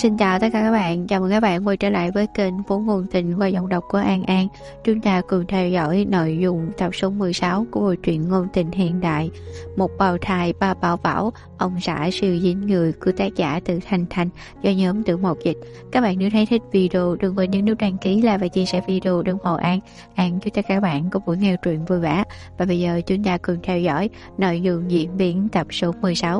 Xin chào tất cả các bạn, chào mừng các bạn quay trở lại với kênh Phố Ngôn Tình qua giọng đọc của An An. Chúng ta cùng theo dõi nội dung tập số 16 của bộ truyện ngôn tình hiện đại Một bào thai ba bảo bảo, ông xã siêu dính người của tác giả Từ Thanh Thanh do nhóm Tử Mộc dịch. Các bạn nếu thấy thích video đừng quên nhấn nút đăng ký, like và chia sẻ video ủng hộ An. An chúc tất cả các bạn có buổi nghe truyện vui vẻ. Và bây giờ chúng ta cùng theo dõi nội dung diễn biến tập số 16.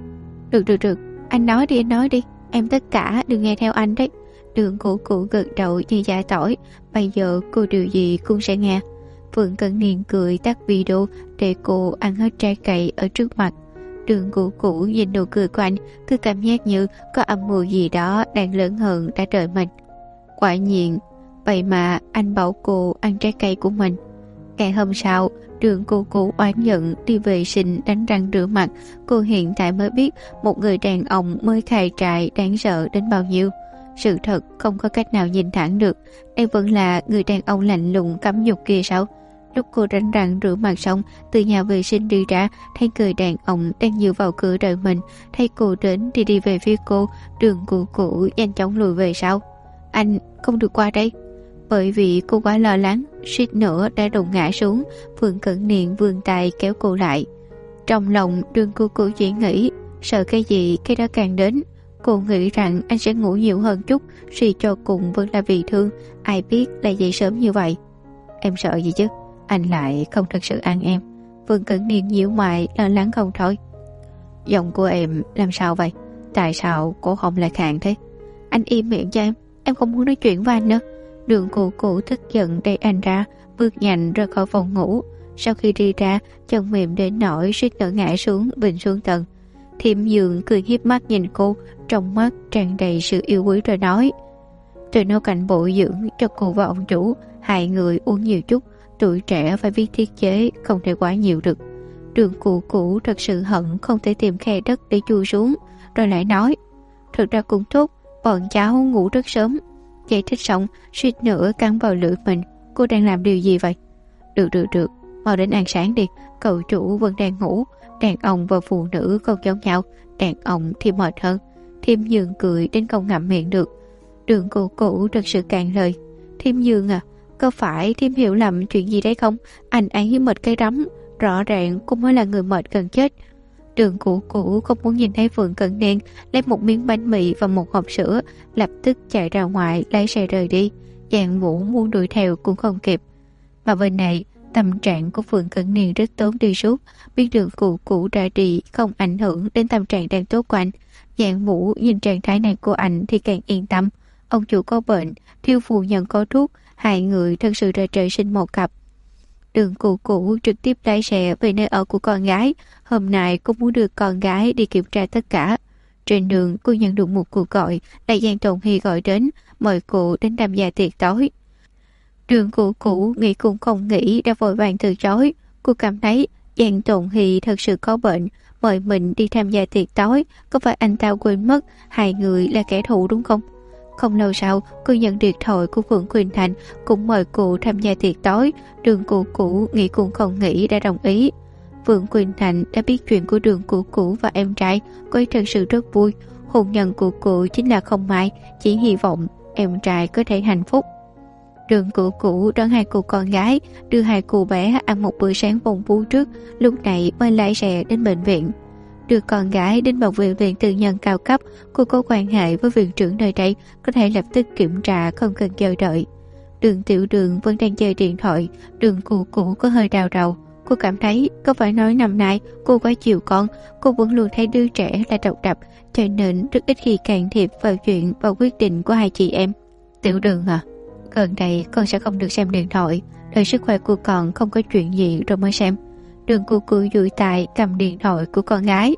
Được, anh nói đi. Em tất cả đừng nghe theo anh đấy. Đường Cũ gật đầu như giả tỏi. Bây giờ cô điều gì cũng sẽ nghe. Phượng Cận Niên cười tắt video để cô ăn hết trái cây ở trước mặt. Đường Cũ nhìn nụ cười của anh, cứ cảm giác như có âm mưu gì đó đang lớn hơn đã đợi mình. Quả nhiên, vậy mà anh bảo cô ăn trái cây của mình. Ngày hôm sau, Đường Cũ oán giận đi vệ sinh đánh răng rửa mặt. Cô hiện tại mới biết một người đàn ông mới khai trại đáng sợ đến bao nhiêu. Sự thật không có cách nào nhìn thẳng được. Đây vẫn là người đàn ông lạnh lùng cấm dục kia sao? Lúc cô đánh răng rửa mặt xong, từ nhà vệ sinh đi ra, thấy người đàn ông đang dựa vào cửa đợi mình. Thấy cô đến thì đi về phía cô. Đường Cũ nhanh chóng lùi về sau. Anh không được qua đây. Bởi vì cô quá lo lắng, suýt nữa đã đụng ngã xuống. Phượng Cận Niên vươn tay kéo cô lại. Trong lòng Đường Cũ chỉ nghĩ, sợ cái gì cái đó càng đến. Cô nghĩ rằng anh sẽ ngủ nhiều hơn chút, suy cho cùng vẫn là vì thương. Ai biết là dậy sớm như vậy. Em sợ gì chứ? Anh lại không thật sự ăn em. Phượng Cận Niên nhíu mày lo lắng không thôi. Giọng của em làm sao vậy? Tại sao cổ họng lại khàn thế? Anh im miệng cho em không muốn nói chuyện với anh nữa. Đường Cũ tức giận đẩy anh ra, bước nhanh ra khỏi phòng ngủ. Sau khi đi ra, chân mềm đến nỗi suýt nữa ngã xuống bình xuống tầng. Thiểm Dường cười hiếp mắt nhìn cô, trong mắt tràn đầy sự yêu quý rồi nói: tôi nấu canh bổ dưỡng cho cô và ông chủ, hai người uống nhiều chút, tuổi trẻ phải biết tiết chế, không thể quá nhiều được. Đường Cũ thật sự hận không thể tìm khe đất để chui xuống, rồi lại nói: thực ra cũng tốt, bọn cháu ngủ rất sớm. Giải thích xong, suýt nữa cắn vào lưỡi mình. Cô đang làm điều gì vậy? Được, mau đến ăn sáng đi. Cậu chủ vẫn đang ngủ. Đàn ông và phụ nữ không giống nhau, đàn ông thì mệt hơn. Thiểm Dường cười đến không ngậm miệng được. Đường Cũ thật sự cạn lời. Thiểm Dường à, có phải Thiểm hiểu lầm chuyện gì đấy không? Anh ấy mệt cái rắm, rõ ràng cô mới là người mệt gần chết. Đường Cũ không muốn nhìn thấy Phượng Cận Niên lấy một miếng bánh mì và một hộp sữa, lập tức chạy ra ngoài lái xe rời đi. Giang Vũ muốn đuổi theo cũng không kịp. Mà bên này, tâm trạng của Phượng Cận Niên rất tốt đi suốt. Biết Đường Cũ ra đi không ảnh hưởng đến tâm trạng đang tốt của anh. Giang Vũ nhìn trạng thái này của anh thì càng yên tâm. Ông chủ có bệnh, thiếu phu nhân có thuốc, hai người thật sự ra trời sinh một cặp. Đường Cũ trực tiếp lái xe về nơi ở của con gái. Hôm nay cô muốn đưa con gái đi kiểm tra tất cả. Trên đường cô nhận được một cuộc gọi là Giang Tồn Hy gọi đến, mời cô đến tham gia tiệc tối. Đường Cũ nghĩ cũng không nghĩ đã vội vàng từ chối. Cô cảm thấy Giang Tồn Hy thật sự có bệnh, mời mình đi tham gia tiệc tối, có phải anh ta quên mất hai người là kẻ thù đúng không? Không lâu sau, cô nhận điện thoại của Phượng Quỳnh Thành cũng mời cô tham gia tiệc tối. Đường Cũ nghĩ cũng không nghĩ đã đồng ý. Phượng Quỳnh Thành đã biết chuyện của Đường Cũ và em trai, cô ấy thật sự rất vui. Hôn nhân của cô chính là không mai, chỉ hy vọng em trai có thể hạnh phúc. Đường Cũ đón hai cô con gái, đưa hai cô bé ăn một bữa sáng phong phú trước, lúc này mới lái xe đến bệnh viện. Đưa con gái đến một bệnh viện tư nhân cao cấp, cô có quan hệ với viện trưởng nơi đây, có thể lập tức kiểm tra không cần chờ đợi. Đường Tiểu Đường vẫn đang chơi điện thoại. Đường Cũ có hơi đau đầu. Cô cảm thấy có phải nói năm nay cô quá chiều con, cô vẫn luôn thấy đứa trẻ là độc đập, cho nên rất ít khi can thiệp vào chuyện và quyết định của hai chị em. Tiểu Đường à, gần đây con sẽ không được xem điện thoại, đợi sức khỏe của con không có chuyện gì rồi mới xem. Đường Cũ duỗi tay cầm điện thoại của con gái.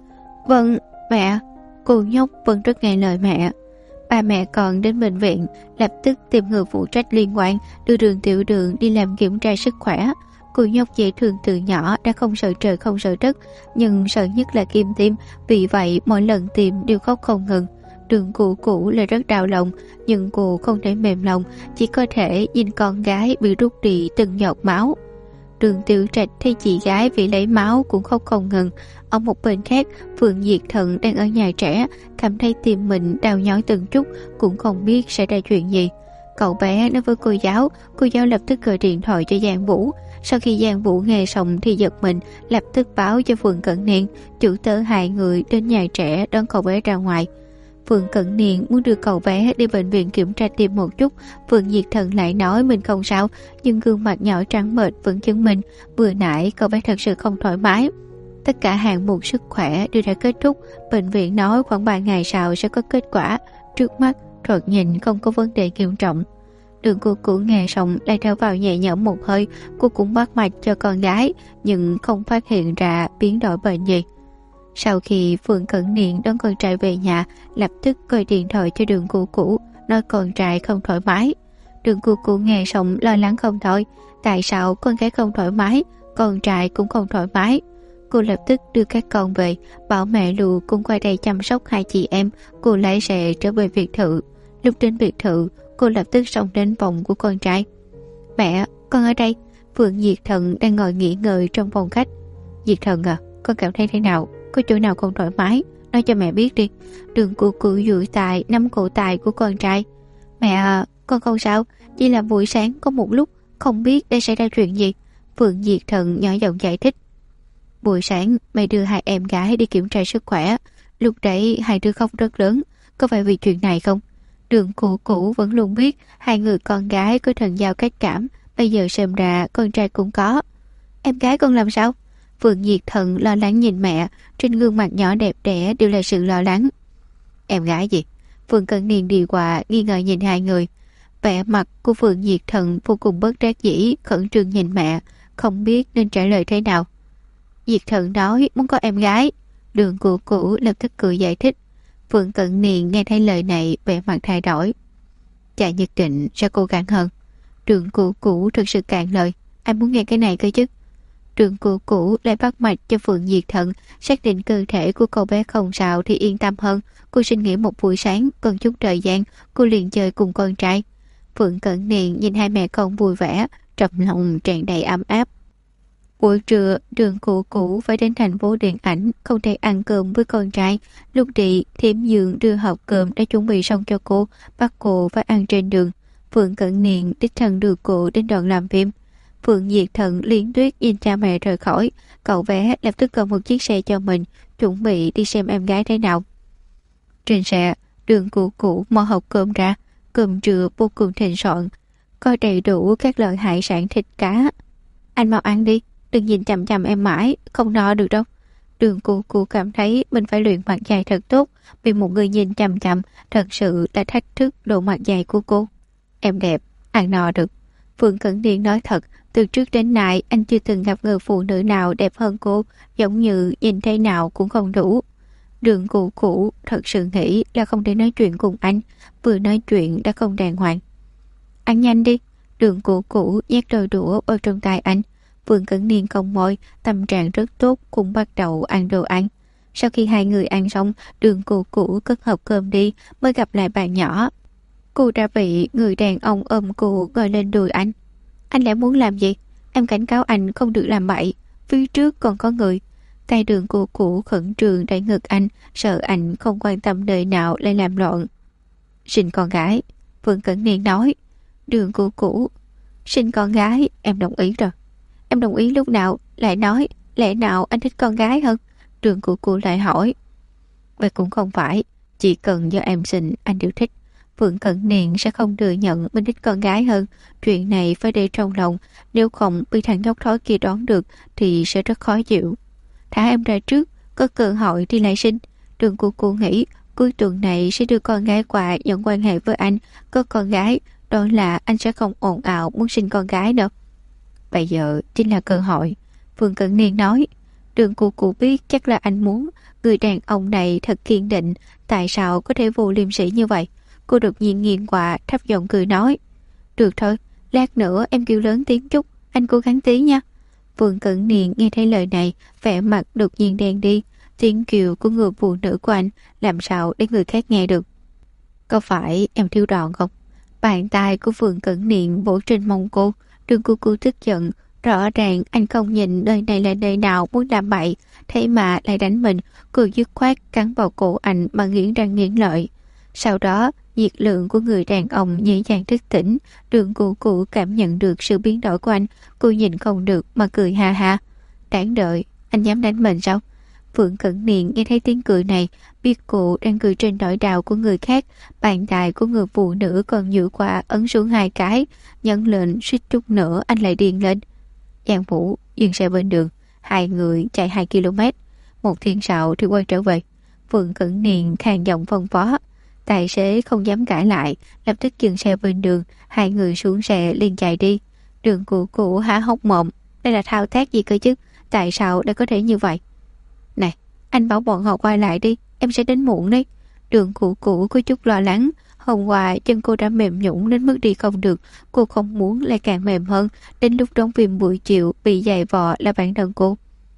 Vâng, mẹ. Cô nhóc vẫn rất nghe lời mẹ. Ba mẹ con đến bệnh viện, lập tức tìm người phụ trách liên quan, đưa Đường Tiểu Đường đi làm kiểm tra sức khỏe. Cô nhóc dễ thương từ nhỏ đã không sợ trời không sợ đất, nhưng sợ nhất là kim tiêm, vì vậy mỗi lần tiêm đều khóc không ngừng. Đường Cũ là rất đau lòng, nhưng cô không thể mềm lòng, chỉ có thể nhìn con gái bị rút đi từng giọt máu. Đường Tiểu Trạch thấy chị gái bị lấy máu cũng khóc không ngừng. Ở một bên khác, Phượng Diệt Thần đang ở nhà trẻ, cảm thấy tim mình đau nhói từng chút, cũng không biết sẽ ra chuyện gì. Cậu bé nói với cô giáo lập tức gọi điện thoại cho Giang Vũ. Sau khi Giang Vũ nghe xong thì giật mình, lập tức báo cho Phượng Cẩn Niên, chủ tớ hai người đến nhà trẻ đón cậu bé ra ngoài. Phượng Cẩn Niên muốn đưa cậu bé đi bệnh viện kiểm tra tim một chút. Phượng Diệt Thần lại nói mình không sao, nhưng gương mặt nhỏ trắng bệch vẫn chứng minh vừa nãy cậu bé thật sự không thoải mái. Tất cả hạng mục sức khỏe đều đã kết thúc. Bệnh viện nói khoảng 3 ngày sau sẽ có kết quả. Trước mắt thoạt nhìn không có vấn đề nghiêm trọng. Đường Cô nghe xong lại thở vào nhẹ nhõm một hơi. Cô cũng bắt mạch cho con gái, nhưng không phát hiện ra biến đổi bệnh gì. Sau khi Phượng Cẩn Niên đón con trai về nhà, lập tức gọi điện thoại cho Đường Cô, nói con trai không thoải mái. Đường Cô nghe xong lo lắng không thôi. Tại sao con gái không thoải mái, con trai cũng không thoải mái? Cô lập tức đưa các con về, bảo mẹ Lù cùng qua đây chăm sóc hai chị em. Cô lái xe trở về biệt thự. Lúc đến biệt thự, cô lập tức xông đến phòng của con trai. Mẹ, con ở đây. Phượng Diệt Thần đang ngồi nghỉ ngơi trong phòng khách. Diệt Thần à, con cảm thấy thế nào? Có chỗ nào không thoải mái? Nói cho mẹ biết đi. Đường Cô duỗi tay nắm cổ tay của con trai. Mẹ à, con không sao, chỉ là buổi sáng có một lúc không biết đã xảy ra chuyện gì. Phượng Diệt Thần nhỏ giọng giải thích. Buổi sáng mẹ đưa hai em gái đi kiểm tra sức khỏe. Lúc đấy hai đứa khóc rất lớn. Có phải vì chuyện này không? Đường Cô vẫn luôn biết hai người con gái có thần giao cách cảm. Bây giờ xem ra con trai cũng có. Em gái con làm sao? Phượng Diệt Thần lo lắng nhìn mẹ. Trên gương mặt nhỏ đẹp đẽ đều là sự lo lắng. Em gái gì? Phượng Cẩn Niên đi qua nghi ngờ nhìn hai người. Vẻ mặt của Phượng Diệt Thần vô cùng bất đắc dĩ, khẩn trương nhìn mẹ, không biết nên trả lời thế nào. Diệt Thần nói muốn có em gái. Đường Cô lập tức cười giải thích. Phượng Cẩn Niên nghe thấy lời này, vẻ mặt thay đổi. Cha nhất định sẽ cố gắng hơn. Đường Cô thực sự cạn lời. Anh muốn nghe cái này cơ chứ? Đường Cô lại bắt mạch cho Phượng Diệt Thần, xác định cơ thể của cậu bé không sao thì yên tâm hơn. Cô xin nghỉ một buổi sáng, còn chút thời gian cô liền chơi cùng con trai. Phượng Cẩn Niên nhìn hai mẹ con vui vẻ, trong lòng tràn đầy ấm áp. Buổi trưa, Đường Cô phải đến thành phố điện ảnh, không thể ăn cơm với con trai. Lúc đi, Thiểm Dương đưa hộp cơm đã chuẩn bị xong cho cô, bắt cô phải ăn trên đường. Phượng Cẩn Niên đích thân đưa cô đến đoàn làm phim. Phượng Diệt Thần liến tuyết nhìn cha mẹ rời khỏi. Cậu bé lập tức cầm một chiếc xe cho mình, chuẩn bị đi xem em gái thế nào. Trên xe, Đường Cô mở hộp cơm ra. Cơm trưa vô cùng thịnh soạn, có đầy đủ các loại hải sản thịt cá. Anh mau ăn đi, đừng nhìn chằm chằm em mãi, không no được đâu. Đường Cô cảm thấy mình phải luyện mặt dày thật tốt, vì một người nhìn chằm chằm thật sự đã thách thức độ mặt dày của cô. Em đẹp, ăn no được. Phượng Cẩn Niên nói thật, từ trước đến nay anh chưa từng gặp người phụ nữ nào đẹp hơn cô, giống như nhìn thế nào cũng không đủ. Đường Cô thật sự nghĩ là không thể nói chuyện cùng anh, vừa nói chuyện đã không đàng hoàng. Ăn nhanh đi. Đường Cô nhét đôi đũa vào trong tay anh. Phượng Cẩn Niên cong môi, tâm trạng rất tốt, cũng bắt đầu ăn đồ ăn. Sau khi hai người ăn xong, Đường Cô cất hộp cơm đi, mới gặp lại bạn nhỏ. Cô đã bị người đàn ông ôm cô ngồi lên đùi anh. Anh lại muốn làm gì? Em cảnh cáo anh không được làm bậy, phía trước còn có người. Tay Đường Cô khẩn trương đẩy ngực anh, sợ anh không quan tâm đời nào lại làm loạn. Sinh con gái, Phượng Cẩn Niên nói. Đường Cô, sinh con gái, em đồng ý rồi. Em đồng ý lúc nào? Lại nói, lẽ nào anh thích con gái hơn? Đường Cô lại hỏi. Vậy cũng không phải, chỉ cần do em sinh anh đều thích. Phượng Cẩn Niên sẽ không thừa nhận mình thích con gái hơn. Chuyện này phải để trong lòng, nếu không bị thằng nhóc thối kia đoán được thì sẽ rất khó chịu. Thả em ra trước, có cơ hội thì lại sinh. Đường Cô nghĩ cuối tuần này sẽ đưa con gái qua nhận quan hệ với anh. Có con gái, đó là anh sẽ không ồn ào muốn sinh con gái đâu. Bây giờ chính là cơ hội, Phượng Cẩn Niên nói. Đường Cô biết chắc là anh muốn. Người đàn ông này thật kiên định, tại sao có thể vô liêm sỉ như vậy? Cô đột nhiên nghiêng qua, thấp giọng cười nói. Được thôi, lát nữa em kêu lớn tiếng chút, anh cố gắng tí nha. Phượng Cẩn Niên nghe thấy lời này, vẻ mặt đột nhiên đen đi. Tiếng kêu của người phụ nữ của anh làm sao để người khác nghe được? Có phải em thiếu đòn không? Bàn tay của Phượng Cẩn Niên vỗ trên mông cô. Đường Cô tức giận, Rõ ràng anh không nhìn nơi này là nơi nào muốn làm bậy, thế mà lại đánh mình. Cô dứt khoát cắn vào cổ anh mà nghiến răng nghiến lợi. Sau đó, nhiệt lượng của người đàn ông dễ dàng thức tỉnh. Đường cụ cảm nhận được sự biến đổi của anh. Cô nhìn không được mà cười ha ha. Đáng đợi, anh dám đánh mình sao? Phượng Cẩn Niên nghe thấy tiếng cười này, biết cô đang cười trên nỗi đau của người khác. Bàn tay của người phụ nữ còn dữ qua ấn xuống 2 cái, nhấn lên suýt chút nữa anh lại điên lên. Giang Vũ dừng xe bên đường, 2 người chạy 2 km. 1 thiên sau thì quay trở về. Phượng Cẩn Niên khàn giọng phân phó. Tài xế không dám cãi lại, lập tức dừng xe bên đường. 2 người xuống xe liền chạy đi. Đường cụ há hốc mồm. Đây là thao tác gì cơ chứ? Tại sao lại có thể như vậy? Này, anh bảo bọn họ quay lại đi, em sẽ đến muộn đấy. Đường cụ có chút lo lắng. Hôm qua chân cô đã mềm nhũn đến mức đi không được. Cô không muốn lại càng mềm hơn. Đến lúc đóng phim buổi chiều bị dày vò là bản thân cô.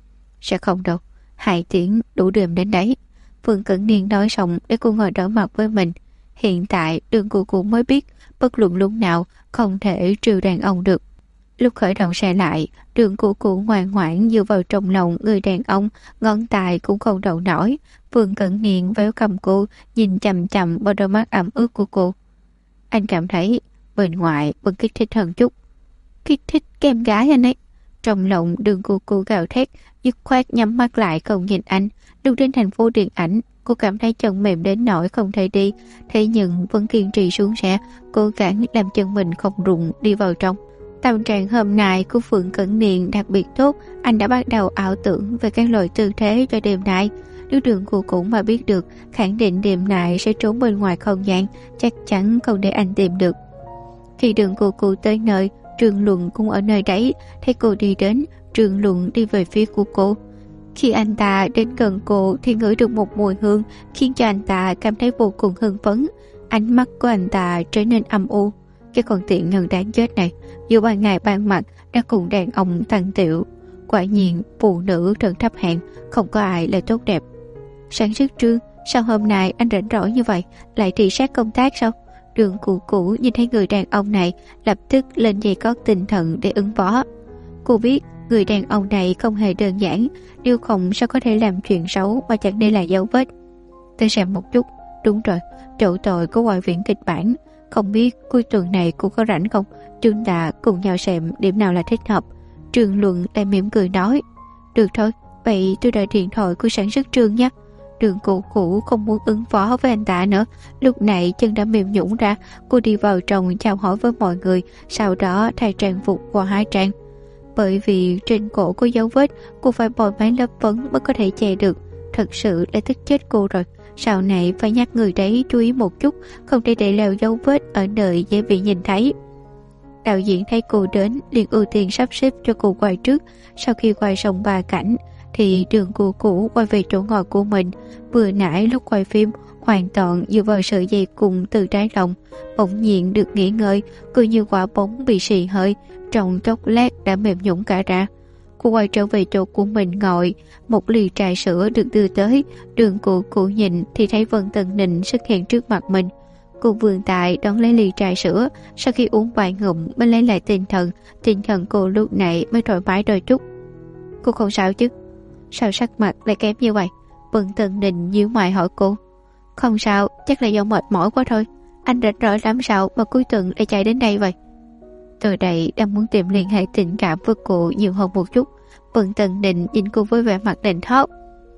Sẽ không đâu, 2 tiếng đủ đường đến đấy. Phương Cẩn Niên nói xong để cô ngồi đối mặt với mình. Hiện tại đường cụ mới biết bất luận lúc nào không thể trừ đàn ông được. Lúc khởi động xe lại, đường cụ ngoan ngoãn dựa vào trong lòng người đàn ông, ngón tay cũng không động nổi. Phương Cẩn Niên véo cầm cô, nhìn chằm chằm vào đôi mắt ẩm ướt của cô. Anh cảm thấy bên ngoài vẫn kích thích hơn chút. Kích thích kem gái anh ấy. Trong lòng đường cụ gào thét, dứt khoát nhắm mắt lại không nhìn anh. Lúc đến thành phố điện ảnh, cô cảm thấy chân mềm đến nỗi không thể đi, thế nhưng vẫn kiên trì xuống xe, cố gắng làm chân mình không rụng đi vào trong. Tâm trạng hôm nay của Phượng Cẩn Niên đặc biệt tốt. Anh đã bắt đầu ảo tưởng về các loại tư thế cho đêm nay. Nếu đường cụ mà biết được, khẳng định đêm nay sẽ trốn bên ngoài không gian, chắc chắn không để anh tìm được. Khi đường cụ tới nơi, Trường Luận cũng ở nơi đấy. Thấy cô đi đến, Trường Luận đi về phía của cô. Khi anh ta đến gần cô thì ngửi được một mùi hương khiến cho anh ta cảm thấy vô cùng hưng phấn. Ánh mắt của anh ta trở nên âm u. Cái con tiện nhân đáng chết này, dù ban ngày ban mặt đã cùng đàn ông tăng tiểu. Quả nhiên phụ nữ trần thấp hèn, không có ai là tốt đẹp. Sáng sức Trương, sao hôm nay anh rảnh rỗi như vậy, lại thị sát công tác sao? Đường cụ nhìn thấy người đàn ông này, lập tức lên dây cót tinh thần để ứng phó. Cô biết người đàn ông này không hề đơn giản, nếu không sao có thể làm chuyện xấu mà chẳng để lại dấu vết. Tôi xem một chút. Đúng rồi, chỗ tội có ngoài viện kịch bản. Không biết cuối tuần này cô có rảnh không? Chúng ta cùng nhau xem điểm nào là thích hợp. Trường Luận lại mỉm cười nói. Được thôi, vậy tôi đợi điện thoại của sản xuất Trương nhé. Đường cụ không muốn ứng phó với anh ta nữa. Lúc này chân đã mềm nhũn ra. Cô đi vào trong chào hỏi với mọi người, sau đó thay trang phục qua 2 trang. Bởi vì trên cổ có dấu vết, cô phải bôi mấy lớp phấn mới có thể che được. Thật sự là tức chết cô rồi. Sau này phải nhắc người đấy chú ý một chút, không thể để lại dấu vết ở nơi dễ bị nhìn thấy. Đạo diễn thấy cô đến liền ưu tiên sắp xếp cho cô quay trước. Sau khi quay xong 3 cảnh thì đường cụ quay về chỗ ngồi của mình. Vừa nãy lúc quay phim hoàn toàn dựa vào sợi dây cùng từ trái lòng, bỗng nhiên được nghỉ ngơi, cứ như quả bóng bị xì hơi, trong chốc lát đã mềm nhũn cả ra. Cô quay trở về chỗ của mình ngồi, một ly trà sữa được đưa tới. Đường cụ nhìn thì thấy Vân Tần Nịnh xuất hiện trước mặt mình. Cô vươn tay đón lấy ly trà sữa, sau khi uống vài ngụm mới lấy lại tinh thần cô lúc này mới thoải mái đôi chút. Cô không sao chứ? Sao sắc mặt lại kém như vậy? Vân Tần Nịnh nhíu mày hỏi cô. Không sao, chắc là do mệt mỏi quá thôi. Anh rảnh rỗi lắm sao mà cuối tuần lại chạy đến đây vậy? Tôi đây đang muốn tìm liên hệ tình cảm với cô nhiều hơn một chút. Vân Tần Nịnh nhìn cô với vẻ mặt đành thót.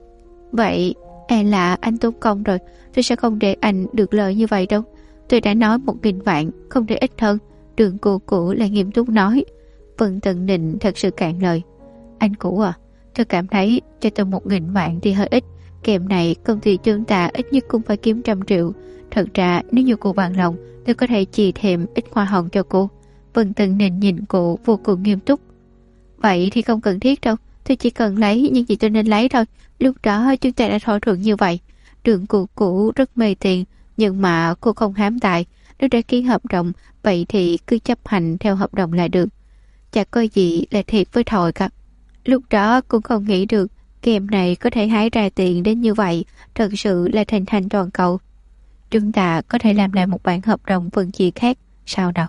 Vậy e là anh tốn công rồi, tôi sẽ không để anh được lời như vậy đâu. Tôi đã nói 1000 vạn, không thể ít hơn. Đường cụ lại nghiêm túc nói. Vân Tần Nịnh thật sự cạn lời. Anh Cũ à, tôi cảm thấy cho tôi 1000 vạn thì hơi ít. Kèm này công ty chúng ta ít nhất cũng phải kiếm 100 triệu. Thật ra nếu như cô bằng lòng, tôi có thể chi thêm ít hoa hồng cho cô. Vân Tần Nịnh nhìn cô vô cùng nghiêm túc. Vậy thì không cần thiết đâu, tôi chỉ cần lấy những gì tôi nên lấy thôi. Lúc đó chúng ta đã thỏa thuận như vậy. Đường cụ rất mê tiền, nhưng mà cô không hám tài. Nếu đã ký hợp đồng, vậy thì cứ chấp hành theo hợp đồng là được. Chẳng có gì là thiệt với Thồi cả. Lúc đó cũng không nghĩ được game này có thể hái ra tiền đến như vậy. Thật sự là thịnh hành toàn cầu. Chúng ta có thể làm lại một bản hợp đồng phân chia khác. Sao nào?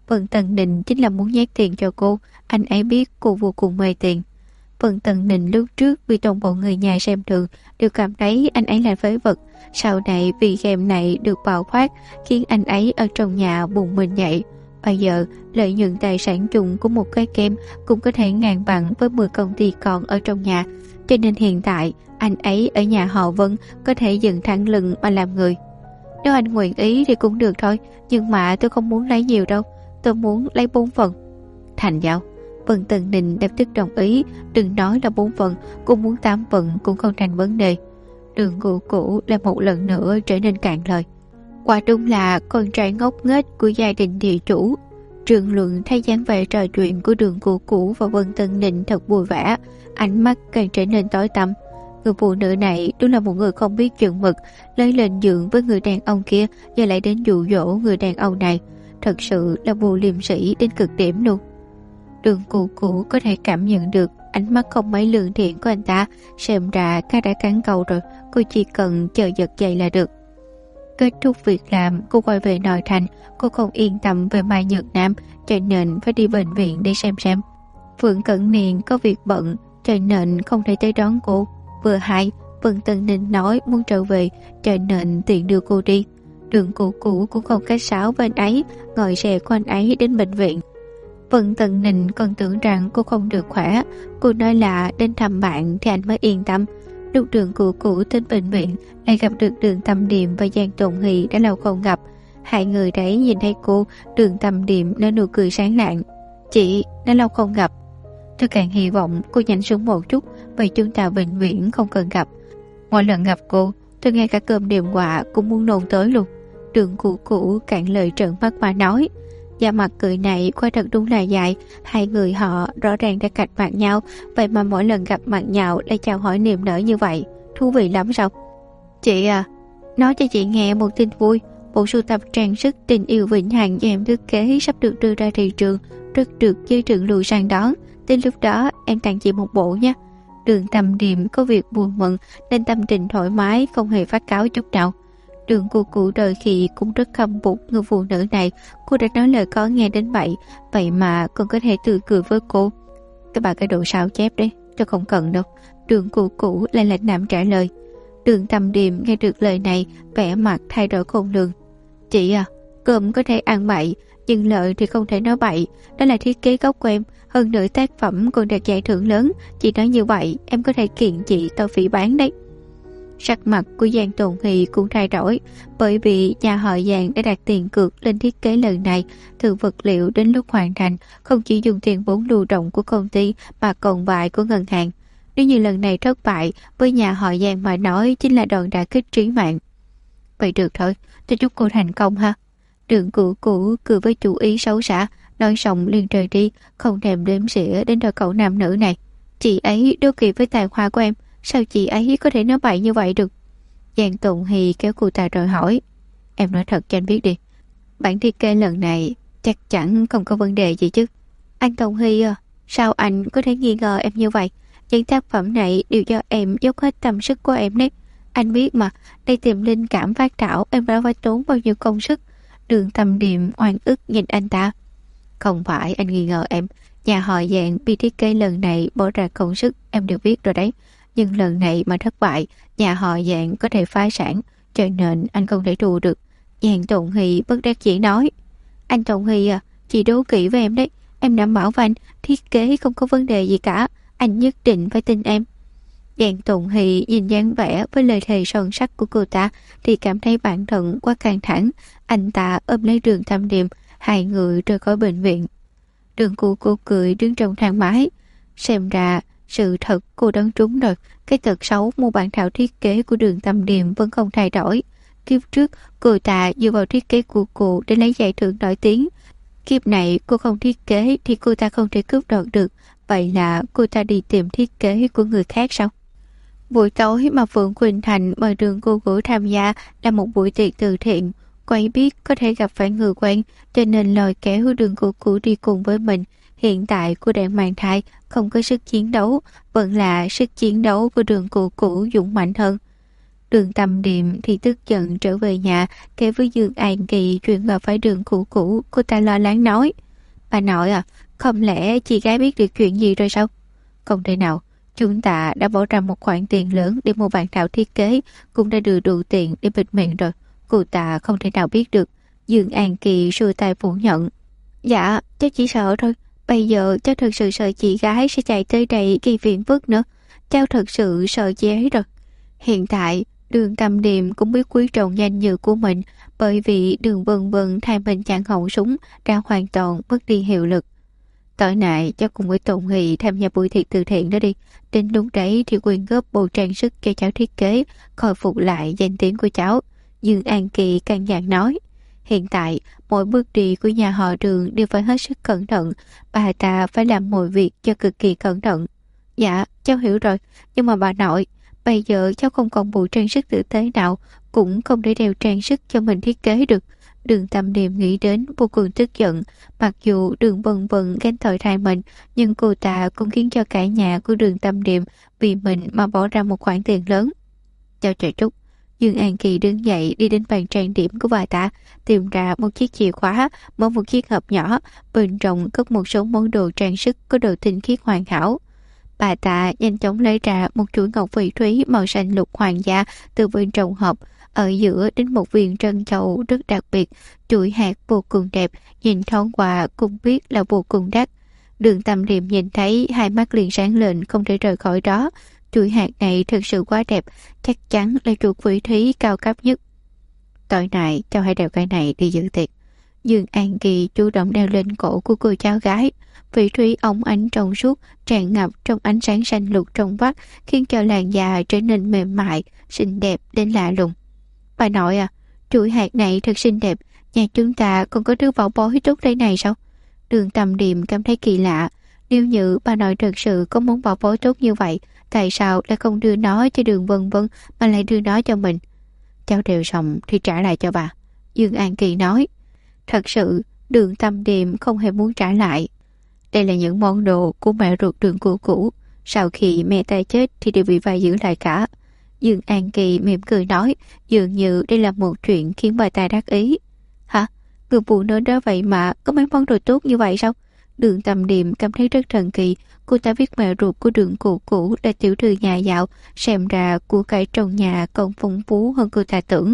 Vân Tần Định chính là muốn nhét tiền cho cô. Anh ấy biết cô vô cùng mê tiền. Vân Tần Định lúc trước vì toàn bộ người nhà xem thường đều cảm thấy anh ấy là phế vật. Sau này vì game này được bạo phát khiến anh ấy ở trong nhà buồn mình dậy. Bây giờ lợi nhuận tài sản chung của một cái game cũng có thể ngang bằng với 10 công ty còn ở trong nhà. Cho nên hiện tại anh ấy ở nhà họ Vân có thể dựng thẳng lưng mà làm người. Nếu anh nguyện ý thì cũng được thôi, nhưng mà tôi không muốn lấy nhiều đâu, tôi muốn lấy 4 phần. Thành giao. Vân Tần Định lập tức đồng ý, đừng nói là 4 phần, cô muốn 8 phần cũng không thành vấn đề. Đường Cửu Cửu lại một lần nữa trở nên cạn lời. Quả đúng là con trai ngốc nghếch của gia đình địa chủ. Trường Luận thấy dáng vẻ trò chuyện của Đường Cửu Cửu và Vân Tần Định thật vui vẻ, ánh mắt càng trở nên tối tăm. Người phụ nữ này đúng là một người không biết chừng mực, lấy lên giường với người đàn ông kia, giờ lại đến dụ dỗ người đàn ông này, thật sự là vô liêm sỉ đến cực điểm luôn. Đường Cửu Cửu có thể cảm nhận được ánh mắt không mấy lương thiện của anh ta, xem ra cá đã cắn câu rồi, cô chỉ cần chờ giật dậy là được. Kết thúc việc làm, cô quay về nội thành, cô không yên tâm về Mai Nhược Nam, cho nên phải đi bệnh viện để xem. Phượng Cẩn Niên có việc bận, cho nên không thể tới đón cô. Vừa hay, Vân Tần Định nói muốn trở về, cho nên tiện đưa cô đi. Đường Cửu Cửu cũng không khách sáo với anh ấy, ngồi xe của anh ấy đến bệnh viện. Vân Tần Định còn tưởng rằng cô không được khỏe, cô nói là đến thăm bạn thì anh mới yên tâm. Lúc Đường Cửu Cửu đến bệnh viện lại gặp được Đường Tâm Điềm và Giang Tồn Hỷ đã lâu không gặp. Hai người đấy nhìn thấy cô, Đường Tâm Điềm nở nụ cười sáng lạng. Chị, đã lâu không gặp. Tôi càng hy vọng cô nhanh xuống một chút, vậy chúng ta bệnh viện không cần gặp. Mỗi lần gặp cô, tôi ngay cả cơm đêm quạ cũng muốn nôn tới luôn. Đường Cửu Cửu cạn lời trợn mắt mà nói. Da mặt cười này qua thật đúng là dài. Hai người họ rõ ràng đã cạch mặt nhau, vậy mà mỗi lần gặp mặt nhau lại chào hỏi niềm nở như vậy. Thú vị lắm sao? Chị à, nói cho chị nghe một tin vui. Bộ sưu tập trang sức Tình Yêu Vĩnh Hằng do em thiết kế sắp được đưa ra thị trường, rất được giới trưởng lùi sang đón. Đến lúc đó em tặng chị một bộ nha. Đường Tâm Điềm có việc buồn mừng nên tâm tình thoải mái, không hề phát cáo chút nào. Đường Cửu Cửu đời khi cũng rất khâm phục người phụ nữ này. Cô đã nói lời có nghe đến vậy mà còn có thể tươi cười với cô. Cái đồ sao chép đấy, tôi không cần đâu. Đường Cửu Cửu lại lạnh nhạt trả lời. Đường Tâm Điềm nghe được lời này, vẻ mặt thay đổi khôn lường. Chị à, cơm có thể ăn bậy, nhưng lợi thì không thể nói bậy. Đó là thiết kế gốc của em, hơn nữa tác phẩm còn đạt giải thưởng lớn. Chị nói như vậy, em có thể kiện chị tao phỉ bán đấy. Sắc mặt của Giang Tồn Hỷ cũng thay đổi, bởi vì nhà họ Giang đã đặt tiền cược lên thiết kế lần này. Từ vật liệu đến lúc hoàn thành, không chỉ dùng tiền vốn lưu động của công ty mà còn vay của ngân hàng. Nếu như lần này thất bại, với nhà họ Giang mà nói chính là đòn đả kích trí mạng. Vậy được thôi, tôi chúc cô thành công ha. Đường Cửu Cửu cười với chủ ý xấu xa, nói xong liền rời đi, không thèm đếm xỉa đến đôi cậu nam nữ này. Chị ấy đố kỵ với tài hoa của em, sao chị ấy có thể nói bậy như vậy được? Giang Tùng Hì kéo cô ta rồi hỏi. Em nói thật cho anh biết đi, bản thiết kế lần này chắc chắn không có vấn đề gì chứ? Anh Tùng Hì à, sao anh có thể nghi ngờ em như vậy? Những tác phẩm này đều do em dốc hết tâm sức của em đấy. Anh biết mà, đây tìm linh cảm phát thảo em đã phải tốn bao nhiêu công sức. Đường Tâm Điềm oan ức nhìn anh ta. Không phải anh nghi ngờ em, nhà họ Giang vì thiết kế lần này bỏ ra công sức em đều biết rồi đấy. Nhưng lần này mà thất bại, nhà họ Giang có thể phá sản, cho nên anh không thể thua được. Giang Tùng Hì bất đắc dĩ nói. Anh Tùng Hì à, chị đố kỵ với em đấy. Em đảm bảo với anh, thiết kế không có vấn đề gì cả. Anh nhất định phải tin em. Giang Tùng Hì nhìn dáng vẻ với lời thề son sắt của cô ta thì cảm thấy bản thân quá căng thẳng. Anh ta ôm lấy Đường Tâm Điềm, hai người rời khỏi bệnh viện. Đường cô cười đứng trong thang máy. Xem ra sự thật cô đoán trúng rồi. Cái tật xấu mua bản thảo thiết kế của Đường Tâm Điềm vẫn không thay đổi. Kiếp trước cô ta dựa vào thiết kế của cô để lấy giải thưởng nổi tiếng. Kiếp này cô không thiết kế thì cô ta không thể cướp đoạt được. Vậy là cô ta đi tìm thiết kế của người khác sao? Buổi tối mà Phượng Quỳnh Thành mời Đường Cửu Cửu tham gia là một buổi tiệc từ thiện. Cô ấy biết có thể gặp phải người quen, cho nên lôi kéo Đường Cửu Cửu đi cùng với mình. Hiện tại cô đang mang thai, không có sức chiến đấu, vẫn là sức chiến đấu của Đường Cửu Cửu dũng mạnh hơn. Đường Tâm Điềm thì tức giận trở về nhà, kể với Dương An Kỳ chuyện gặp phải Đường Cửu Cửu. Cô ta lo lắng nói. Bà nội à, không lẽ chị gái biết được chuyện gì rồi sao? Không thể nào, chúng ta đã bỏ ra một khoản tiền lớn để mua bản thảo thiết kế, cũng đã đưa đủ tiền để bịt miệng rồi. Cô ta không thể nào biết được. Dương An Kỳ xua tay phủ nhận. Dạ, cháu chỉ sợ thôi. Bây giờ cháu thật sự sợ chị gái sẽ chạy tới đây gây phiền phức nữa. Cháu thật sự sợ chị ấy rồi. Hiện tại, Đường Tâm Điềm cũng biết quý trọng danh dự của mình, bởi vì Đường Vân Vân thay mình chặn họng súng đã hoàn toàn mất đi hiệu lực. Tối nay cháu cùng với Tôn Hỷ tham gia buổi tiệc từ thiện đó đi. Đến lúc đấy thì quyên góp bộ trang sức cho cháu thiết kế, khôi phục lại danh tiếng của cháu. Dương An Kỳ căn dặn nói. Hiện tại, mỗi bước đi của nhà họ Đường đều phải hết sức cẩn thận. Bà ta phải làm mọi việc cho cực kỳ cẩn thận. Dạ, cháu hiểu rồi. Nhưng mà bà nội, bây giờ cháu không còn bộ trang sức tử tế nào, cũng không để đeo trang sức cho mình thiết kế được. Đường Tâm Điềm nghĩ đến vô cùng tức giận. Mặc dù Đường Vân Vân ghen tội thay mình, nhưng cô ta cũng khiến cho cả nhà của Đường Tâm Điềm vì mình mà bỏ ra một khoản tiền lớn. Chào trời Trúc. Dương An Kỳ đứng dậy đi đến bàn trang điểm của bà ta, tìm ra một chiếc chìa khóa, mở một chiếc hộp nhỏ, bên trong cất một số món đồ trang sức có độ tinh khiết hoàn hảo. Bà ta nhanh chóng lấy ra một chuỗi ngọc phỉ thúy màu xanh lục hoàng gia từ bên trong hộp, ở giữa đến một viên trân châu rất đặc biệt, chuỗi hạt vô cùng đẹp, nhìn thoáng qua cũng biết là vô cùng đắt. Đường Tâm Điềm nhìn thấy hai mắt liền sáng lên, không thể rời khỏi đó. Chuỗi hạt này thực sự quá đẹp, chắc chắn là chuỗi phỉ thúy cao cấp nhất. Tối nay cháu hãy đeo cái này đi dự tiệc. Dương An Kỳ chủ động đeo lên cổ của cô cháu gái. Phỉ thúy óng ánh trong suốt, tràn ngập trong ánh sáng xanh lục trong vắt, khiến cho làn da trở nên mềm mại, xinh đẹp đến lạ lùng. Bà nội à, chuỗi hạt này thật xinh đẹp, nhà chúng ta còn có đứa bảo bối tốt đây này sao? Đường Tâm Điềm cảm thấy kỳ lạ. Nếu như bà nội thật sự có món bảo bối tốt như vậy, tại sao lại không đưa nó cho Đường Vân Vân mà lại đưa nó cho mình? Cháu đều xong thì trả lại cho bà. Dương An Kỳ nói. Thật sự, Đường Tâm Điềm không hề muốn trả lại. Đây là những món đồ của mẹ ruột Đường cô cũ. Sau khi mẹ ta chết thì đều bị vai giữ lại cả. Dương An Kỳ mỉm cười nói, dường như đây là một chuyện khiến bà ta đắc ý. Hả? Người phụ nữ đó vậy mà có mấy món đồ tốt như vậy sao? Đường Tâm Điềm cảm thấy rất thần kỳ. Cô ta biết mẹ ruột của Đường cô cũ là tiểu thư nhà giàu, xem ra của cải trong nhà còn phong phú hơn cô ta tưởng.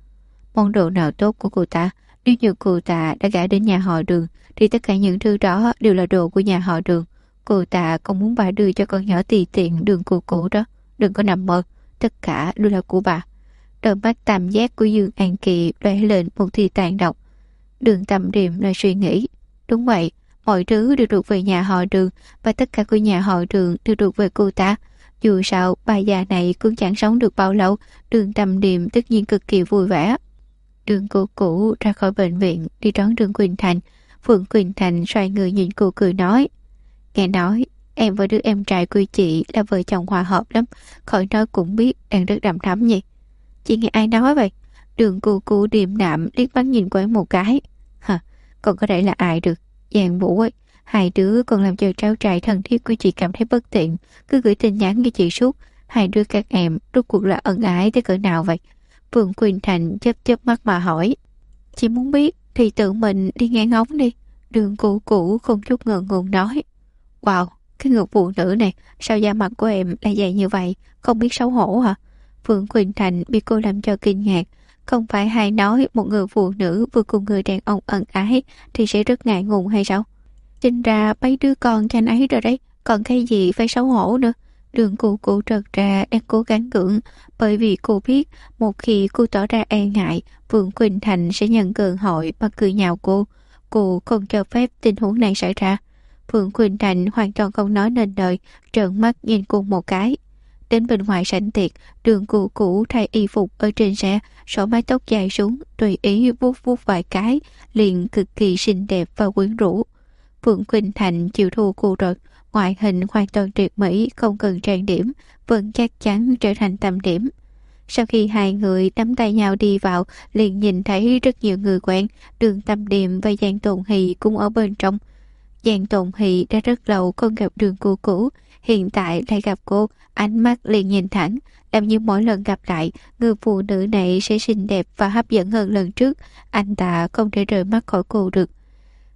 Món đồ nào tốt của cô ta? Nếu như cô ta đã gả đến nhà họ Đường thì tất cả những thứ đó đều là đồ của nhà họ Đường. Cô ta không muốn bà đưa cho con nhỏ tùy tiện Đường cô cũ đó. Đừng có nằm mơ, tất cả đều là của bà. Đôi mắt tam giác của Dương An Kỳ lóe lên một tia tàn độc. Đường Tâm Điềm lại suy nghĩ. Đúng vậy, mọi thứ đều thuộc về nhà họ Đường, và tất cả của nhà họ Đường đều thuộc về cô ta. Dù sao bà già này cũng chẳng sống được bao lâu. Đường Tâm Điềm tất nhiên cực kỳ vui vẻ. Đường cô cũ ra khỏi bệnh viện đi đón Đường Quỳnh Thành. Phượng Quỳnh Thành xoay người nhìn cô cười nói. Nghe nói em và đứa em trai của chị là vợ chồng hòa hợp lắm, khỏi nói cũng biết đang rất đằm thắm nhỉ. Chị nghe ai nói vậy? Đường cô cũ điềm đạm liếc mắt nhìn quán một cái. Hả, còn có thể là ai được? Giang Vũ ấy, hai đứa còn làm cho cháu trai thân thiết của chị cảm thấy bất tiện, cứ gửi tin nhắn cho chị suốt. Hai đứa các em rốt cuộc là ân ái tới cỡ nào vậy? Phượng Quỳnh Thành chớp chớp mắt mà hỏi. Chị muốn biết thì tự mình đi nghe ngóng đi. Đường cô cũ không chút ngượng ngùng nói. Wow, cái người phụ nữ này, sao da mặt của em lại dày như vậy, không biết xấu hổ hả? Phượng Quỳnh Thành bị cô làm cho kinh ngạc. Không phải hay nói một người phụ nữ vừa cùng người đàn ông ân ái thì sẽ rất ngại ngùng hay sao? Sinh ra mấy đứa con cho anh ấy rồi đấy, còn cái gì phải xấu hổ nữa. Đường cô cụ trật ra đang cố gắng gượng, bởi vì cô biết một khi cô tỏ ra e ngại, Phượng Quỳnh Thành sẽ nhận cơ hội mà cười nhạo cô. Cô không cho phép tình huống này xảy ra. Phượng Quỳnh Thành hoàn toàn không nói nên lời, trợn mắt nhìn cô một cái. Đến bên ngoài sảnh tiệc, Đường cô cũ thay y phục ở trên xe, xõa mái tóc dài xuống, tùy ý vuốt vuốt vài cái, liền cực kỳ xinh đẹp và quyến rũ. Phượng Quỳnh Thành chịu thua cô rồi, ngoại hình hoàn toàn tuyệt mỹ, không cần trang điểm, vẫn chắc chắn trở thành tâm điểm. Sau khi hai người nắm tay nhau đi vào, liền nhìn thấy rất nhiều người quen. Đường Tâm Điềm và Giang Tồn Hỷ cũng ở bên trong. Giang Tồn Hỷ đã rất lâu không gặp Đường cô cũ, hiện tại lại gặp cô, ánh mắt liền nhìn thẳng, làm như mỗi lần gặp lại, người phụ nữ này sẽ xinh đẹp và hấp dẫn hơn lần trước. Anh ta không thể rời mắt khỏi cô được.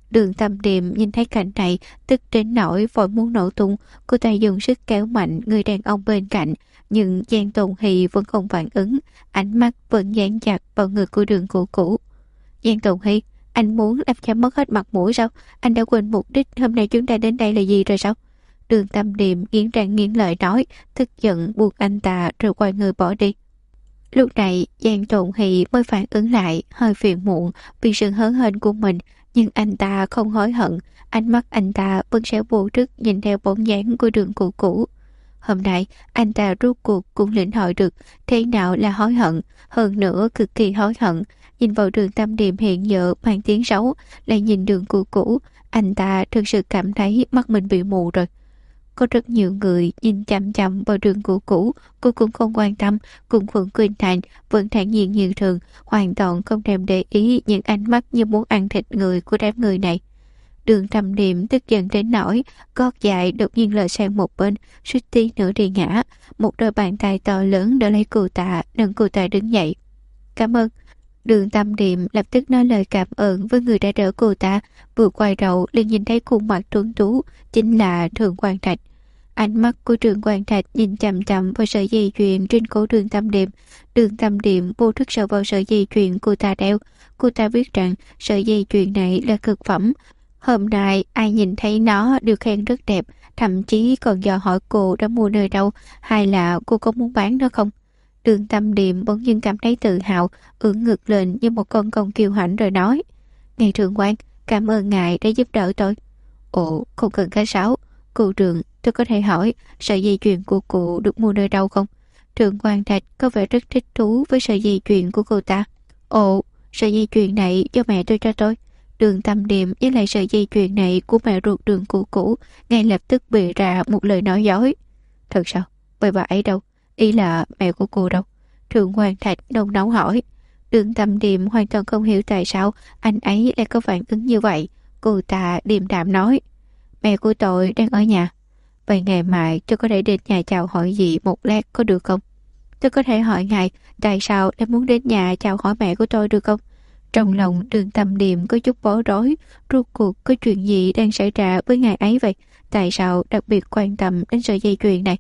Đường Tâm Điềm nhìn thấy cảnh này, tức đến nỗi vội muốn nổ tung. Cô ta dùng sức kéo mạnh người đàn ông bên cạnh, nhưng Giang Tồn Hy vẫn không phản ứng, ánh mắt vẫn dán chặt vào người của Đường Cửu Cửu. Giang Tồn Hy, anh muốn làm cho mất hết mặt mũi sao? Anh đã quên mục đích hôm nay chúng ta đến đây là gì rồi sao? Đường Tâm Điềm nghiến răng nghiến lợi nói, tức giận buộc anh ta rồi quay người bỏ đi. Lúc này Giang Tồn Hy mới phản ứng lại, hơi phiền muộn vì sự hớn hển của mình, nhưng anh ta không hối hận. Ánh mắt anh ta vẫn sẽ vô thức nhìn theo bóng dáng của Đường Cửu Cửu. Hôm nay anh ta rốt cuộc cũng lĩnh hội được thế nào là hối hận, hơn nữa cực kỳ hối hận. Nhìn vào Đường Tâm Điềm hiện giờ mang tiếng xấu, lại nhìn Đường Cửu Cửu, anh ta thực sự cảm thấy mắt mình bị mù rồi. Có rất nhiều người nhìn chăm chăm vào Đường Cửu Cửu, cô cũng không quan tâm, cùng Phượng Quỳnh Thành vẫn thản nhiên như thường, hoàn toàn không thèm để ý những ánh mắt như muốn ăn thịt người của đám người này. Đường Tâm Điềm tức giận đến nỗi gót dài đột nhiên lệch sang một bên, suýt tí nữa đi ngã. Một đôi bàn tay to lớn đỡ lấy cô ta, nâng cô ta đứng dậy. Cảm ơn. Đường Tâm Điềm lập tức nói lời cảm ơn với người đã đỡ cô ta, vừa quay đầu liền nhìn thấy khuôn mặt tuấn tú chính là Thường Quang Trạch. Ánh mắt của Thường Quang Trạch nhìn chằm chằm vào sợi dây chuyền trên cổ Đường Tâm Điềm. Đường Tâm Điềm vô thức sờ vào sợi dây chuyền cô ta đeo. Cô ta biết rằng sợi dây chuyền này là cực phẩm. Hôm nay ai nhìn thấy nó đều khen rất đẹp, thậm chí còn dò hỏi cô đã mua nơi đâu, hay là cô có muốn bán nó không. Đường Tâm Điềm bỗng nhiên cảm thấy tự hào, ưỡn ngực lên như một con công kiêu hãnh rồi nói: Ngài Thượng quan, cảm ơn ngài đã giúp đỡ tôi. Ồ, không cần khách sáo. Cô Đường, tôi có thể hỏi sợi dây chuyền của cụ được mua nơi đâu không? Thượng quan Thạch có vẻ rất thích thú với sợi dây chuyền của cô ta. Ồ, sợi dây chuyền này do mẹ tôi cho tôi. Đường Tâm Điềm với lại sợi dây chuyền này của mẹ ruột Đường Cửu Cửu ngay lập tức bịa ra một lời nói dối. Thật sao? Vậy bà ấy đâu? Ý là mẹ của cô đâu? Thượng quan Thạch nôn nóng hỏi. Đường Tâm Điềm hoàn toàn không hiểu tại sao anh ấy lại có phản ứng như vậy. Cô ta điềm đạm nói: Mẹ của tôi đang ở nhà. Vậy ngày mai tôi có thể đến nhà chào hỏi dì một lát có được không? Tôi có thể hỏi ngài tại sao lại muốn đến nhà chào hỏi mẹ của tôi được không? Trong lòng Đường Tâm Điềm có chút bối rối, rốt cuộc có chuyện gì đang xảy ra với ngài ấy vậy? Tại sao đặc biệt quan tâm đến sợi dây chuyền này?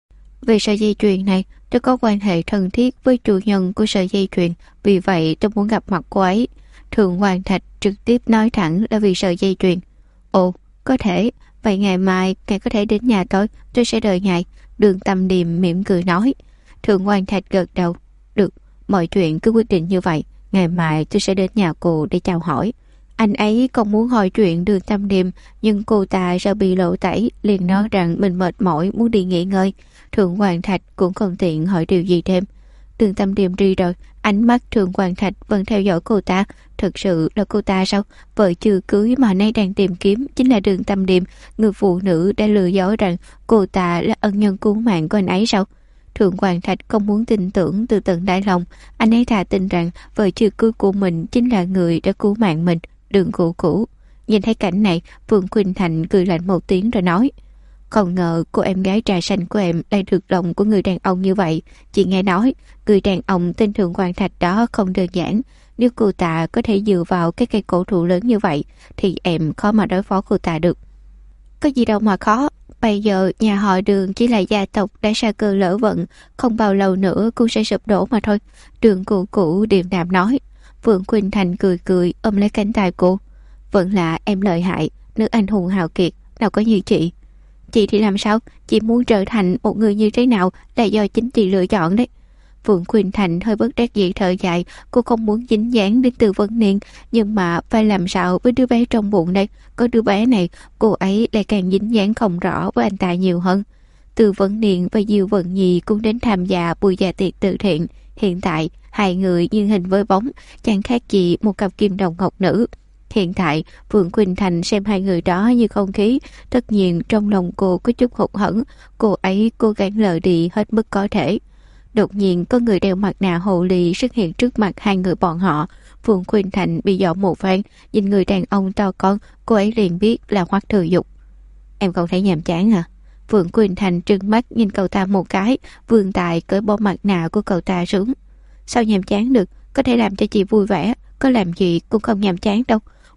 Về sợi dây chuyền này, tôi có quan hệ thân thiết với chủ nhân của sợi dây chuyền, vì vậy tôi muốn gặp mặt cô ấy. Thượng Hoàng Thạch trực tiếp nói thẳng là vì sợi dây chuyền. Ồ, có thể. Vậy ngày mai ngài có thể đến nhà tôi sẽ đợi ngài. Đường Tâm Điềm mỉm cười nói. Thượng Hoàng Thạch gật đầu. Được, mọi chuyện cứ quyết định như vậy. Ngày mai tôi sẽ đến nhà cô để chào hỏi. Anh ấy còn muốn hỏi chuyện Đường Tâm Điềm, nhưng cô ta sợ bị lộ tẩy, liền nói rằng mình mệt mỏi muốn đi nghỉ ngơi. Thượng Hoàng Thạch cũng không tiện hỏi điều gì thêm. Đường Tâm Điềm đi rồi, ánh mắt Thượng Hoàng Thạch vẫn theo dõi cô ta. Thực sự là cô ta sao? Vợ chưa cưới mà nay đang tìm kiếm chính là Đường Tâm Điềm, người phụ nữ đã lừa dối rằng cô ta là ân nhân cứu mạng của anh ấy sao? Thượng Hoàng Thạch không muốn tin tưởng từ tận đáy lòng. Anh ấy thà tin rằng vợ chưa cưới của mình chính là người đã cứu mạng mình, Đường Cửu Cửu. Nhìn thấy cảnh này, Phượng Quỳnh Thành cười lạnh một tiếng rồi nói: Không ngờ cô em gái trà xanh của em lại được lòng của người đàn ông như vậy. Chị nghe nói người đàn ông tên Thượng Hoàng Thạch đó không đơn giản. Nếu cô ta có thể dựa vào cái cây cổ thụ lớn như vậy thì em khó mà đối phó cô ta được. Có gì đâu mà khó. Bây giờ nhà họ Đường chỉ là gia tộc đã sa cơ lỡ vận, không bao lâu nữa cũng sẽ sụp đổ mà thôi. Đường Cửu Cửu điềm đạm nói. Phượng Quỳnh Thành cười cười ôm lấy cánh tay cô. Vẫn là em lợi hại, nữ anh hùng hào kiệt, nào có như chị. Chị thì làm sao? Chị muốn trở thành một người như thế nào là do chính chị lựa chọn đấy. Phượng Quỳnh Thành hơi bất đắc dĩ thở dài. Cô không muốn dính dáng đến Từ Vân Niên, nhưng mà phải làm sao với đứa bé trong bụng đây? Có đứa bé này, cô ấy lại càng dính dáng không rõ với anh ta nhiều hơn. Từ Vân Niên và Diêu Vận Nhi cũng đến tham gia buổi dạ tiệc từ thiện. Hiện tại hai người như hình với bóng, chẳng khác gì một cặp kim đồng ngọc nữ. Hiện tại Phượng Quỳnh Thành xem hai người đó như không khí, tất nhiên trong lòng cô có chút hụt hẫng. Cô ấy cố gắng lờ đi hết mức có thể. Đột nhiên có người đeo mặt nạ hồ ly xuất hiện trước mặt hai người bọn họ. Phượng Quỳnh Thành bị dọa một phen, nhìn người đàn ông to con, cô ấy liền biết là Hoắc Thừa Dục. Em không thấy nhàm chán hả? Phượng Quỳnh Thành trừng mắt nhìn cậu ta một cái, vươn tay cởi bỏ mặt nạ của cậu ta xuống. Sao nhàm chán được? Có thể làm cho chị vui vẻ, có làm gì cũng không nhàm chán đâu.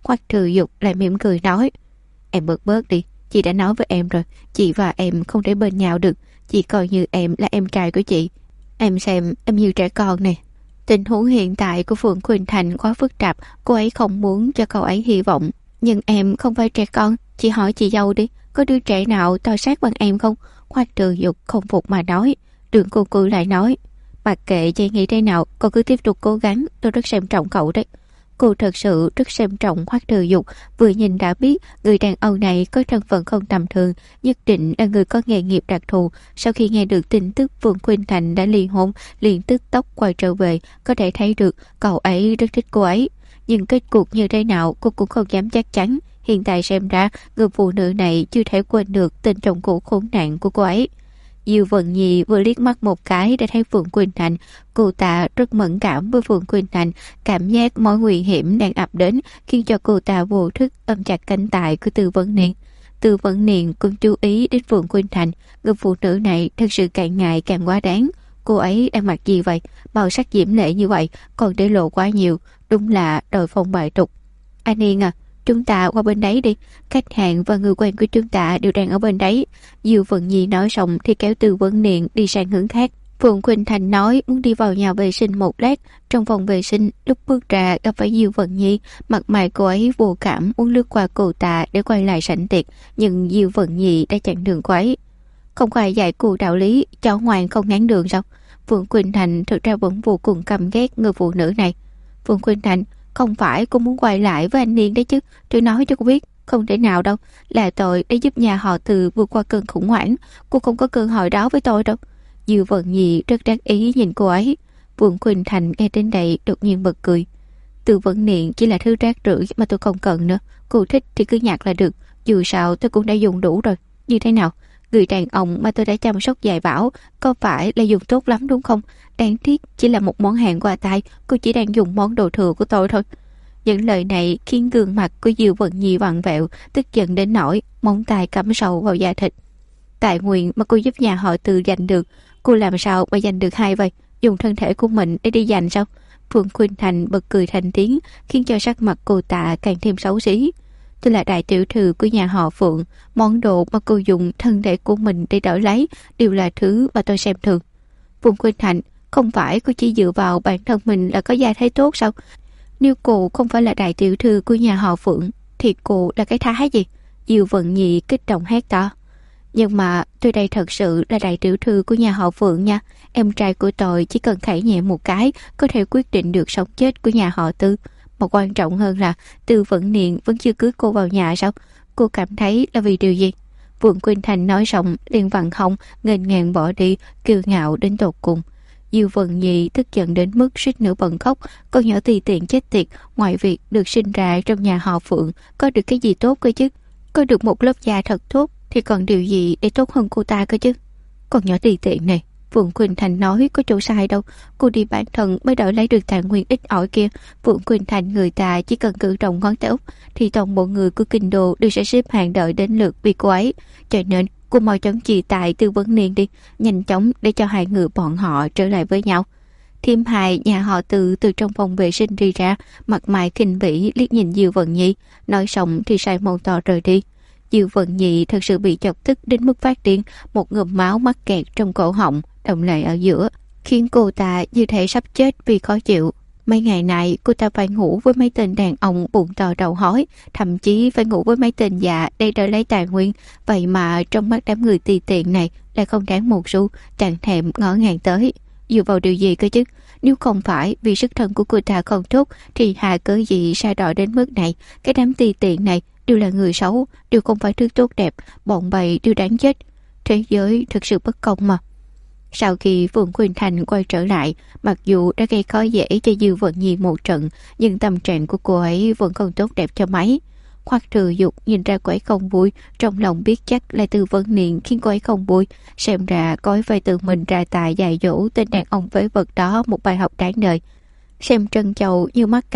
Hoắc Trừ Dục lại mỉm cười nói: Em bớt bớt đi, chị đã nói với em rồi, chị và em không thể bên nhau được, chị coi như em là em trai của chị. Em xem em như trẻ con nè. Tình huống hiện tại của Phượng Khuynh Thành quá phức tạp, cô ấy không muốn cho cậu ấy hy vọng. Nhưng em không phải trẻ con, chị hỏi chị dâu đi, có đứa trẻ nào to xác bằng em không? Hoắc Trừ Dục không phục mà nói. Đường cô cư lại nói: Mặc kệ chị nghĩ thế nào, con cứ tiếp tục cố gắng, tôi rất xem trọng cậu đấy. Cô thật sự rất xem trọng Hoắc Trừ Dục, vừa nhìn đã biết người đàn ông này có thân phận không tầm thường, nhất định là người có nghề nghiệp đặc thù. Sau khi nghe được tin tức Phượng Khuynh Thành đã ly hôn, liền tức tốc quay trở về, có thể thấy được cậu ấy rất thích cô ấy. Nhưng kết cục như thế nào cô cũng không dám chắc chắn. Hiện tại xem ra người phụ nữ này chưa thể quên được tình chồng cũ khốn nạn của cô ấy. Diêu Vận Nhi vừa liếc mắt một cái đã thấy Phượng Khuynh Thành. Cô ta rất mẫn cảm với Phượng Khuynh Thành, cảm giác mối nguy hiểm đang ập đến khiến cho cô ta vô thức ôm chặt cánh tay của Từ Vấn Niên. Từ Vấn Niên cũng chú ý đến Phượng Khuynh Thành. Người phụ nữ này thật sự càng ngày càng quá đáng. Cô ấy đang mặc gì vậy? Màu sắc diễm lệ như vậy còn để lộ quá nhiều, đúng là đồi phong bại tục. Anh Yên à, chúng ta qua bên đấy đi, khách hàng và người quen của chúng ta đều đang ở bên đấy. Diêu Vận Nhi nói xong thì kéo Từ Vấn Niên đi sang hướng khác. Phượng Khuynh Thành nói muốn đi vào nhà vệ sinh một lát. Trong phòng vệ sinh, lúc bước ra gặp phải Diêu Vận Nhi, mặt mày cô ấy vô cảm muốn lướt qua cô ta để quay lại sảnh tiệc, nhưng Diêu Vận Nhi đã chặn đường cô ấy. Không có ai dạy cô đạo lý, cháu ngoan không ngán đường sao? Phượng Khuynh Thành thực ra vẫn vô cùng căm ghét người phụ nữ này. Phượng Khuynh Thành, không phải cô muốn quay lại với anh Niên đấy chứ, tôi nói cho cô biết, không thể nào đâu, là tôi để giúp nhà họ Từ vượt qua cơn khủng hoảng, cô không có cơ hội đó với tôi đâu. Diêu Vận Nhi rất đắc ý nhìn cô ấy. Phượng Khuynh Thành nghe đến đây đột nhiên bật cười. Từ Vấn Niên chỉ là thứ rác rưởi mà tôi không cần nữa, cô thích thì cứ nhặt là được, dù sao tôi cũng đã dùng đủ rồi. Như thế nào? Người đàn ông mà tôi đã chăm sóc dạy bảo có phải là dùng tốt lắm đúng không? Đáng tiếc chỉ là một món hàng quà tặng, cô chỉ đang dùng món đồ thừa của tôi thôi. Những lời này khiến gương mặt của Diêu Vận Nhi vặn vẹo, tức giận đến nỗi móng tay cắm sâu vào da thịt. Tài nguyện mà cô giúp nhà họ Từ giành được, cô làm sao mà giành được hay vậy? Dùng thân thể của mình để đi giành sao? Phượng Khuynh Thành bật cười thành tiếng, khiến cho sắc mặt cô ta càng thêm xấu xí. Tôi là đại tiểu thư của nhà họ Phượng, món đồ mà cô dùng thân thể của mình để đỡ lấy đều là thứ mà tôi xem thường. Phượng Khuynh Thành, không phải cô chỉ dựa vào bản thân mình là có gia thế tốt sao? Nếu cô không phải là đại tiểu thư của nhà họ Phượng thì cô là cái thá gì? Diêu Vận Nhi kích động hét to. Nhưng mà tôi đây thật sự là đại tiểu thư của nhà họ Phượng nha. Em trai của tôi chỉ cần khẩy nhẹ một cái có thể quyết định được sống chết của nhà họ Tư. Mà quan trọng hơn là Từ Vấn Niên vẫn chưa cưới cô vào nhà sao? Cô cảm thấy là vì điều gì? Phượng Khuynh Thành nói xong liền vặn hông nghênh ngang bỏ đi, kiêu ngạo đến tột cùng. Diêu Vận Nhi tức giận đến mức suýt nữa bật khóc. Con nhỏ tùy tiện chết tiệt, ngoài việc được sinh ra trong nhà họ Phượng có được cái gì tốt cơ chứ? Có được một lớp da thật tốt thì còn điều gì để tốt hơn cô ta cơ chứ? Con nhỏ tùy tiện này, Phượng Khuynh Thành nói có chỗ sai đâu. Cô đi bản thân mới đỡ lấy được tài nguyên ít ỏi kia. Phượng Khuynh Thành người ta chỉ cần cử động ngón tay út thì toàn bộ người của kinh đô đều sẽ xếp hàng đợi đến lượt vì cô ấy. Cho nên cô mau chóng chia tài Tư Vấn Niên đi, nhanh chóng để cho hai người bọn họ trở lại với nhau. Thiêm hài nhà họ từ trong phòng vệ sinh đi ra, mặt mày khinh bỉ liếc nhìn Diêu Vận Nhi, nói xong thì sai màu to rời đi. Diêu Vận Nhi thật sự bị chọc tức đến mức phát điên, một ngụm máu mắc kẹt trong cổ họng, đọng lại ở giữa, khiến cô ta như thể sắp chết vì khó chịu. Mấy ngày này cô ta phải ngủ với mấy tên đàn ông bụng to đầu hói, thậm chí phải ngủ với mấy tên già để đỡ lấy tài nguyên. Vậy mà trong mắt đám người tùy tiện này lại không đáng một xu, chẳng thèm ngó ngàng tới. Dựa vào điều gì cơ chứ? Nếu không phải vì sức thân của cô ta không tốt thì hà cớ gì sa đỏ đến mức này? Cái đám tùy tiện này đều là người xấu, đều không phải thứ tốt đẹp, bọn bầy đều đáng chết. Thế giới thực sự bất công mà. Sau khi Phượng Khuynh Thành quay trở lại, mặc dù đã gây khó dễ cho Diêu Vận Nhi một trận, nhưng tâm trạng của cô ấy vẫn không tốt đẹp cho mấy. Hoắc Trừ Dục nhìn ra cô ấy không vui, trong lòng biết chắc là Từ Vấn Niên khiến cô ấy không vui. Xem ra cô ấy phải tự mình ra tài dạy dỗ tên đàn ông phế vật đó một bài học đáng đời. Xem trân châu như mắt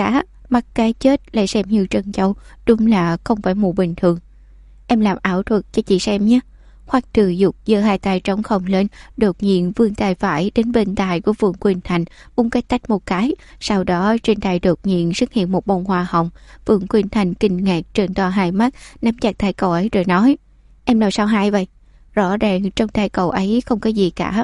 cá chết lại xem như trân châu, đúng là không phải mù bình thường. Em làm ảo thuật cho chị xem nhé. Hoắc Trừ Dục giơ hai tay trống không lên, đột nhiên vươn tay phải đến bên tai của Phượng Khuynh Thành, búng cái tách một cái, sau đó trên tay đột nhiên xuất hiện một bông hoa hồng. Phượng Khuynh Thành kinh ngạc trợn to hai mắt, nắm chặt tay cậu ấy rồi nói: "Em làm sao hay vậy?" Rõ ràng trong tay cậu ấy không có gì cả.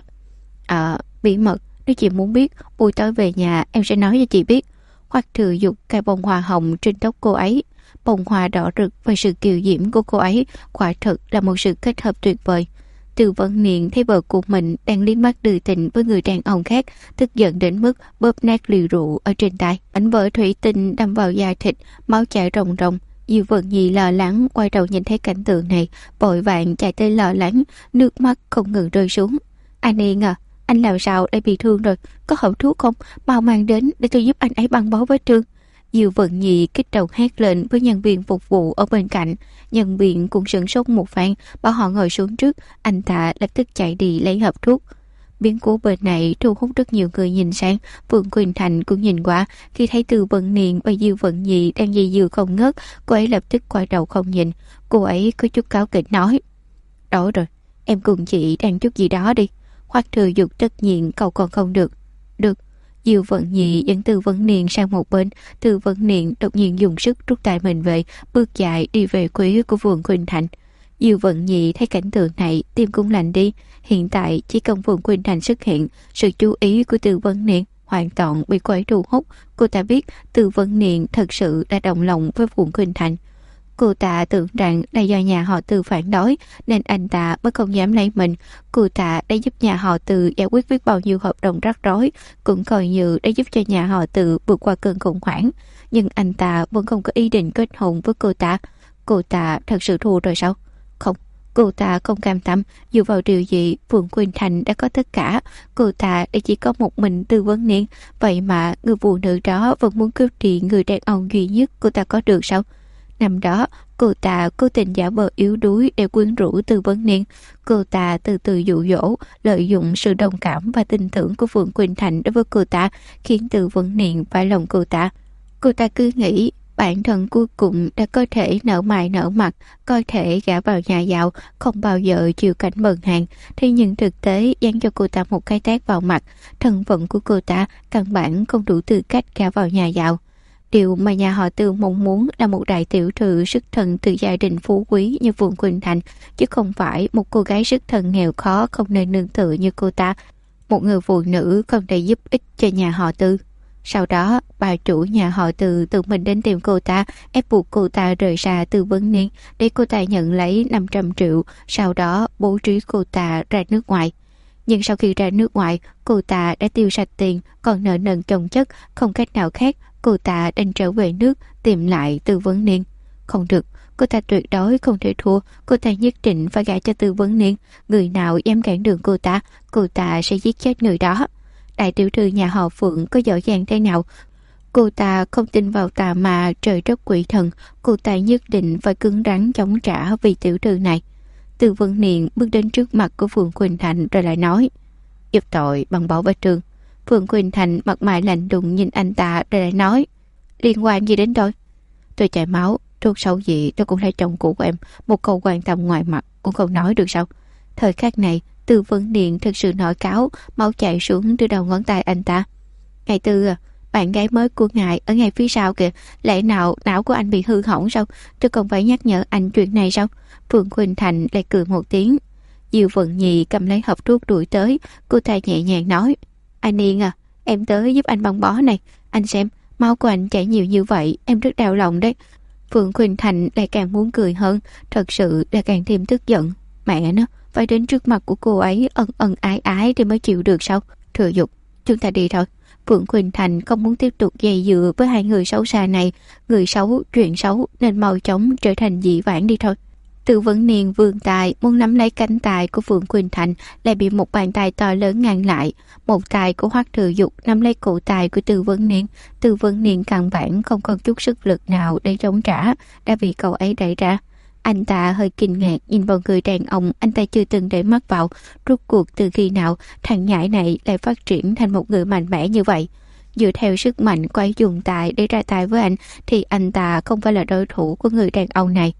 Bí mật, nếu chị muốn biết, buổi tối về nhà em sẽ nói cho chị biết." Hoắc Trừ Dục cài bông hoa hồng trên tóc cô ấy. Bông hoa đỏ rực và sự kiều diễm của cô ấy quả thực là một sự kết hợp tuyệt vời. Từ Vân Niên thấy vợ của mình đang liếc mắt đưa tình với người đàn ông khác, tức giận đến mức bóp nát ly rượu ở trên tay. Ảnh vỡ thủy tinh đâm vào da thịt, máu chảy ròng ròng. Diêu Vận Nhi lo lắng quay đầu nhìn thấy cảnh tượng này, vội vàng chạy tới lo lắng, nước mắt không ngừng rơi xuống. "Anh Yên à, anh làm sao lại bị thương rồi? Có hộp thuốc không? Mau mang đến để tôi giúp anh ấy băng bó vết thương." Diêu Vận Nhi kích động hét lên với nhân viên phục vụ ở bên cạnh. Nhân viên cũng sửng sốt một phen, bảo họ ngồi xuống trước. Anh ta lập tức chạy đi lấy hộp thuốc. Biến cố bên này thu hút rất nhiều người nhìn sang. Phượng Khuynh Thành cũng nhìn qua. Khi thấy Từ Vân Niên và Diêu Vận Nhi đang dây dưa không ngớt, cô ấy lập tức quay đầu không nhìn. Cô ấy có chút cáu kỉnh nói: "Đó rồi, em cùng chị đang chút gì đó đi." Hoắc Trừ Dục tất nhiên cậu còn không được. "Được." Diêu Vận Nhi dẫn Từ Vân Niên sang một bên. Từ Vân Niên đột nhiên dùng sức rút tay mình về, bước dài đi về quỹ của Phượng Khuynh Thành. Diêu Vận Nhi thấy cảnh tượng này, tim cũng lạnh đi. Hiện tại chỉ cần Phượng Khuynh Thành xuất hiện, sự chú ý của Từ Vân Niên hoàn toàn bị cô ấy thu hút. Cô ta biết Từ Vân Niên thật sự đã động lòng với Phượng Khuynh Thành. Cô ta tưởng rằng là do nhà họ Từ phản đối nên anh ta mới không dám lấy mình. Cô ta đã giúp nhà họ Từ giải quyết biết bao nhiêu hợp đồng rắc rối, cũng coi như đã giúp cho nhà họ Từ vượt qua cơn khủng hoảng. Nhưng anh ta vẫn không có ý định kết hôn với cô ta. Cô ta thật sự thua rồi sao? Không, cô ta không cam tâm. Dù vào điều gì, Phượng Khuynh Thành đã có tất cả. Cô ta đã chỉ có một mình Từ Vân Niên. Vậy mà người phụ nữ đó vẫn muốn cướp đi người đàn ông duy nhất cô ta có được sao? Năm đó, cô ta cố tình giả vờ yếu đuối để quyến rũ Từ Vân Niên. Cô ta từ từ dụ dỗ, lợi dụng sự đồng cảm và tin tưởng của Phượng Khuynh Thành đối với cô ta, khiến Từ Vân Niên phải lòng cô ta. Cô ta cứ nghĩ bản thân cuối cùng đã có thể nở mày nở mặt, có thể gả vào nhà giàu, không bao giờ chịu cảnh bần hàng. Thế nhưng thực tế giáng cho cô ta một cái tát vào mặt. Thân phận của cô ta căn bản không đủ tư cách gả vào nhà giàu. Điều mà nhà họ Từ mong muốn là một đại tiểu thư xuất thân từ gia đình phú quý như Phượng Khuynh Thành, chứ không phải một cô gái xuất thân nghèo khó không nên nương tựa như cô ta, một người phụ nữ không thể giúp ích cho nhà họ Từ. Sau đó, bà chủ nhà họ Từ tự mình đến tìm cô ta, ép buộc cô ta rời xa Từ Vân Niên để cô ta nhận lấy 500 triệu, sau đó bố trí cô ta ra nước ngoài. Nhưng sau khi ra nước ngoài, cô ta đã tiêu sạch tiền, còn nợ nần chồng chất, không cách nào khác. Cô ta đành trở về nước tìm lại Từ Vân Niên. Không được, cô ta tuyệt đối không thể thua. Cô ta nhất định phải gả cho Từ Vân Niên. Người nào dám cản đường cô ta sẽ giết chết người đó. Đại tiểu thư nhà họ Phượng có giỏi giang thế nào, cô ta không tin vào tà ma trời đất quỷ thần. Cô ta nhất định phải cứng rắn chống trả vì tiểu thư này. Từ Vân Niên bước đến trước mặt của Phượng Khuynh Thành rồi lại nói: "Giúp tội băng bó vết thương." Phượng Khuynh Thành mặt mày lạnh lùng nhìn anh ta rồi lại nói: "Liên quan gì đến tôi? Tôi chảy máu, thuốc sâu gì tôi cũng là chồng cũ của em, một câu quan tâm ngoài mặt cũng không nói được sao?" Thời khắc này, Từ Vân Niên thực sự nổi cáo, máu chảy xuống từ đầu ngón tay anh ta. "Ngài Tư à, bạn gái mới của ngài ở ngay phía sau kìa, lẽ nào não của anh bị hư hỏng sao? Tôi còn phải nhắc nhở anh chuyện này sao?" Phượng Khuynh Thành lại cười một tiếng. Diêu Vận Nhi cầm lấy hộp thuốc đuổi tới. Cô ta nhẹ nhàng nói: "Anh Niên à, em tới giúp anh băng bó này. Anh xem, máu của anh chảy nhiều như vậy, em rất đau lòng đấy." Phượng Khuynh Thành lại càng muốn cười hơn, thật sự là càng thêm tức giận. Mẹ nó, phải đến trước mặt của cô ấy ân ân ái ái thì mới chịu được sao? Thừa Dục, chúng ta đi thôi. Phượng Khuynh Thành không muốn tiếp tục dây dưa với hai người xấu xa này. Người xấu, chuyện xấu nên mau chóng trở thành dị vãng đi thôi. Từ Vân Niên vươn tay muốn nắm lấy cánh tay của Phượng Khuynh Thành, lại bị một bàn tay to lớn ngăn lại. Một tay của Hoắc Trừ Dục nắm lấy cổ tay của Từ Vân Niên. Từ Vân Niên căn bản không còn chút sức lực nào để chống trả, đã bị cậu ấy đẩy ra. Anh ta hơi kinh ngạc nhìn vào người đàn ông anh ta chưa từng để mắt vào. Rốt cuộc từ khi nào thằng nhãi này lại phát triển thành một người mạnh mẽ như vậy? Dựa theo sức mạnh của ấy dùng tài để ra tay với anh thì anh ta không phải là đối thủ của người đàn ông này.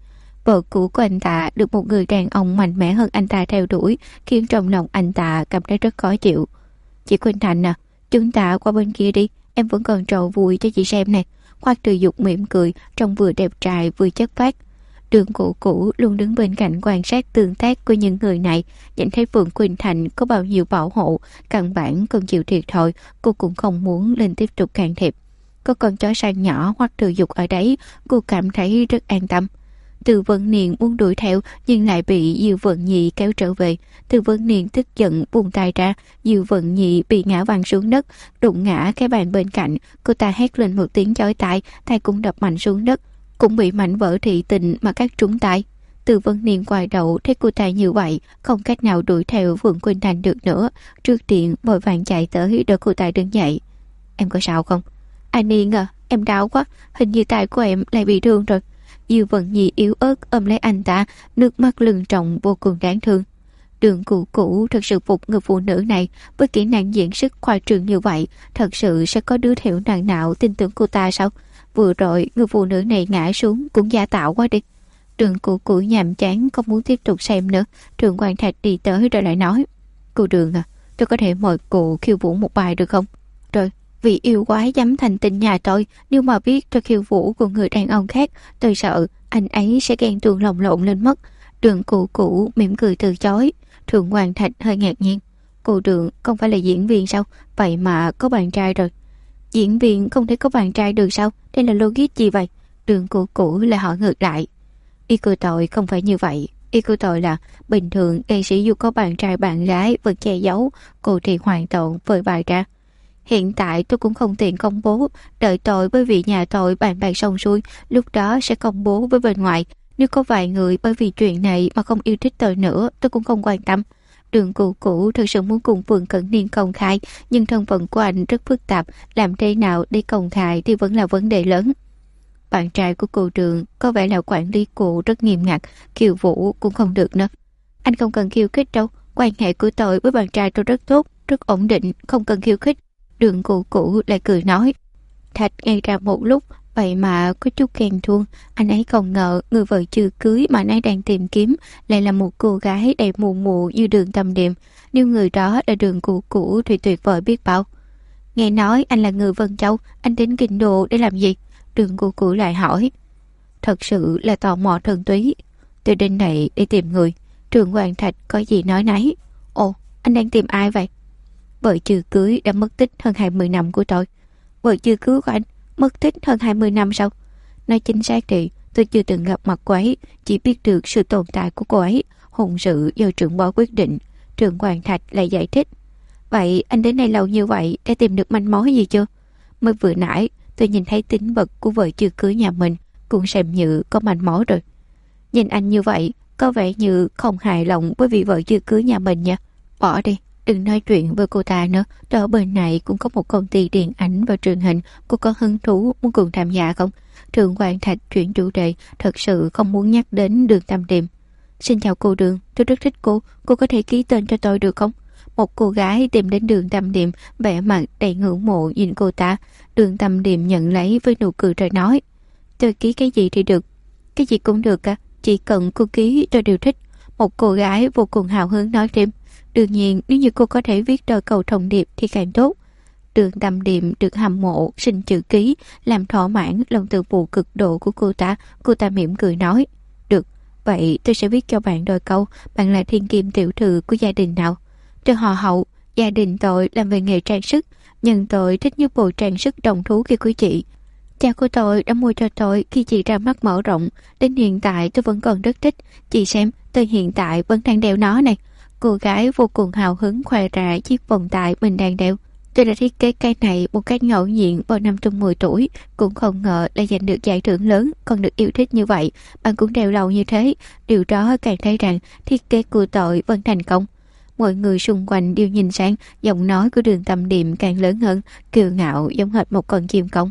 Vợ cũ của anh ta được một người đàn ông mạnh mẽ hơn anh ta theo đuổi, khiến trong lòng anh ta cảm thấy rất khó chịu. Chị Quỳnh Thành à, chúng ta qua bên kia đi, em vẫn còn trò vui cho chị xem nè. Hoắc Từ Dục mỉm cười, trông vừa đẹp trai vừa chất phác. Đường Cũ Cũ luôn đứng bên cạnh quan sát tương tác của những người này, nhìn thấy Phượng Quỳnh Thành có bao nhiêu bảo hộ, căn bản không chịu thiệt thòi, cô cũng không muốn lên tiếp tục can thiệp. Có con chó săn nhỏ Hoắc Từ Dục ở đấy, cô cảm thấy rất an tâm. Từ Vân Niên muốn đuổi theo nhưng lại bị Diêu Vận Nhi kéo trở về. Từ Vân Niên tức giận buông tay ra, Diêu Vận Nhi bị ngã văng xuống đất, đụng ngã cái bàn bên cạnh. Cô ta hét lên một tiếng chói tai, tay cũng đập mạnh xuống đất, cũng bị mảnh vỡ thị tình mà cắt trúng tay. Từ Vân Niên quay đầu thấy cô ta như vậy, không cách nào đuổi theo Phượng Quỳnh Thành được nữa, trước điện vội vàng chạy tới đỡ cô ta đứng dậy. Em có sao không? Anh Niên à, em đau quá, hình như tay của em lại bị thương rồi. Diêu Vận Nhi yếu ớt ôm lấy anh ta, nước mắt lưng tròng vô cùng đáng thương. Đường Cũ Cũ thật sự phục người phụ nữ này, với kỹ năng diễn xuất khoa trương như vậy, thật sự sẽ có đứa thiểu năng nào tin tưởng cô ta sao? Vừa rồi người phụ nữ này ngã xuống cũng giả tạo quá đi. Đường Cũ Cũ nhàm chán không muốn tiếp tục xem nữa. Trường Quang Thạch đi tới rồi lại nói: Cô Đường à, tôi có thể mời cô khiêu vũ một bài được không? Rồi, vì yêu quái dám thành tình nhà tôi, nếu mà biết tôi khiêu vũ của người đàn ông khác, tôi sợ anh ấy sẽ ghen tuông lồng lộn lên mất. Đường Cũ Cũ mỉm cười từ chối. Thượng Hoàng Thạch hơi ngạc nhiên. Cô Đường không phải là diễn viên sao? Vậy mà có bạn trai rồi. Diễn viên không thể có bạn trai được sao? Đây là logic gì vậy? Đường Cũ Cũ lại hỏi ngược lại. Ý của tôi không phải như vậy. Ý của tôi là bình thường nghệ sĩ dù có bạn trai bạn gái vẫn che giấu, cô thì hoàn toàn vơi bày ra. Hiện tại tôi cũng không tiện công bố, đợi tôi bởi vì nhà tôi bàn bạc xong xuôi, lúc đó sẽ công bố với bên ngoài. Nếu có vài người bởi vì chuyện này mà không yêu thích tôi nữa, tôi cũng không quan tâm. Đường Cũ Cũ thực sự muốn cùng Phượng Cẩn Niên công khai, nhưng thân phận của anh rất phức tạp, làm thế nào để công khai thì vẫn là vấn đề lớn. Bạn trai của cô Đường có vẻ là quản lý cô rất nghiêm ngặt, khiêu vũ cũng không được nữa. Anh không cần khiêu khích đâu, quan hệ của tôi với bạn trai tôi rất tốt, rất ổn định, không cần khiêu khích. Đường Cũ Cũ lại cười nói. Thạch ngay ra một lúc, vậy mà có chút ghen tuông. Anh ấy không ngờ người vợ chưa cưới mà anh ấy đang tìm kiếm lại là một cô gái đẹp mù mù như Đường Tâm Điềm. Nếu người đó là Đường Cũ Cũ thì tuyệt vời biết bao. Nghe nói anh là người Vân Châu, anh đến Kinh Đô để làm gì? Đường Cũ Cũ lại hỏi. Thật sự là tò mò thần túy. Tôi đến đây để tìm người. Trường Hoàng Thạch có gì nói nấy. Ồ, anh đang tìm ai vậy? Vợ chưa cưới đã mất tích hơn 20 năm của tôi. Vợ chưa cưới của anh mất tích hơn 20 năm sao? Nói chính xác thì tôi chưa từng gặp mặt cô ấy, chỉ biết được sự tồn tại của cô ấy. Hôn sự do trưởng bối quyết định. Trường Hoàng Thạch lại giải thích. Vậy anh đến đây lâu như vậy đã tìm được manh mối gì chưa? Mới vừa nãy tôi nhìn thấy tính vật của vợ chưa cưới nhà mình cũng xem như có manh mối rồi. Nhìn anh như vậy có vẻ như không hài lòng với vị vợ chưa cưới nhà mình nha. Bỏ đi, đừng nói chuyện với cô ta nữa. Tôi ở bên này cũng có một công ty điện ảnh và truyền hình. Cô có hứng thú muốn cùng tham gia không? Trường Hoàng Thạch chuyển chủ đề, thật sự không muốn nhắc đến Đường Tâm Điềm. Xin chào cô Đường, tôi rất thích cô có thể ký tên cho tôi được không? Một cô gái tìm đến Đường Tâm Điềm, vẻ mặt đầy ngưỡng mộ nhìn cô ta. Đường Tâm Điềm nhận lấy với nụ cười rồi nói. Tôi ký cái gì thì được. Cái gì cũng được à, chỉ cần cô ký tôi đều thích. Một cô gái vô cùng hào hứng nói thêm. Đương nhiên nếu như cô có thể viết đôi câu thông điệp thì càng tốt. Đường Tâm Điềm được hâm mộ xin chữ ký, làm thỏa mãn lòng tự phụ cực độ của cô ta. Cô ta mỉm cười nói. Được, vậy tôi sẽ viết cho bạn đôi câu. Bạn là thiên kim tiểu thư của gia đình nào? Tôi họ Hậu, gia đình tôi làm về nghề trang sức, nhưng tôi thích nhất bộ trang sức đồng thú kia của chị. Cha của tôi đã mua cho tôi khi chị ra mắt mở rộng, đến hiện tại tôi vẫn còn rất thích. Chị xem, tôi hiện tại vẫn đang đeo nó này. Cô gái vô cùng hào hứng khoe ra chiếc vòng tay mình đang đeo. Tôi đã thiết kế cái này một cách ngẫu nhiên vào năm tôi 10 tuổi, cũng không ngờ lại giành được giải thưởng lớn, còn được yêu thích như vậy. Bạn cũng đeo lâu như thế, điều đó càng thấy rằng thiết kế của tôi vẫn thành công. Mọi người xung quanh đều nhìn sang, giọng nói của Đường Tâm Điềm càng lớn hơn, kiêu ngạo giống hệt một con chim công.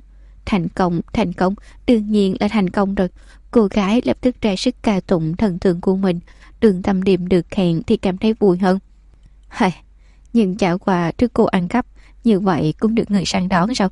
Thành công, đương nhiên là thành công rồi. Cô gái lập tức ra sức ca tụng thần tượng của mình. Đường Tâm Điềm được khen thì cảm thấy vui hơn. Nhưng trả quà trước cô ăn cắp, như vậy cũng được người săn đón sao?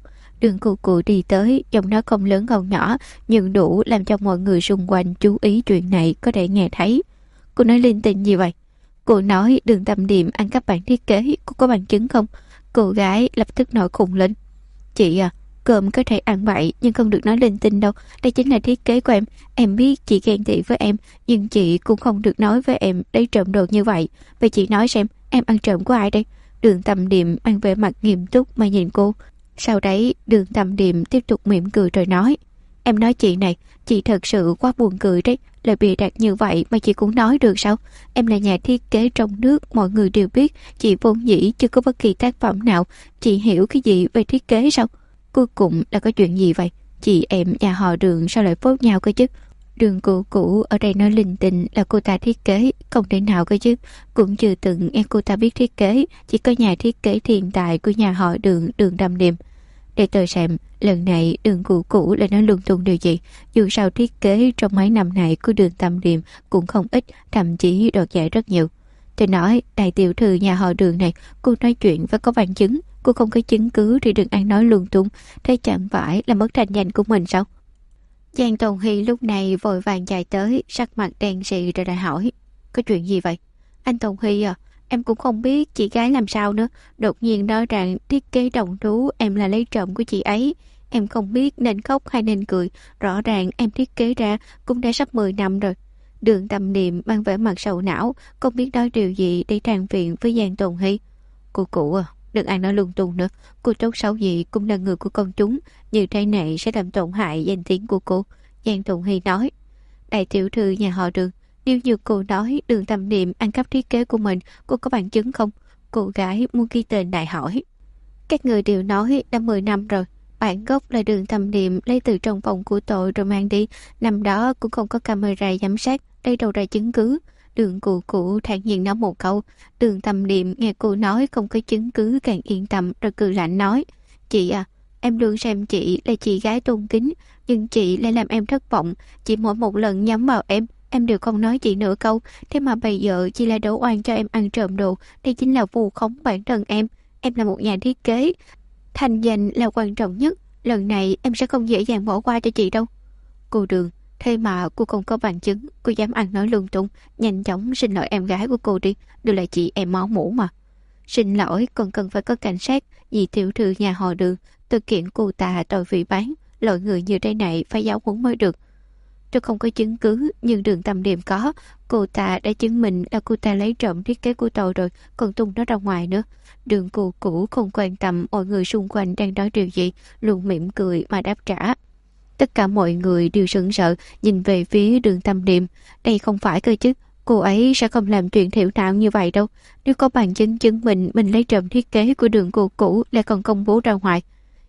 Đường cụ đi tới, giọng nói không lớn không nhỏ, nhưng đủ làm cho mọi người xung quanh chú ý chuyện này có thể nghe thấy. Cô nói linh tinh gì vậy? Cô nói Đường Tâm Điềm ăn cắp bản thiết kế, cô có bằng chứng không? Cô gái lập tức nổi khùng lên. Chị à, cơm có thể ăn vậy nhưng không được nói linh tinh đâu. Đây chính là thiết kế của em. Em biết chị ghen tị với em, nhưng chị cũng không được nói với em đấy trộm đồ như vậy. Vậy chị nói xem, em ăn trộm của ai đây? Đường Tâm Điềm mang vẻ mặt nghiêm túc mà nhìn cô. Sau đấy Đường Tâm Điềm tiếp tục mỉm cười rồi nói: Em nói chị này, chị thật sự quá buồn cười đấy. Lời bịa đặt như vậy mà chị cũng nói được sao? Em là nhà thiết kế trong nước, mọi người đều biết. Chị vốn dĩ chưa có bất kỳ tác phẩm nào. Chị hiểu cái gì về thiết kế sao? Cuối cùng là có chuyện gì vậy? Chị em nhà họ Đường sao lại phốt nhau cơ chứ? Đường cũ ở đây nói linh tinh là cô ta thiết kế, không thể nào cơ chứ. Cũng chưa từng nghe cô ta biết thiết kế. Chỉ có nhà thiết kế hiện tại của nhà họ Đường, Đường Tâm Điềm. Để tôi xem, lần này Đường cũ lại nói lung tung điều gì. Dù sao thiết kế trong mấy năm này của Đường Tâm Điềm cũng không ít, thậm chí đoạt giải rất nhiều. Tôi nói, đại tiểu thư nhà họ Đường này, cô nói chuyện phải có bằng chứng. Cô không có chứng cứ thì đừng ăn nói lung tung. Thế chẳng phải là mất thành danh của mình sao? Giang Tồn Hy lúc này vội vàng chạy tới, sắc mặt đen sì rồi lại hỏi: Có chuyện gì vậy? Anh Tồn Hy à, em cũng không biết chị gái làm sao nữa. Đột nhiên nói rằng thiết kế đồng thú em là lấy trộm của chị ấy. Em không biết nên khóc hay nên cười. Rõ ràng em thiết kế ra cũng đã sắp 10 năm rồi. Đường Tâm Điềm mang vẻ mặt sầu não, không biết nói điều gì để tràn viện với Giang Tồn Hy. Cô cụ à, đừng ăn nói lung tung nữa. Cô tốt xấu gì cũng là người của công chúng. Như thế này sẽ làm tổn hại danh tiếng của cô. Giang Tùng Hy nói: Đại tiểu thư nhà họ Đường, nếu như cô nói Đường Tâm Điềm ăn cắp thiết kế của mình, cô có bằng chứng không? Cô gái muốn ghi tên đại hỏi. Các người đều nói đã 10 năm rồi. Bản gốc là Đường Tâm Điềm lấy từ trong phòng của tội rồi mang đi. Năm đó cũng không có camera giám sát. Đây đâu ra chứng cứ. Đường cụ thản nhiên nói một câu. Đường Tâm Điềm nghe cô nói không có chứng cứ càng yên tâm, rồi cười lạnh nói: Chị à, em luôn xem chị là chị gái tôn kính, nhưng chị lại làm em thất vọng. Chị mỗi một lần nhắm vào em đều không nói chị nửa câu. Thế mà bây giờ chị lại đổ oan cho em ăn trộm đồ. Đây chính là vu khống bản thân em. Em là một nhà thiết kế, thành danh là quan trọng nhất. Lần này em sẽ không dễ dàng bỏ qua cho chị đâu. Cô Đường, thế mà cô không có bằng chứng, cô dám ăn nói lung tung. Nhanh chóng xin lỗi em gái của cô đi. Đều là chị em máu mủ mà. Xin lỗi, còn cần phải có cảnh sát. Vì tiểu thư nhà họ Đường, tôi kiện cô ta tội phỉ báng. Loại người như thế này phải giáo huấn mới được. Tôi không có chứng cứ, nhưng Đường Tâm Điềm có. Cô ta đã chứng minh là cô ta lấy trộm thiết kế của tôi rồi, còn tung nó ra ngoài nữa. Đường cũ không quan tâm mọi người xung quanh đang nói điều gì, luôn mỉm cười mà đáp trả. Tất cả mọi người đều sững sờ nhìn về phía Đường Tâm Điềm. Đây không phải cơ chứ. Cô ấy sẽ không làm chuyện thiểu não như vậy đâu. Nếu có bằng chứng chứng minh mình lấy trộm thiết kế của Đường cũ lại còn công bố ra ngoài.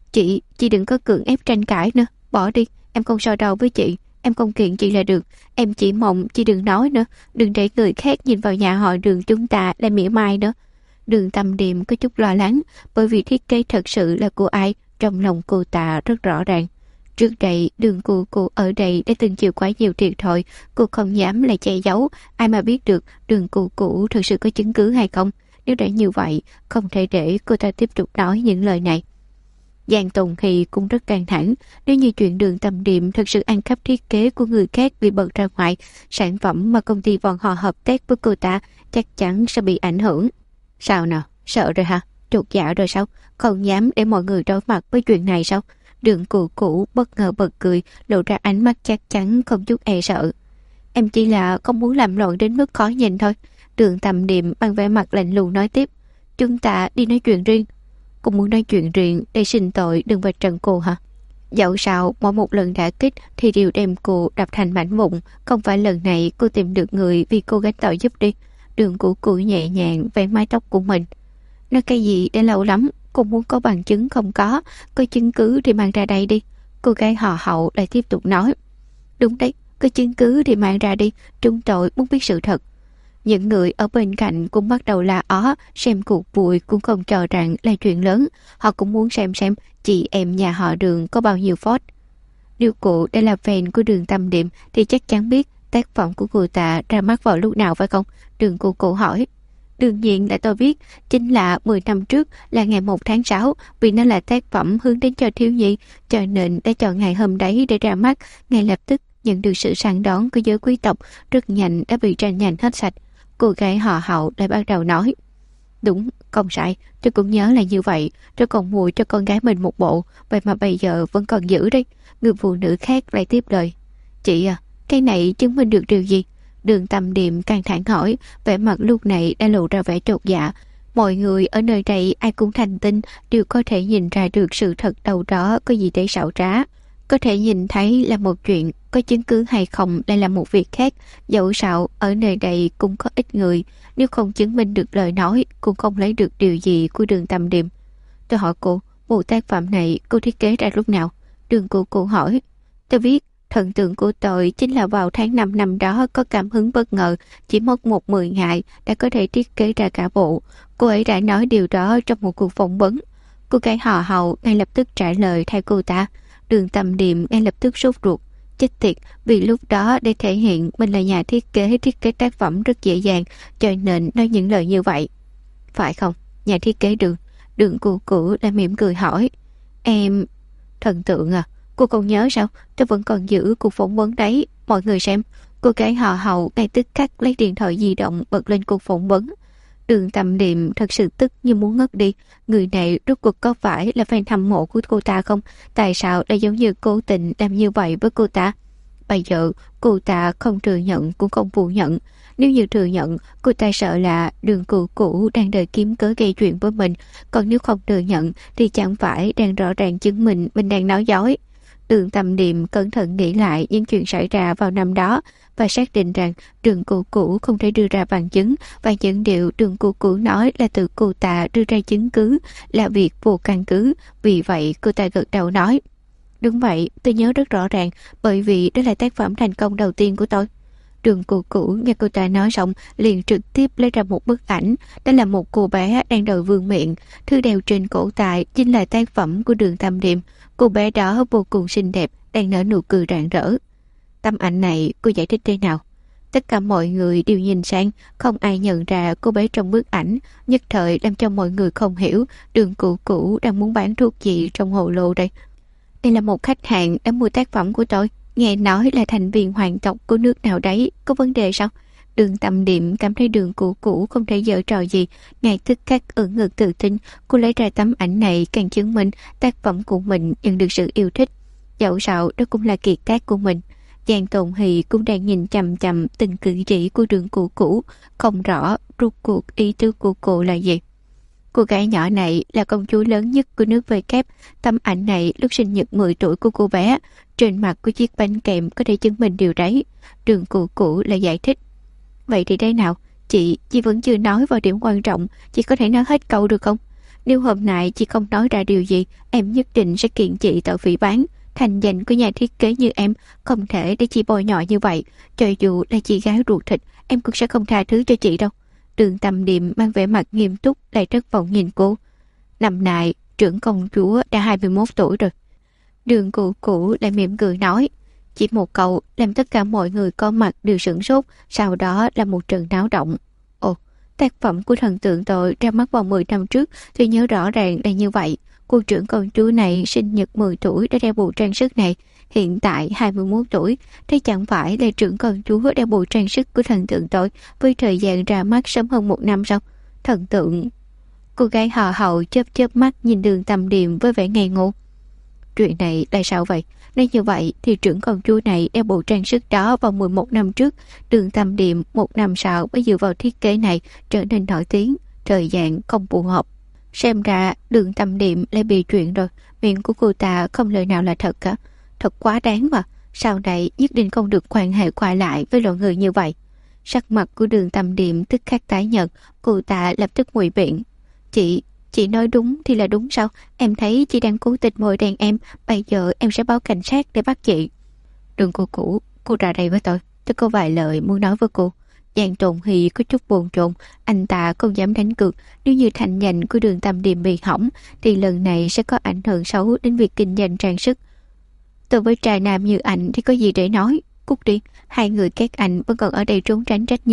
Chị đừng có cưỡng ép tranh cãi nữa. Bỏ đi, em không so đo với chị. Em không kiện chị là được. Em chỉ mong chị đừng nói nữa. Đừng để người khác nhìn vào nhà họ Đường chúng ta lại mỉa mai nữa. Đường Tâm Điềm có chút lo lắng, bởi vì thiết kế thật sự là của ai, trong lòng cô ta rất rõ ràng. Trước đây, Đường cô ở đây đã từng chịu quá nhiều thiệt thòi, cô không dám lại che giấu. Ai mà biết được Đường cũ thực sự có chứng cứ hay không. Nếu đã như vậy, không thể để cô ta tiếp tục nói những lời này. Giang Tùng Hy cũng rất căng thẳng. Nếu như chuyện Đường Tâm Điềm thực sự ăn cắp thiết kế của người khác bị bật ra ngoài, sản phẩm mà công ty bọn họ hợp tác với cô ta chắc chắn sẽ bị ảnh hưởng. Sao nào, sợ rồi hả? Trột dạ rồi sao? Không dám để mọi người đối mặt với chuyện này sao? Đường cũ bất ngờ bật cười, lộ ra ánh mắt chắc chắn không chút e sợ. Em chỉ là không muốn làm loạn đến mức khó nhìn thôi. Đường Tâm Điềm bằng vẻ mặt lạnh lùng nói tiếp: Chúng ta đi nói chuyện riêng. Cô muốn nói chuyện riêng để xin tội đừng vạch trần cô hả? Dẫu sao mỗi một lần đả kích thì đều đem cô đập thành mảnh vụn. Không phải lần này cô tìm được người vì cô gánh tội giúp đi. Đường cũ nhẹ nhàng vén mái tóc của mình. Nói cái gì để lâu lắm. Cô muốn có bằng chứng không có chứng cứ thì mang ra đây đi. Cô gái họ Hậu lại tiếp tục nói: Đúng đấy, có chứng cứ thì mang ra đi. Chúng tôi muốn biết sự thật. Những người ở bên cạnh cũng bắt đầu la ó, xem cuộc vui cũng không cho rằng là chuyện lớn. Họ cũng muốn xem chị em nhà họ Đường có bao nhiêu phốt. Nếu cụ đã là fan của Đường Tâm Điềm thì chắc chắn biết tác phẩm của cô ta ra mắt vào lúc nào phải không? Đường cô hỏi. Đương nhiên là tôi biết, chính là 10 năm trước là ngày 1 tháng 6, vì nó là tác phẩm hướng đến cho thiếu nhi, cho nên đã chọn ngày hôm đấy để ra mắt. Ngay lập tức nhận được sự săn đón của giới quý tộc, rất nhanh đã bị tranh giành hết sạch. Cô gái họ Hậu lại bắt đầu nói: Đúng, không sai, tôi cũng nhớ là như vậy, tôi còn mua cho con gái mình một bộ, vậy mà bây giờ vẫn còn giữ đấy. Người phụ nữ khác lại tiếp lời: Chị à, cái này chứng minh được điều gì? Đường Tâm Điềm căng thẳng hỏi, vẻ mặt lúc này đã lộ ra vẻ chột dạ. Mọi người ở nơi đây ai cũng thành tinh, đều có thể nhìn ra được sự thật đâu đó có gì để xảo trá. Có thể nhìn thấy là một chuyện, có chứng cứ hay không lại là một việc khác. Dẫu sao ở nơi đây cũng có ít người, nếu không chứng minh được lời nói cũng không lấy được điều gì của Đường Tâm Điềm. Tôi hỏi cô, bộ tác phẩm này cô thiết kế ra lúc nào? Đường cô hỏi. Tôi biết, thần tượng của tôi chính là vào tháng 5 năm đó có cảm hứng bất ngờ, chỉ mất 10 ngày đã có thể thiết kế ra cả bộ. Cô ấy đã nói điều đó trong một cuộc phỏng vấn. Cô gái họ Hậu ngay lập tức trả lời thay cô ta. Đường Tâm Điềm ngay lập tức sốt ruột. Chết tiệt, vì lúc đó để thể hiện mình là nhà thiết kế tác phẩm rất dễ dàng, cho nên nói những lời như vậy. Phải không, nhà thiết kế Đường? Đường cũ lại mỉm cười hỏi. Em... Thần tượng à? Cô còn nhớ sao? Tôi vẫn còn giữ cuộc phỏng vấn đấy, mọi người xem. Cô gái họ Hậu ngay tức khắc lấy điện thoại di động bật lên cuộc phỏng vấn. Đường Tâm Điềm thật sự tức như muốn ngất đi. Người này rốt cuộc có phải là fan hâm mộ của cô ta không? Tại sao lại giống như cố tình làm như vậy với cô ta? Bây giờ cô ta không thừa nhận cũng không phủ nhận. Nếu như thừa nhận, cô ta sợ là Đường cũ đang đợi kiếm cớ gây chuyện với mình. Còn nếu không thừa nhận thì chẳng phải đang rõ ràng chứng minh mình đang nói dối. Đường Tâm Điềm cẩn thận nghĩ lại những chuyện xảy ra vào năm đó và xác định rằng Đường cũ không thể đưa ra bằng chứng, và những điều Đường cũ nói là từ cô ta đưa ra chứng cứ là việc vô căn cứ. Vì vậy cô ta gật đầu nói: Đúng vậy, tôi nhớ rất rõ ràng, bởi vì đó là tác phẩm thành công đầu tiên của tôi. Đường cũ nghe cô ta nói xong liền trực tiếp lấy ra một bức ảnh. Đó là một cô bé đang đợi vương miện. Thứ đeo trên cổ tay chính là tác phẩm của Đường Tâm Điềm. Cô bé đó vô cùng xinh đẹp, đang nở nụ cười rạng rỡ. Tấm ảnh này cô giải thích thế nào? Tất cả mọi người đều nhìn sang, không ai nhận ra cô bé trong bức ảnh, nhất thời làm cho mọi người không hiểu Đường cũ đang muốn bán thuốc gì trong hồ lô đây. Đây là một khách hàng đã mua tác phẩm của tôi, nghe nói là thành viên hoàng tộc của nước nào đấy, có vấn đề sao? Đường Tâm Điềm cảm thấy Đường cũ không thể giở trò gì, ngay tức khắc ưỡn ngực tự tin. Cô lấy ra tấm ảnh này càng chứng minh tác phẩm của mình nhận được sự yêu thích. Dẫu sao đó cũng là kiệt tác của mình. Giang Tồn Hì cũng đang nhìn chằm chằm từng cử chỉ của Đường cũ, không rõ rốt cuộc ý tứ của cô là gì. Cô gái nhỏ này là công chúa lớn nhất của nước Vây Kép. Tấm ảnh này lúc sinh nhật 10 tuổi của cô bé, trên mặt của chiếc bánh kẹm có thể chứng minh điều đấy. Đường cũ lại giải thích. Vậy thì đây nào, chị vẫn chưa nói vào điểm quan trọng, chị có thể nói hết câu được không? Nếu hôm nay chị không nói ra điều gì, em nhất định sẽ kiện chị tội phỉ báng. Thành danh của nhà thiết kế như em không thể để chị bôi nhọ như vậy. Cho dù là chị gái ruột thịt, em cũng sẽ không tha thứ cho chị đâu. Đường Tâm Điềm mang vẻ mặt nghiêm túc lại thất vọng nhìn cô. Năm nay trưởng công chúa đã 21 tuổi rồi. Đường cũ lại mỉm cười nói. Chỉ một câu làm tất cả mọi người có mặt đều sửng sốt, sau đó là một trận náo động. Ồ, tác phẩm của thần tượng tôi ra mắt vào 10 năm trước, tôi nhớ rõ ràng là như vậy. Cô trưởng công chúa này sinh nhật 10 tuổi đã đeo bộ trang sức này, hiện tại 21 tuổi, thế chẳng phải là trưởng công chúa đeo bộ trang sức của thần tượng tôi với thời gian ra mắt sớm hơn 1 năm sao? Thần tượng... Cô gái họ Hậu chớp mắt nhìn Đường Tâm Điềm với vẻ ngây ngô. Chuyện này là sao vậy? Nếu như vậy thì trưởng công chúa này đeo bộ trang sức đó vào 11 năm trước, Đường Tâm Điềm 1 năm sau mới dựa vào thiết kế này trở nên nổi tiếng, thời gian không phù hợp. Xem ra Đường Tâm Điềm lại bị chuyện rồi, miệng của cô ta không lời nào là thật cả. Thật quá đáng mà, sau này nhất định không được quan hệ qua lại với loại người như vậy. Sắc mặt của Đường Tâm Điềm tức khắc tái nhợt, cô ta lập tức ngụy biện. Chị nói đúng thì là đúng sao? Em thấy chị đang cố tình mồi đàn em, bây giờ em sẽ báo cảnh sát để bắt chị. Đường cũ, cô ra đây với tôi có vài lời muốn nói với cô. Giang Tồn Hì có chút bồn chồn, anh ta không dám đánh cược, nếu như thành danh của Đường Tâm Điềm bị hỏng thì lần này sẽ có ảnh hưởng xấu đến việc kinh doanh trang sức. Tôi với trai nam như anh thì có gì để nói, cút đi. Hai người các anh vẫn còn ở đây trốn tránh trách nhiệm,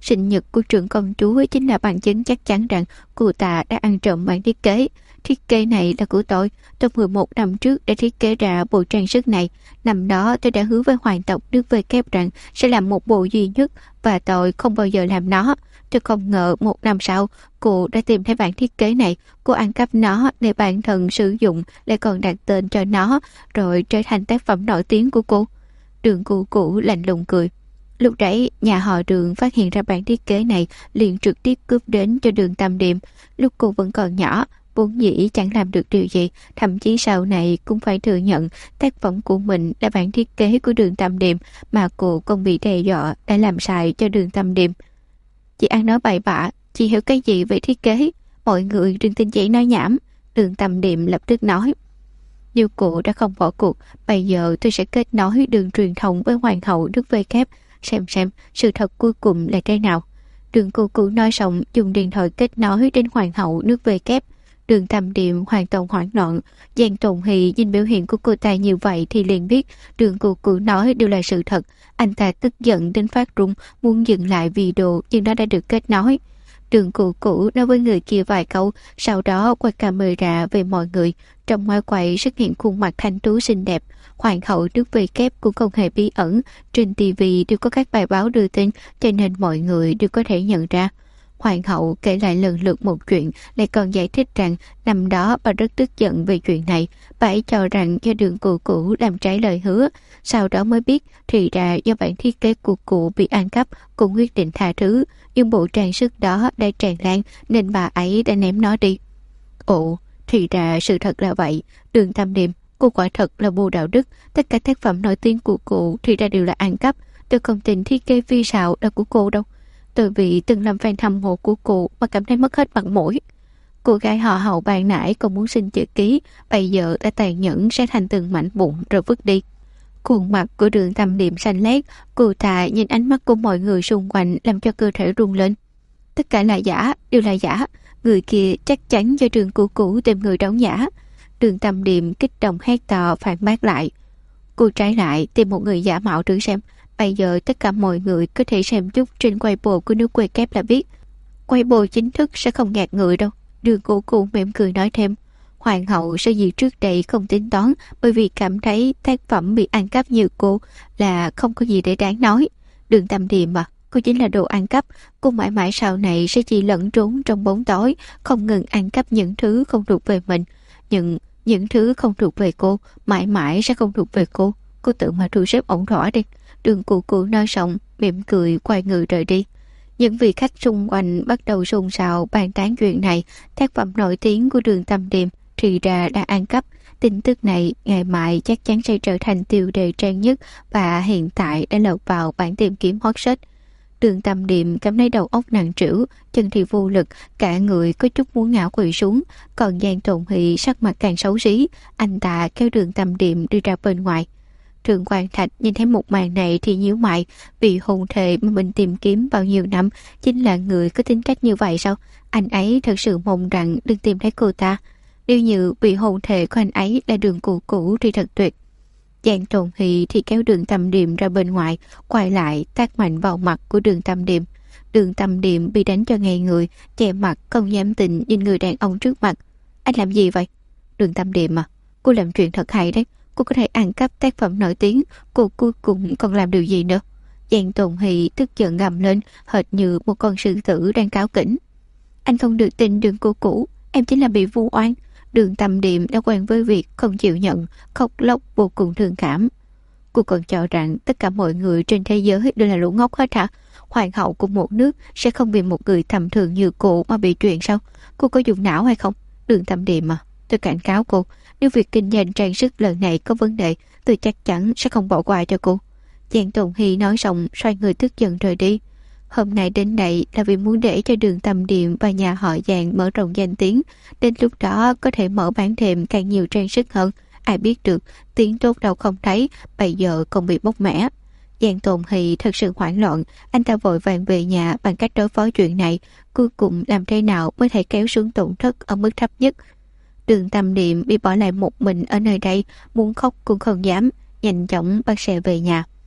Sinh nhật của trưởng công chúa chính là bằng chứng chắc chắn rằng cô ta đã ăn trộm bản thiết kế. Thiết kế này là của tôi 11 năm trước đã thiết kế ra bộ trang sức này. Năm đó tôi đã hứa với hoàng tộc nước V kép rằng sẽ làm một bộ duy nhất và tôi không bao giờ làm nó. Tôi không ngờ 1 năm sau cô đã tìm thấy bản thiết kế này. Cô ăn cắp nó để bản thân sử dụng, lại còn đặt tên cho nó, rồi trở thành tác phẩm nổi tiếng của cô. Đường Cũ Cũ lạnh lùng cười. Lúc đấy nhà họ Đường phát hiện ra bản thiết kế này liền trực tiếp cướp đến cho Đường Tam Điềm. Lúc cô vẫn còn nhỏ, vốn dĩ chẳng làm được điều gì, thậm chí sau này cũng phải thừa nhận tác phẩm của mình là bản thiết kế của Đường Tam Điềm, mà cô còn bị đe dọa đã làm sai cho Đường Tam Điềm. Chị ăn nói bậy bạ, chị hiểu cái gì về thiết kế? Mọi người đừng tin chị nói nhảm. Đường Tam Điềm lập tức nói. Như cô đã không bỏ cuộc, bây giờ tôi sẽ kết nối đường truyền thông với hoàng hậu nước V kép, xem sự thật cuối cùng là thế nào. Đường Cũ Cũ nói xong dùng điện thoại kết nối đến hoàng hậu nước V kép. Đường Tam Điềm hoàn toàn hoảng loạn. Giang Tồn Hỷ nhìn biểu hiện của cô ta như vậy thì liền biết Đường Cũ Cũ nói đều là sự thật. Anh ta tức giận đến phát run, muốn dừng lại video nhưng nó đã được kết nối. Đường Cũ Cũ nói với người kia vài câu, sau đó quay camera về mọi người. Trong máy quay xuất hiện khuôn mặt thanh tú xinh đẹp. Hoàng hậu nước V kép cũng không hề bí ẩn. Trên TV đều có các bài báo đưa tin, cho nên mọi người đều có thể nhận ra. Hoàng hậu kể lại lần lượt một chuyện, lại còn giải thích rằng năm đó bà rất tức giận về chuyện này. Bà ấy cho rằng do Đường Cũ Cũ làm trái lời hứa. Sau đó mới biết thì ra do bản thiết kế của cụ bị ăn cắp, cô quyết định tha thứ. Nhưng bộ trang sức đó đã tràn lan nên bà ấy đã ném nó đi. Ồ, thì ra sự thật là vậy. Đường Tam Điềm, cô quả thật là vô đạo đức. Tất cả tác phẩm nổi tiếng của cụ thì ra đều là ăn cắp. Tôi không tin thiết kế phi xạo là của cô đâu. Tôi vì từng làm fan hâm mộ của cụ mà cảm thấy mất hết mặt mũi. Cô gái họ Hậu ban nãy còn muốn xin chữ ký, bây giờ đã tàn nhẫn sẽ thành từng mảnh vụn rồi vứt đi. Khuôn mặt của Đường Tam Điềm xanh lét, cô ta nhìn ánh mắt của mọi người xung quanh làm cho cơ thể run lên. Tất cả là giả, đều là giả. Người kia chắc chắn do Đường Cũ Cũ tìm người đóng giả. Đường Tam Điềm kích động hét to phản bác lại. Cô trái lại tìm một người giả mạo thử xem. Bây giờ tất cả mọi người có thể xem chút trên Weibo của nước quê kép là biết. Weibo chính thức sẽ không gạt người đâu. Đường Cũ Cũ mỉm cười nói thêm. Hoàng hậu sở dĩ trước đây không tính toán bởi vì cảm thấy tác phẩm bị ăn cắp như cô là không có gì để đáng nói. Đường Tam Điềm mà, cô chính là đồ ăn cắp. Cô mãi mãi sau này sẽ chỉ lẫn trốn trong bóng tối, không ngừng ăn cắp những thứ không thuộc về mình. Những thứ không thuộc về cô mãi mãi sẽ không thuộc về cô. Cô tự mà thu xếp ổn thỏa đi. Đường Cũ Cũ nói xong mỉm cười quay người rời đi. Những vị khách xung quanh bắt đầu xôn xao bàn tán chuyện này. Tác phẩm nổi tiếng của Đường Tam Điềm thì ra đã ăn cắp. Tin tức này ngày mai chắc chắn sẽ trở thành tiêu đề trang nhất và hiện tại đã lọt vào bảng tìm kiếm hot search. Đường Tam Điềm cảm thấy đầu óc nặng trĩu, chân thì vô lực, cả người có chút muốn ngã quỵ xuống. Còn Giang Tồn Hỷ sắc mặt càng xấu xí, anh ta kéo Đường Tam Điềm đi ra bên ngoài. Trương Quang Thạch nhìn thấy một màn này thì nhíu mày. Vị hôn thề mà mình tìm kiếm bao nhiêu năm chính là người có tính cách như vậy sao? Anh ấy thật sự mong rằng đừng tìm thấy cô ta. Nếu như vị hôn thề của anh ấy là Đường Cũ Cũ thì thật tuyệt. Giang Tồn Hỷ thì kéo Đường Tam Điềm ra bên ngoài, quay lại tát mạnh vào mặt của Đường Tam Điềm. Đường Tam Điềm bị đánh cho ngây người, che mặt không dám tin nhìn người đàn ông trước mặt. Anh làm gì vậy? Đường Tam Điềm à, cô làm chuyện thật hay đấy. Cô có thể ăn cắp tác phẩm nổi tiếng, cô cuối cùng còn làm điều gì nữa? Giang Tồn Hỷ tức giận gầm lên, hệt như một con sư tử đang cáo kỉnh. Anh không được tin Đường Cũ Cũ, em chính là bị vu oan. Đường Tam Điềm đã quen với việc không chịu nhận, khóc lóc vô cùng thương cảm. Cô còn cho rằng tất cả mọi người trên thế giới đều là lũ ngốc hết hả? Hoàng hậu của một nước sẽ không vì một người tầm thường như cô mà bị chuyện sao? Cô có dùng não hay không? Đường Tam Điềm à, tôi cảnh cáo cô, nếu việc kinh doanh trang sức lần này có vấn đề, tôi chắc chắn sẽ không bỏ qua cho cô. Giang Tồn Hỷ nói xong xoay người tức giận rời đi. Hôm nay đến đây là vì muốn để cho Đường Tam Điềm và nhà họ Giang mở rộng danh tiếng. Đến lúc đó có thể mở bán thêm càng nhiều trang sức hơn. Ai biết được, tiếng tốt đâu không thấy, bây giờ còn bị bóc mẽ. Giang Tồn Hỷ thật sự hoảng loạn, anh ta vội vàng về nhà bằng cách đối phó chuyện này. Cuối cùng làm thế nào mới thể kéo xuống tổn thất ở mức thấp nhất. Đường Tam Điềm bị bỏ lại một mình ở nơi đây, muốn khóc cũng không dám, nhanh chóng bắt xe về nhà.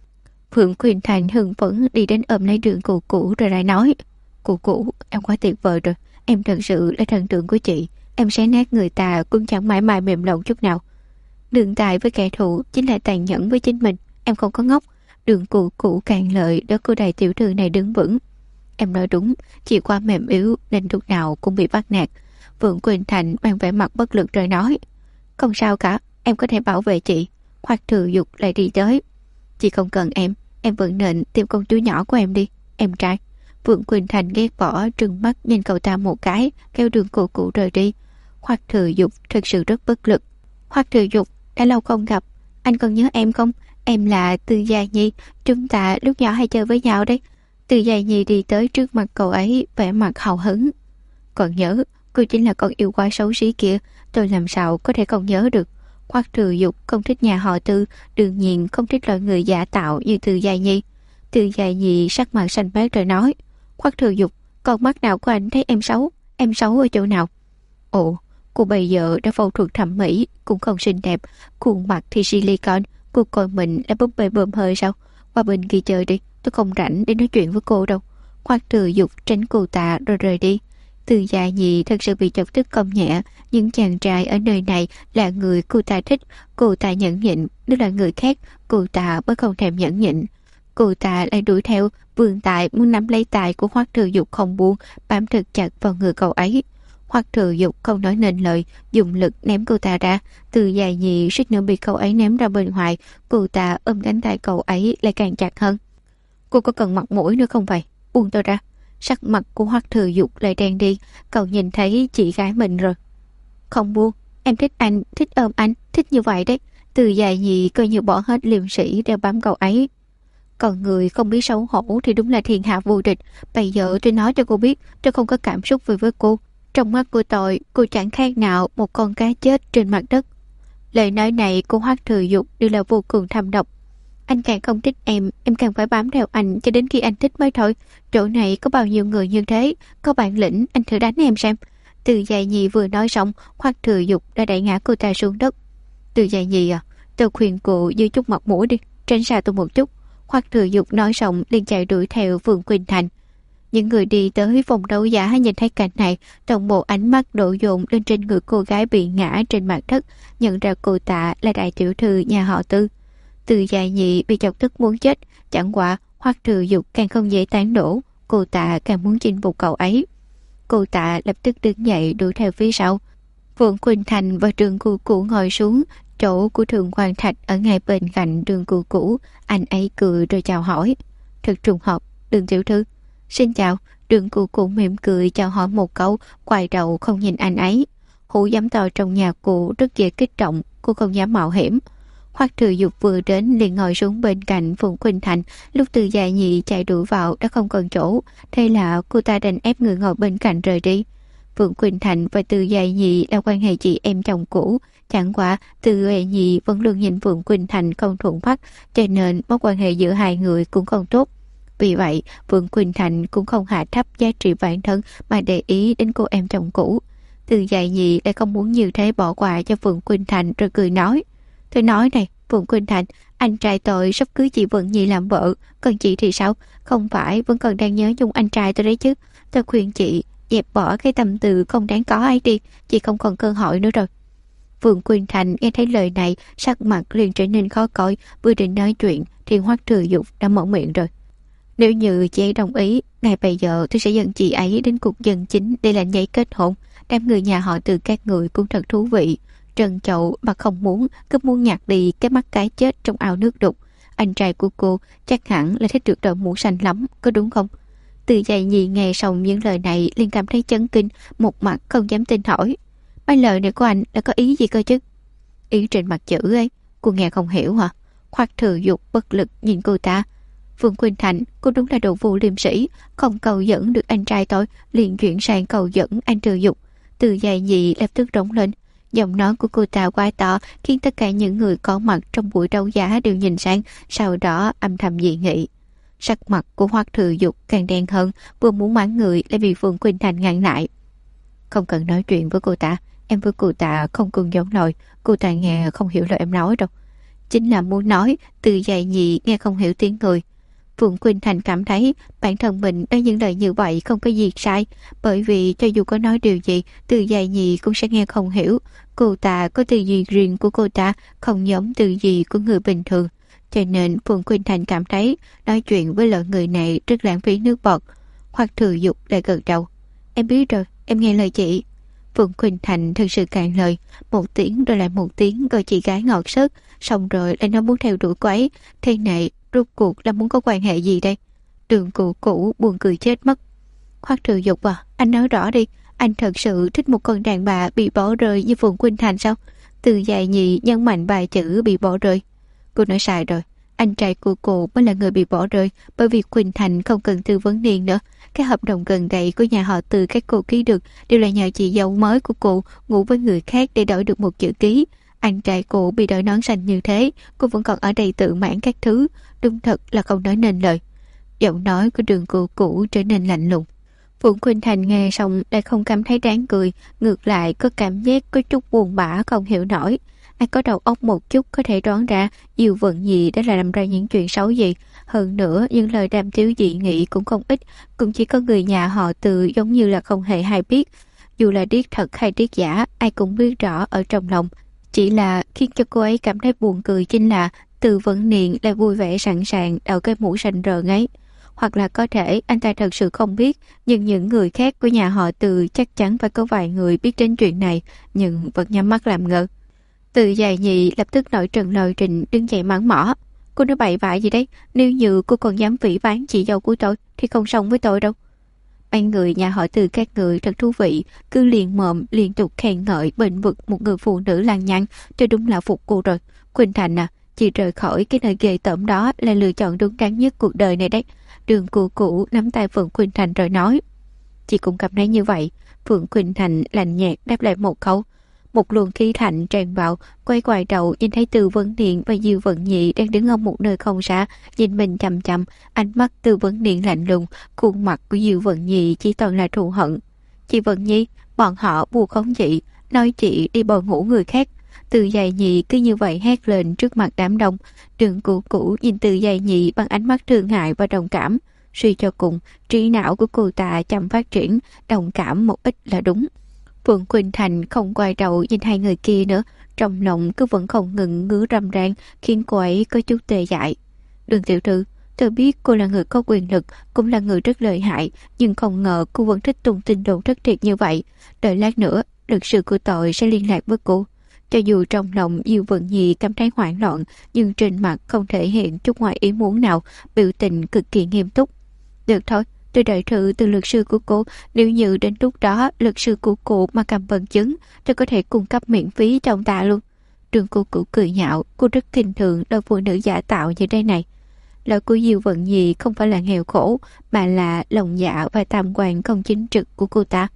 Phượng Khuynh Thành hưng phấn đi đến ôm lấy Đường Cụ Cụ rồi lại nói: Cụ Cụ, em quá tuyệt vời rồi, em thật sự là thần tượng của chị, em xé nát người ta cũng chẳng mãi mãi mềm lòng chút nào. Đường tài với kẻ thù chính là tàn nhẫn với chính mình, em không có ngốc. Đường Cụ Cụ càng lợi đó cô đại tiểu thư này đứng vững. Em nói đúng, chị quá mềm yếu nên lúc nào cũng bị bắt nạt. Phượng Quỳnh Thành mang vẻ mặt bất lực rồi nói: Không sao cả, em có thể bảo vệ chị. Hoắc Thừa Dục lại đi tới: Chị không cần em vẫn nên tìm công chúa nhỏ của em đi, em trai. Phượng Quỳnh Thành ghét bỏ trừng mắt nhìn cậu ta một cái, kéo Đường Cụ Cụ rời đi. Hoắc Thừa Dục thật sự rất bất lực. Hoắc Thừa Dục, đã lâu không gặp, anh còn nhớ em không? Em là Từ Gia Nhi, chúng ta lúc nhỏ hay chơi với nhau đấy. Từ Gia Nhi đi tới trước mặt cậu ấy, vẻ mặt hào hứng. Còn nhớ, cô chính là con yêu quái xấu xí kia, tôi làm sao có thể không nhớ được. Hoắc Thừa Dục không thích nhà họ Từ, đương nhiên không thích loại người giả tạo như Từ Gia Nhi. Từ Gia Nhi sắc mặt xanh mét rồi nói: Hoắc Thừa Dục, con mắt nào của anh thấy em xấu ở chỗ nào? Ồ, cô bây giờ đã phẫu thuật thẩm mỹ, cũng không xinh đẹp, khuôn mặt thì silicon, cô coi mình là búp bê bơm hơi sao? Qua bên kia chơi đi, tôi không rảnh để nói chuyện với cô đâu. Hoắc Thừa Dục tránh cô ta rồi rời đi. Từ Gia Nhi thật sự bị chọc tức công nhẹ, nhưng chàng trai ở nơi này là người cô ta thích, cô ta nhẫn nhịn, nếu là người khác, cô ta mới không thèm nhẫn nhịn. Cô ta lại đuổi theo, vươn tay muốn nắm lấy tay của Hoắc Thừa Dục không buông, bám thật chặt vào người cậu ấy. Hoắc Thừa Dục không nói nên lời, dùng lực ném cô ta ra. Từ Gia Nhi suýt nữa bị cậu ấy ném ra bên ngoài, cô ta ôm cánh tay cậu ấy lại càng chặt hơn. Cô có cần mặt mũi nữa không vậy? Buông tôi ra. Sắc mặt của Hoắc Thừa Dục lại đen đi, cậu nhìn thấy chị gái mình rồi. Không buông, em thích anh, thích ôm anh, thích như vậy đấy. Từ Gia Nhi coi như bỏ hết liêm sĩ đeo bám cậu ấy. Còn người không biết xấu hổ thì đúng là thiên hạ vô địch. Bây giờ tôi nói cho cô biết, tôi không có cảm xúc với cô. Trong mắt của tôi, cô chẳng khác nào một con cá chết trên mặt đất. Lời nói này của Hoắc Thừa Dục đều là vô cùng thâm độc. Anh càng không thích em càng phải bám theo anh cho đến khi anh thích mới thôi. Chỗ này có bao nhiêu người như thế, có bản lĩnh anh thử đánh em xem. Từ Gia Nhi vừa nói xong, Hoắc Thừa Dục đã đẩy ngã cô ta xuống đất. Từ Gia Nhi à, tôi khuyên cô giữ chút mặt mũi đi, tránh xa tôi một chút. Hoắc Thừa Dục nói xong liền chạy đuổi theo Phượng Quỳnh Thành. Những người đi tới phòng đấu giá nhìn thấy cảnh này, toàn bộ ánh mắt đổ dồn lên trên người cô gái bị ngã trên mặt đất, nhận ra cô ta là đại tiểu thư nhà họ Từ. Từ Gia Nhi bị chọc tức muốn chết, chẳng qua Hoắc Thừa Dục càng không dễ tán đổ, cô ta càng muốn chinh phục cậu ấy. Cô ta lập tức đứng dậy đuổi theo phía sau. Phượng Quỳnh Thành và Đường Cụ Cụ ngồi xuống, chỗ của Thường Quan Thạch ở ngay bên cạnh Đường Cụ Cụ. Anh ấy cười rồi chào hỏi. Thật trùng hợp, Đường tiểu thư. Xin chào. Đường Cụ Cụ mỉm cười chào hỏi một câu, quay đầu không nhìn anh ấy. Hũ giám to trong nhà cụ rất dễ kích động, cô không dám mạo hiểm. Hoắc Thừa Dục vừa đến liền ngồi xuống bên cạnh Phượng Quỳnh Thành. Lúc Từ Gia Nhi chạy đuổi vào đã không còn chỗ, thế là cô ta đành ép người ngồi bên cạnh rời đi. Phượng Quỳnh Thành và Từ Gia Nhi là quan hệ chị em chồng cũ, chẳng qua Từ Gia Nhi vẫn luôn nhìn Phượng Quỳnh Thành không thuận mắt, cho nên mối quan hệ giữa hai người cũng không tốt. Vì vậy, Phượng Quỳnh Thành cũng không hạ thấp giá trị bản thân mà để ý đến cô em chồng cũ. Từ Gia Nhi lại không muốn như thế bỏ qua cho Phượng Quỳnh Thành rồi cười nói: Tôi nói này, Phượng Quỳnh Thành, anh trai tôi sắp cưới chị Vận Nhi làm vợ, còn chị thì sao? Không phải vẫn còn đang nhớ nhung anh trai tôi đấy chứ? Tôi khuyên chị dẹp bỏ cái tâm tư không đáng có ấy đi, chị không còn cơ hội nữa rồi. Phượng Quỳnh Thành nghe thấy lời này, sắc mặt liền trở nên khó coi, vừa định nói chuyện thì Hoắc Thừa Dục đã mở miệng rồi. Nếu như chị ấy đồng ý, ngay bây giờ tôi sẽ dẫn chị ấy đến cục dân chính để làm giấy kết hôn. Đám người nhà họ Từ các người cũng thật thú vị. Trần Chậu mà không muốn, cứ muốn nhặt đi cái mắt cái chết trong ao nước đục. Anh trai của cô chắc hẳn là thích được đội mũ xanh lắm, có đúng không? Từ Gia Nhi nghe xong những lời này liền cảm thấy chấn kinh, một mặt không dám tin hỏi: Mấy lời này của anh là có ý gì cơ chứ? Ý trên mặt chữ ấy, cô nghe không hiểu hả? Hoắc Thừa Dục bất lực nhìn cô ta. Phượng Quỳnh Thành, cô đúng là đồ vô liêm sĩ, không cầu dẫn được anh trai tôi, liền chuyển sang cầu dẫn anh Thừa Dục. Từ Gia Nhi lập tức rống lên. Giọng nói của cô ta quá to, khiến tất cả những người có mặt trong buổi đấu giá đều nhìn sang, sau đó âm thầm dị nghị. Sắc mặt của Hoắc Thừa Dục càng đen hơn, vừa muốn mắng người lại bị Phượng Quỳnh Thành ngăn lại. Không cần nói chuyện với cô ta, em với cô ta không cùng giống nổi, cô ta nghe không hiểu lời em nói đâu. chính là muốn nói Từ Giai Nhị nghe không hiểu tiếng người. Phượng Khuynh Thành cảm thấy bản thân mình nói những lời như vậy không có gì sai, bởi vì cho dù có nói điều gì, Từ Giai Nhị cũng sẽ nghe không hiểu. Cô ta có tư duy riêng của cô ta, không giống tư duy của người bình thường. Cho nên Phượng Khuynh Thành cảm thấy nói chuyện với loại người này rất lãng phí nước bọt. Hoặc Thừa Dục lại gật đầu. Em biết rồi, em nghe lời chị. Phượng Khuynh Thành thật sự cạn lời, một tiếng rồi lại một tiếng gọi chị gái ngọt sớt, xong rồi lại nói muốn theo đuổi cô ấy. Thế này rốt cuộc là muốn có quan hệ gì đây? Đường Cụ Cũ buồn cười chết mất. Hoắc Thừa Dục à, anh nói rõ đi, anh thật sự thích một con đàn bà bị bỏ rơi như Phượng Khuynh Thành sao? Từ Giai Nhị nhấn mạnh bài chữ bị bỏ rơi. Cô nói sai rồi, anh trai của cô mới là người bị bỏ rơi, bởi vì Khuynh Thành không cần tư vấn niên nữa. Các hợp đồng gần đây của nhà họ Từ các cô ký được đều là nhờ chị dâu mới của cô ngủ với người khác để đổi được một chữ ký. Anh trai cô bị đổi nón xanh như thế, cô vẫn còn ở đây tự mãn các thứ, đúng thật là không nói nên lời. Giọng nói của Đường Cụ Cũ trở nên lạnh lùng. Phượng Khuynh Thành nghe xong lại không cảm thấy đáng cười, ngược lại có cảm giác có chút buồn bã không hiểu nổi. Ai có đầu óc một chút có thể đoán ra Diêu Vận Nhi đã là làm ra những chuyện xấu gì. Hơn nữa những lời đàm tiếu dị nghị cũng không ít, cũng chỉ có người nhà họ Từ giống như là không hề hay biết. Dù là điếc thật hay điếc giả, ai cũng biết rõ ở trong lòng. Chỉ là khiến cho cô ấy cảm thấy buồn cười chính là Từ Vận Niên lại vui vẻ sẵn sàng đậu cái mũ xanh rờn ấy. Hoặc là có thể anh ta thật sự không biết, nhưng những người khác của nhà họ Từ chắc chắn phải có vài người biết đến chuyện này, nhưng vẫn nhắm mắt làm ngơ. Từ Giai Nhị lập tức nổi trận lôi trình đứng dậy mắng mỏ. Cô nói bậy bạ gì đấy, nếu như cô còn dám phỉ báng chị dâu của tôi thì không xong với tôi đâu. Mấy người nhà họ Từ các người thật thú vị, cứ liền mồm liên tục khen ngợi bênh vực một người phụ nữ lăng nhăng, tôi đúng là phục cô rồi. Khuynh Thành à, chị rời khỏi cái nơi ghê tởm đó là lựa chọn đúng đắn nhất cuộc đời này đấy. Đường Cụ Cũ nắm tay Phượng Khuynh Thành rồi nói. Chị cũng cảm thấy như vậy. Phượng Khuynh Thành lạnh nhạt đáp lại một câu. Một luồng khí lạnh tràn vào, quay quay đầu nhìn thấy Từ Vấn Niên và Diêu Vận Nhi đang đứng ở một nơi không xa, nhìn mình chằm chằm, ánh mắt Từ Vấn Niên lạnh lùng, khuôn mặt của Diêu Vận Nhi chỉ toàn là thù hận. Chị Vận Nhi, bọn họ bù khống chị, nói chị đi bồi ngủ người khác. Từ Giai Nhị cứ như vậy hét lên trước mặt đám đông. Đường Cụ Cũ nhìn Từ Giai Nhị bằng ánh mắt thương hại và đồng cảm. Suy cho cùng, trí não của cô ta chậm phát triển, đồng cảm một ít là đúng. Phượng Khuynh Thành không quay đầu nhìn hai người kia nữa, trong lòng cứ vẫn không ngừng ngứa râm ran, khiến cô ấy có chút tê dại. Đường tiểu thư, tôi biết cô là người có quyền lực, cũng là người rất lợi hại, nhưng không ngờ cô vẫn thích tung tin đồn thất thiệt như vậy. Đợi lát nữa, luật sư của tội sẽ liên lạc với cô. Cho dù trong lòng Diêu Vận Nhi cảm thấy hoảng loạn, nhưng trên mặt không thể hiện chút ngoài ý muốn nào, biểu tình cực kỳ nghiêm túc. Được thôi, tôi đợi thư từ luật sư của cô, nếu như đến lúc đó luật sư của cô mà cầm bằng chứng, tôi có thể cung cấp miễn phí cho ông ta luôn. Đường Cụ Cũ cười nhạo, cô rất khinh thường đôi phụ nữ giả tạo như đây này. Lỗi của Diêu Vận Nhi không phải là nghèo khổ, mà là lòng dạ và tam quan không chính trực của cô ta.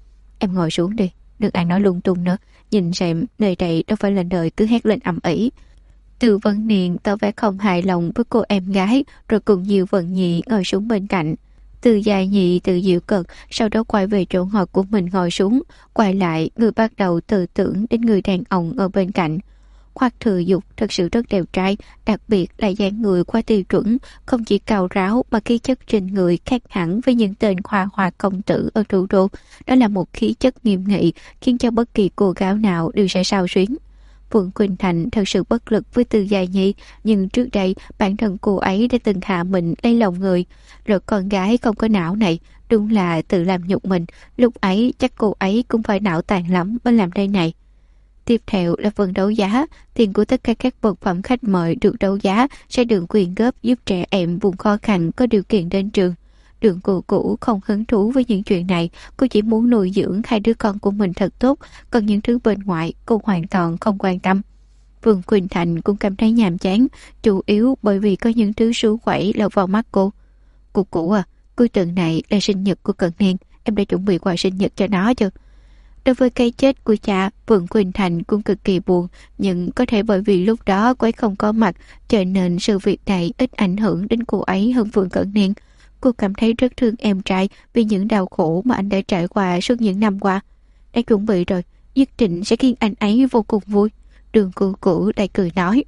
Em ngồi xuống đi, đừng ai nói lung tung nữa, nhìn xem nơi đây đâu phải là nơi cứ hét lên ầm ĩ. Từ Vấn Niên tỏ vẻ không hài lòng với cô em gái, rồi cùng Diêu Vận Nhi ngồi xuống bên cạnh. Từ Giai Nhị tự giễu cợt, sau đó quay về chỗ ngồi của mình ngồi xuống, quay lại người bắt đầu tự tưởng đến người đàn ông ở bên cạnh. Hoắc Thừa Dục thật sự rất đẹp trai, đặc biệt là dáng người quá tiêu chuẩn, không chỉ cao ráo mà khí chất trên người khác hẳn với những tên khoa hoa công tử ở thủ đô. Đó là một khí chất nghiêm nghị, khiến cho bất kỳ cô gái nào đều sẽ xao xuyến. Phượng Khuynh Thành thật sự bất lực với Từ Giai Nhị, nhưng trước đây bản thân cô ấy đã từng hạ mình lấy lòng người. Rồi con gái không có não này, đúng là tự làm nhục mình, lúc ấy chắc cô ấy cũng phải não tàn lắm mới làm đây này. Tiếp theo là phần đấu giá, tiền của tất cả các vật phẩm khách mời được đấu giá sẽ được quyên góp giúp trẻ em vùng khó khăn có điều kiện đến trường. Đường Cụ Cũ không hứng thú với những chuyện này, cô chỉ muốn nuôi dưỡng hai đứa con của mình thật tốt, còn những thứ bên ngoài cô hoàn toàn không quan tâm. Phượng Khuynh Thành cũng cảm thấy nhàm chán, chủ yếu bởi vì có những thứ xú quẩy lọt vào mắt cô. Cụ Cũ à, cuối tuần này là sinh nhật của Cận Niên, em đã chuẩn bị quà sinh nhật cho nó chưa? Đối với cái chết của cha, Phượng Khuynh Thành cũng cực kỳ buồn, nhưng có thể bởi vì lúc đó cô ấy không có mặt, cho nên sự việc này ít ảnh hưởng đến cô ấy hơn Phượng Cận Niên. Cô cảm thấy rất thương em trai vì những đau khổ mà anh đã trải qua suốt những năm qua. Đã chuẩn bị rồi, nhất định sẽ khiến anh ấy vô cùng vui. Đường Cụ Cũ lại cười nói.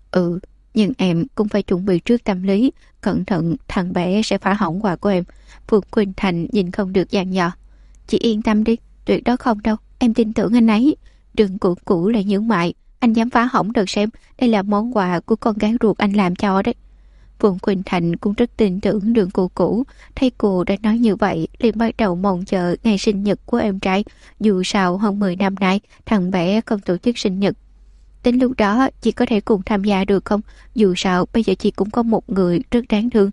Ừ, nhưng em cũng phải chuẩn bị trước tâm lý, cẩn thận thằng bé sẽ phá hỏng quà của em. Phương Quỳnh Thành nhìn không được dặn dò. Chị yên tâm đi, tuyệt đó không đâu, em tin tưởng anh ấy. Đừng cũ cũ lại nhướng mại, anh dám phá hỏng đợt xem, đây là món quà của con gái ruột anh làm cho đấy. Phương Quỳnh Thành cũng rất tin tưởng Đường Cũ Cũ, thấy cô đã nói như vậy, liền bắt đầu mong chờ ngày sinh nhật của em trai. Dù sao hơn 10 năm nay, thằng bé không tổ chức sinh nhật. Đến lúc đó, chị có thể cùng tham gia được không? Dù sao, bây giờ chị cũng có một người rất đáng thương.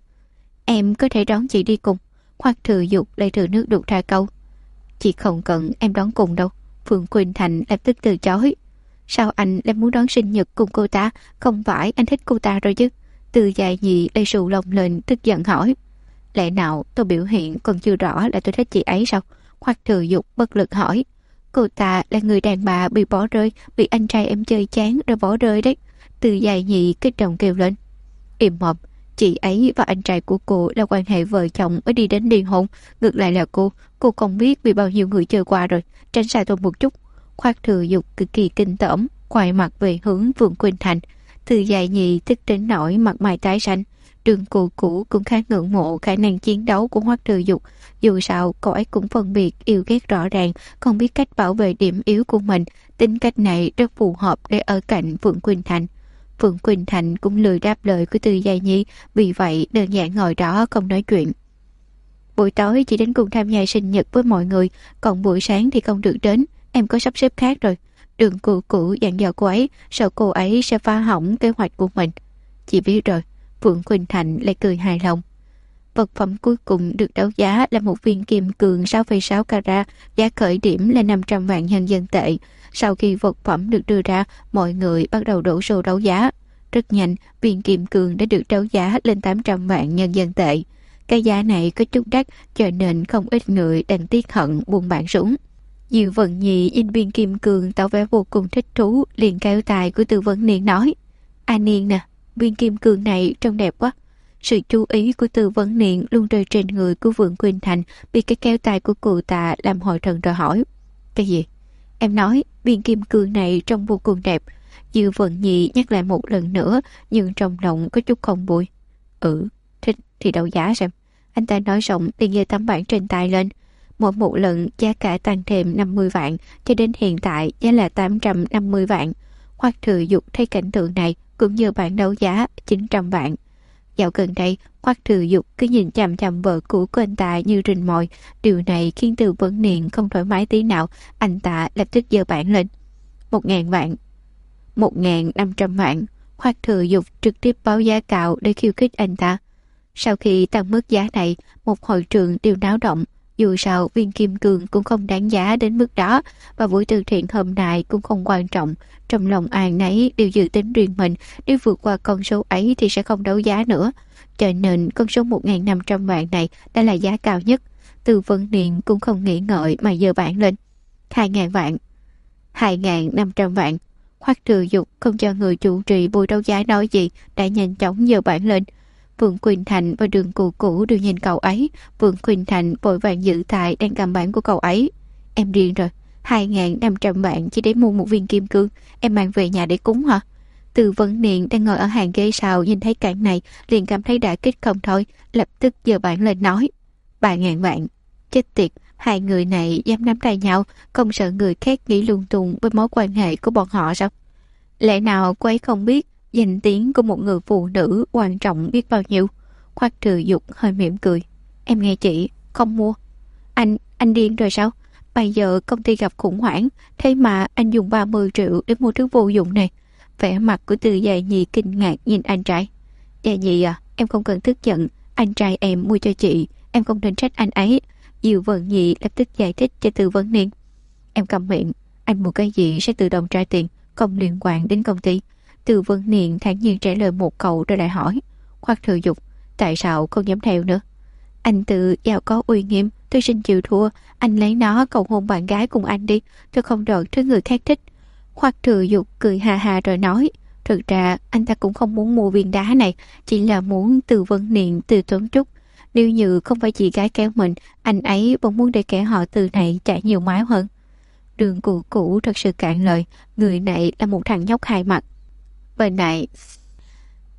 Em có thể đón chị đi cùng. Hoắc Thừa Dục lại thừa nước đục ra câu. Chị không cần em đón cùng đâu. Phương Quỳnh Thành lập tức từ chối. Sao anh lại muốn đón sinh nhật cùng cô ta? Không phải anh thích cô ta rồi chứ? Từ Dài Nhị lại sù lông lên tức giận hỏi. Lẽ nào tôi biểu hiện còn chưa rõ là tôi thích chị ấy sao? Hoắc Thừa Dục bất lực hỏi. Cô ta là người đàn bà bị bỏ rơi, bị anh trai em chơi chán rồi bỏ rơi đấy. Từ Dài Nhị kích động kêu lên. Im mồm, chị ấy và anh trai của cô là quan hệ vợ chồng mới đi đến ly hôn. Ngược lại là cô không biết bị bao nhiêu người chơi qua rồi, tránh xa tôi một chút. Hoắc Thừa Dục cực kỳ kinh tởm, quay mặt về hướng Vương Quỳnh Thành. Từ Dài Nhị tức đến nỗi mặt mày tái xanh. Đường Cũ Cũ cũng khá ngưỡng mộ khả năng chiến đấu của Hoắc Thừa Dục. Dù sao, cậu ấy cũng phân biệt yêu ghét rõ ràng, không biết cách bảo vệ điểm yếu của mình. Tính cách này rất phù hợp để ở cạnh Phượng Quỳnh Thành. Phượng Quỳnh Thành cũng lười đáp lời của Từ Dài Nhi, vì vậy đơn giản ngồi đó không nói chuyện. Buổi tối chỉ đến cùng tham gia sinh nhật với mọi người, còn buổi sáng thì không được đến, em có sắp xếp khác rồi. Đường Cũ Cũ dặn dò cô ấy, sợ cô ấy sẽ phá hỏng kế hoạch của mình. Chị biết rồi. Phượng Quỳnh Thành lại cười hài lòng. Vật phẩm cuối cùng được đấu giá là một viên kim cương 6,6 carat, giá khởi điểm là 500 vạn nhân dân tệ. Sau khi vật phẩm được đưa ra, mọi người bắt đầu đổ xô đấu giá. Rất nhanh, viên kim cương đã được đấu giá lên 800 vạn nhân dân tệ. Cái giá này có chút đắt, cho nên không ít người đành tiếc hận buông bản xuống. Diệu Vận Nhi nhìn viên kim cương tỏ vẻ vô cùng thích thú, liền kéo tài của Từ Vấn Niên nói. An Niên nè, viên kim cương này trông đẹp quá. Sự chú ý của Từ Vấn Niên luôn rơi trên người của Vượng Quỳnh Thành, bị cái kéo tay của cụ tạ làm hồi thần rồi hỏi. Cái gì? Em nói viên kim cương này trông vô cùng đẹp. Diệu Vận Nhi nhắc lại một lần nữa, nhưng trong lòng có chút không vui. Thích thì đấu giá xem. Anh ta nói xong liền giơ tấm bảng trên tay lên. Mỗi một lần giá cả tăng thêm 50 vạn, cho đến hiện tại giá là 850 vạn. Hoắc Thừa Dục thấy cảnh tượng này cũng như bản đấu giá 900 vạn. Dạo gần đây, Hoắc Thừa Dục cứ nhìn chằm chằm vợ cũ của anh ta như rình mồi. Điều này khiến Từ Vấn Niên không thoải mái tí nào. Anh ta lập tức giơ bảng lên. 1.000 vạn, 1.500 vạn. Hoắc Thừa Dục trực tiếp báo giá cao để khiêu khích anh ta. Sau khi tăng mức giá này, một hội trường đều náo động. Dù sao viên kim cương cũng không đáng giá đến mức đó, và buổi từ thiện hôm nay cũng không quan trọng. Trong lòng ai nấy đều dự tính riêng mình, nếu vượt qua con số ấy thì sẽ không đấu giá nữa. Cho nên con số 1.500 vạn này đã là giá cao nhất. Từ Vấn Niên cũng không nghĩ ngợi mà giơ bảng lên. 2.000 vạn, 2.500 vạn. Hoắc Thừa Dục không cho người chủ trì buổi đấu giá nói gì, đã nhanh chóng giơ bảng lên. Vượng Quỳnh Thành và Đường Cũ Cũ đều nhìn cậu ấy. Vượng Quỳnh Thành vội vàng giữ tài đang cầm bảng của cậu ấy. Em điên rồi, 2.500 vạn chỉ để mua một viên kim cương, em mang về nhà để cúng hả? Từ Vấn Niên đang ngồi ở hàng ghế sau nhìn thấy cảnh này liền cảm thấy đả kích không thôi, lập tức giơ bảng lên nói 3.000 vạn. Chết tiệt, hai người này dám nắm tay nhau, không sợ người khác nghĩ lung tung với mối quan hệ của bọn họ sao? Lẽ nào cô ấy không biết danh tiếng của một người phụ nữ quan trọng biết bao nhiêu? Hoắc Thừa Dục hơi mỉm cười. Em nghe chị, không mua. Anh điên rồi sao? Bây giờ công ty gặp khủng hoảng, thế mà anh dùng 30 triệu để mua thứ vô dụng này. Vẻ mặt của Từ Dài Nhi kinh ngạc nhìn anh trai. Dài Nhi à, em không cần tức giận. Anh trai em mua cho chị, em không nên trách anh ấy. Diệu Vận Nhi lập tức giải thích cho Từ Vấn Niên. Em cầm miệng, anh mua cái gì sẽ tự động trả tiền, không liên quan đến công ty. Từ Vấn Niên thản nhiên trả lời một câu rồi lại hỏi. Hoắc Thừa Dục, tại sao không dám theo nữa? Anh tự giàu có uy nghiêm, tôi xin chịu thua. Anh lấy nó cầu hôn bạn gái cùng anh đi, tôi không đợi thứ người khác thích. Hoắc Thừa Dục cười hà hà rồi nói. Thực ra anh ta cũng không muốn mua viên đá này, chỉ là muốn Từ Vấn Niên từ tốn chút. Nếu như không phải chị gái kéo mình, anh ấy vẫn muốn để kẻ họ Từ này chạy nhiều máu hơn. Đường Cũ Cũ thật sự cạn lời, người này là một thằng nhóc hai mặt. Bên này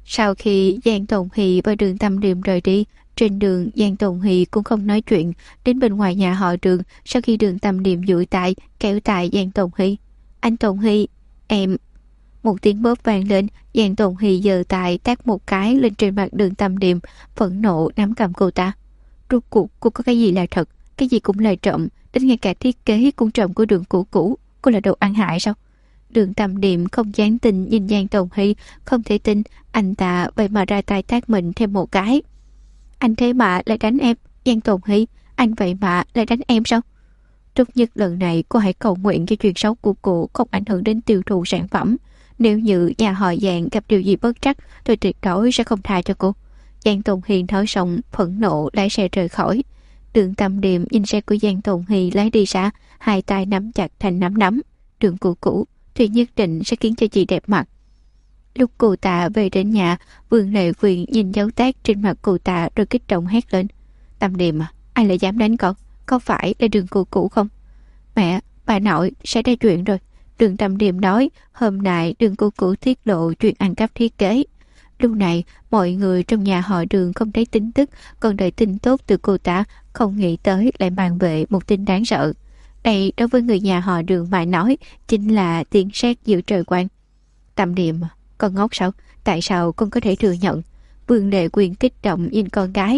Sau khi Giang Tồn Hy và Đường Tâm Điềm rời đi, trên đường Giang Tồn Hy cũng không nói chuyện. Đến bên ngoài nhà họ Đường, sau khi Đường Tâm Điềm dụi tay kéo tay Giang Tồn Hy. Anh Tồn Hy, em... Một tiếng bóp vang lên, Giang Tồn Hy giơ tay tát một cái lên trên mặt Đường Tâm Điềm, phẫn nộ nắm cầm cô ta. Rốt cuộc cô có cái gì là thật, cái gì cũng là trộm, đến ngay cả thiết kế cũng trộm của Đường Cũ Cũ. Cô là đồ ăn hại sao? Đường Tâm Điềm không dám tin nhìn Giang Tồn Hy, không thể tin anh ta vậy mà ra tay tát mình thêm một cái. Anh thế mà lại đánh em, Giang Tồn Hy, anh vậy mà lại đánh em sao? Tốt nhất lần này cô hãy cầu nguyện cho chuyện xấu của cô không ảnh hưởng đến tiêu thụ sản phẩm. Nếu như nhà họ Giang gặp điều gì bất trắc, tôi tuyệt đối sẽ không tha cho cô. Giang Tồn Hy nói xong phẫn nộ lái xe rời khỏi. Đường Tâm Điềm nhìn xe của Giang Tồn Hy lái đi xa, hai tay nắm chặt thành nắm đấm. Đường Cũ Cũ, thì nhất định sẽ khiến cho chị đẹp mặt. Lúc cô ta về đến nhà, Vương Lệ Quyên nhìn dấu tát trên mặt cô ta rồi kích động hét lên. Tâm Điềm à, ai lại dám đánh con? Có phải là Đường Cũ Cũ không? Mẹ, bà nội sẽ ra chuyện rồi. Đường Tâm Điềm nói hôm nay Đường Cũ Cũ tiết lộ chuyện ăn cắp thiết kế. Lúc này mọi người trong nhà họ Đường không thấy tin tức, còn đợi tin tốt từ cô ta, không nghĩ tới lại mang về một tin đáng sợ. Đây đối với người nhà họ Đường mà nói chính là tiếng sét giữa trời quang. Tâm Điềm, con ngốc sao? Tại sao con có thể thừa nhận? Vương Lệ Quyên kích động nhìn con gái.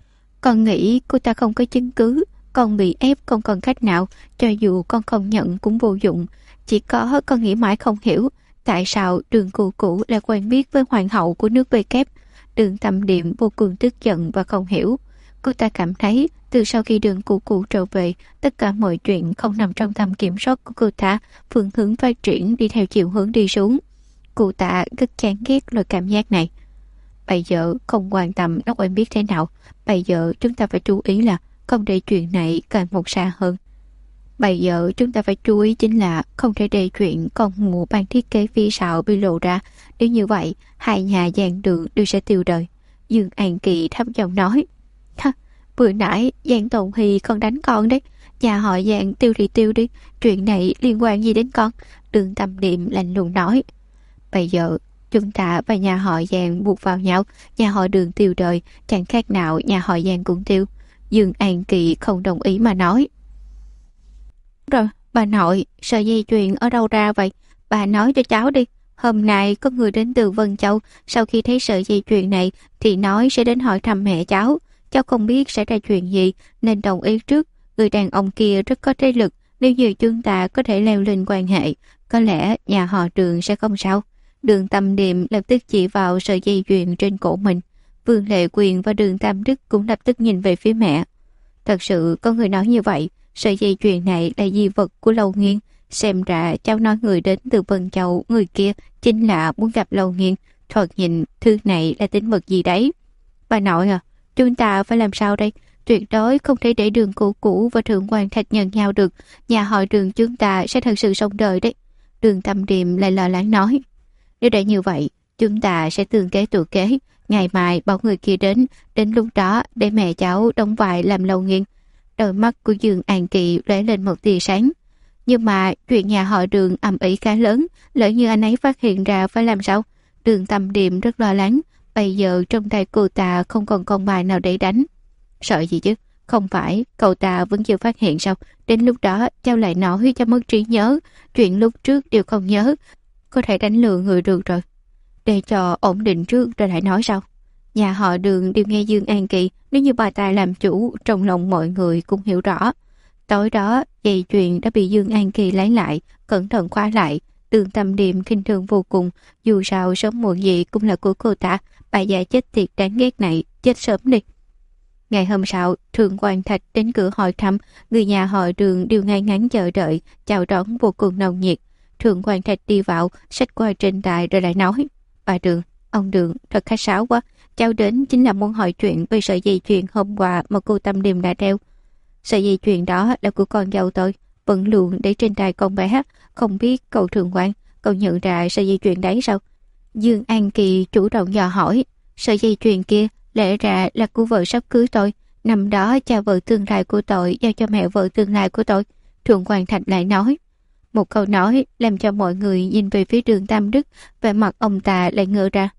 Con nghĩ cô ta không có chứng cứ, con bị ép không còn cách nào, cho dù con không nhận cũng vô dụng. Chỉ có con nghĩ mãi không hiểu tại sao Đường Cũ Cũ lại quen biết với hoàng hậu của nước Bê Kép. Đường Tâm Điềm vô cùng tức giận và không hiểu. Cô ta cảm thấy từ sau khi Đường Cũ Cũ trở về, tất cả mọi chuyện không nằm trong tầm kiểm soát của cô ta, phương hướng phát triển đi theo chiều hướng đi xuống. Cô ta rất chán ghét loại cảm giác này. Bây giờ không quan tâm nó quen biết thế nào, bây giờ chúng ta phải chú ý là không để chuyện này càng một xa hơn. Bây giờ chúng ta phải chú ý chính là không thể để chuyện con mụ ban thiết kế phía sau bị lộ ra. Nếu như vậy, hai nhà Giang Đường đều sẽ tiêu đời. Dương An Kỳ thấp giọng nói. Ha, vừa nãy Giang Tồn Hy con đánh con đấy. Nhà họ Giang tiêu thì tiêu đi, chuyện này liên quan gì đến con? Đường Tâm Điềm lạnh lùng nói. Bây giờ chúng ta và nhà họ Giang buộc vào nhau, nhà họ Đường tiêu đời, chẳng khác nào nhà họ Giang cũng tiêu. Dương An Kỳ không đồng ý mà nói. Rồi, bà nội, sợi dây chuyền ở đâu ra vậy? Bà nói cho cháu đi. Hôm nay có người đến từ Vân Châu, sau khi thấy sợi dây chuyền này thì nói sẽ đến hỏi thăm mẹ cháu. Cháu không biết sẽ ra chuyện gì nên đồng ý trước. Người đàn ông kia rất có thế lực, nếu như chúng ta có thể leo lên quan hệ, có lẽ nhà họ Đường sẽ không sao. Đường Tâm Điềm lập tức chỉ vào sợi dây chuyền trên cổ mình. Vương Lệ Quyên và Đường Tam Đức cũng lập tức nhìn về phía mẹ. Thật sự có người nói như vậy, sợi dây chuyền này là di vật của Lâu Nghiên. Xem ra cháu nói người đến từ Vân Châu, người kia chính là muốn gặp Lâu Nghiên. Thoạt nhìn thư này là tín vật gì đấy. Bà nội à, chúng ta phải làm sao đây? Tuyệt đối không thể để Đường Cũ Cũ và Thượng Quan Thạch nhận nhau được. Nhà họ Đường chúng ta sẽ thật sự sống đời đấy. Đường Tâm Điềm lại lo lắng nói. Nếu đã như vậy, chúng ta sẽ tương kế tự kế. Ngày mai bảo người kia đến lúc đó để mẹ cháu đóng vai làm Lâu Nghiên. Đôi mắt của Dương An Kỳ lóe lên một tia sáng. Nhưng mà chuyện nhà họ Đường ầm ĩ khá lớn, lỡ như anh ấy phát hiện ra phải làm sao? Đường Tâm Điềm rất lo lắng. Bây giờ trong tay cô ta không còn con bài nào để đánh. Sợ gì chứ? Không phải cậu ta vẫn chưa phát hiện sao? Đến lúc đó cháu lại nói cho mất trí nhớ. Chuyện lúc trước đều không nhớ. Có thể đánh lừa người được rồi. Để cho ổn định trước rồi lại nói sao? Nhà họ Đường đều nghe Dương An Kỳ. Nếu như bà ta làm chủ, trong lòng mọi người cũng hiểu rõ. Tối đó dây chuyền đã bị Dương An Kỳ lấy lại, cẩn thận khóa lại. Đường Tâm Điềm khinh thường vô cùng. Dù sao sớm muộn gì cũng là của cô ta. Bà già chết tiệt đáng ghét này, chết sớm đi. Ngày hôm sau, Thượng Quan Thạch đến cửa hỏi thăm. Người nhà họ Đường đều ngay ngắn chờ đợi, chào đón vô cùng nồng nhiệt. Thượng Quan Thạch đi vào, xách qua trên đài rồi lại nói. Bà Đường, ông Đường thật khách sáo quá. Cháu đến chính là muốn hỏi chuyện về sợi dây chuyền hôm qua mà cô Tâm Điềm đã đeo. Sợi dây chuyền đó là của con dâu tôi, vẫn luôn để trên đài con bé. Không biết cậu Thượng Quan, cậu nhận ra sợi dây chuyền đấy sao? Dương An Kỳ chủ động dò hỏi. Sợi dây chuyền kia lẽ ra là của vợ sắp cưới tôi. Năm đó cha vợ tương lai của tôi giao cho mẹ vợ tương lai của tôi. Thượng Quan Thạch lại nói. Một câu nói làm cho mọi người nhìn về phía Đường Tam Đức, vẻ mặt ông ta lại ngỡ ra.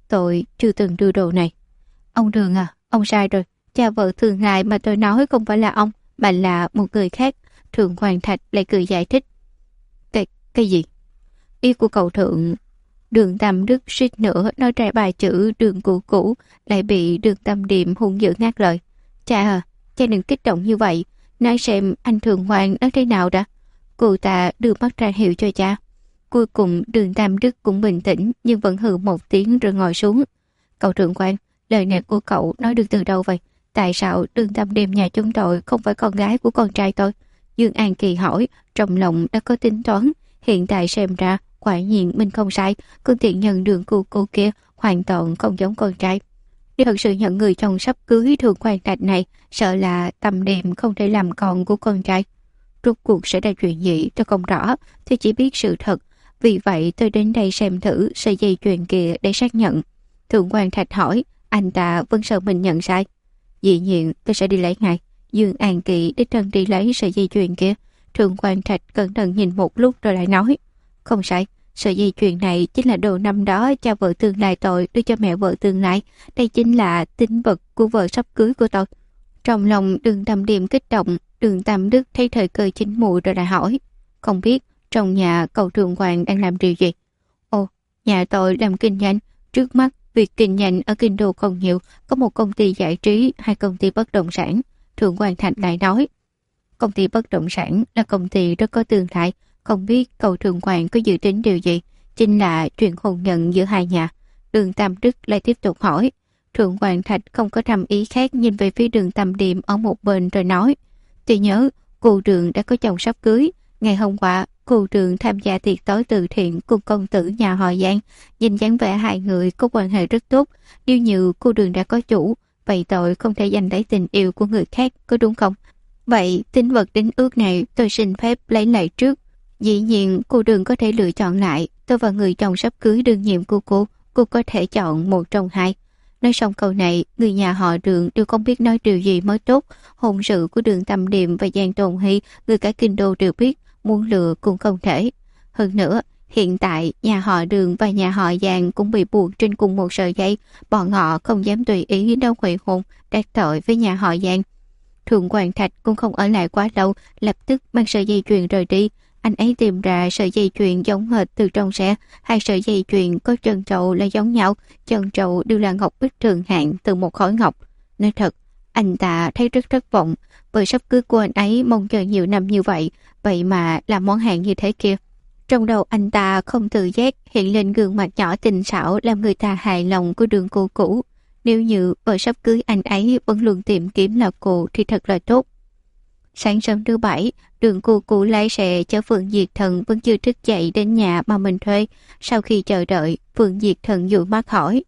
tôi chưa từng đưa đồ này. Ông Đường à, ông sai rồi. Cha vợ tương lai mà tôi nói không phải là ông, mà là một người khác. Thượng Quan Thạch lại cười giải thích. Cái gì? Ý của cậu Thượng. Đường Tam Đức suýt nữa nói ra bài chữ Đường Cũ Cũ, lại bị Đường Tam Điềm hung dữ ngắt lời. Cha à, cha đừng kích động như vậy. Nói xem anh Thượng Quan nói thế nào đã. Cô ta đưa mắt ra hiệu cho cha. Cuối cùng Đường Tam Đức cũng bình tĩnh, nhưng vẫn hừ một tiếng rồi ngồi xuống. Cậu Thượng Quan, lời này của cậu nói được từ đâu vậy? Tại sao Đường Tam Điềm nhà chúng tôi không phải con gái của con trai tôi? Dương An Kỳ hỏi, trong lòng đã có tính toán. Hiện tại xem ra, quả nhiên mình không sai. Con tiện nhân Đường cô kia hoàn toàn không giống con trai. Nếu thật sự nhận người chồng sắp cưới Thượng Quan Thạch này, sợ là Tam Điềm không thể làm con của con trai. Rốt cuộc sẽ ra chuyện gì tôi không rõ, tôi chỉ biết sự thật. Vì vậy tôi đến đây xem thử sợi dây chuyền kia để xác nhận. Thượng Quan Thạch hỏi, anh ta vẫn sợ mình nhận sai. Dĩ nhiên tôi sẽ đi lấy ngay. Dương An Kỳ đích thân đi lấy sợi dây chuyền kia. Thượng Quan Thạch cẩn thận nhìn một lúc rồi lại nói, không sai, sợi dây chuyền này chính là đồ năm đó cha vợ tương lai tôi đưa cho mẹ vợ tương lai. Đây chính là tín vật của vợ sắp cưới của tôi. Trong lòng Đường Tam Điềm kích động. Đường Tam Đức thấy thời cơ chín mùi rồi lại hỏi, không biết trong nhà cậu Thượng Quan đang làm điều gì? Ồ, nhà tôi làm kinh doanh. Trước mắt việc kinh doanh ở kinh đô không nhiều, có một công ty giải trí hay công ty bất động sản. Thượng Quan Thạch lại nói, công ty bất động sản là công ty rất có tương lai, không biết cậu Thượng Quan có dự tính điều gì? Chính là chuyện hôn nhân giữa hai nhà. Đường Tam Đức lại tiếp tục hỏi. Thượng Quan Thạch không có thầm ý khác, nhìn về phía Đường Tam Điềm ở một bên rồi nói, tôi nhớ cô Đường đã có chồng sắp cưới. Ngày hôm qua cô Đường tham gia tiệc tối từ thiện cùng công tử nhà họ Giang. Nhìn dáng vẻ hai người có quan hệ rất tốt. Nếu như cô Đường đã có chủ, vậy tội không thể giành lấy tình yêu của người khác, có đúng không? Vậy tín vật đính ước này tôi xin phép lấy lại trước. Dĩ nhiên cô Đường có thể lựa chọn lại. Tôi và người chồng sắp cưới đương nhiệm của cô có thể chọn một trong hai. Nói xong câu này, người nhà họ Đường đều không biết nói điều gì mới tốt. Hôn sự của Đường Tam Điềm và Giang Tồn Hy, người cả kinh đô đều biết, muốn lừa cũng không thể. Hơn nữa, hiện tại nhà họ Đường và nhà họ Giang cũng bị buộc trên cùng một sợi dây. Bọn họ không dám tùy ý đâu hủy hôn, đắc tội với nhà họ Giang. Thượng Quan Thạch cũng không ở lại quá lâu, lập tức mang sợi dây chuyền rời đi. Anh ấy tìm ra sợi dây chuyền giống hệt từ trong xe. Hai sợi dây chuyền có chân trâu là giống nhau, chân trâu đều là ngọc bích trường hạng từ một khối ngọc. Nói thật, anh ta thấy rất thất vọng, bởi sắp cưới của anh ấy mong chờ nhiều năm như vậy, vậy mà là món hàng như thế kia. Trong đầu anh ta không tự giác hiện lên gương mặt nhỏ tinh xảo làm người ta hài lòng của Đường cô cũ. Nếu như vợ sắp cưới anh ấy vẫn luôn tìm kiếm là cô thì thật là tốt. Sáng sớm thứ Bảy, Đường cô cũ lái xe chở Phượng Diệt Thần vẫn chưa thức dậy đến nhà mà mình thuê. Sau khi chờ đợi, Phượng Diệt Thần dụi mắt hỏi,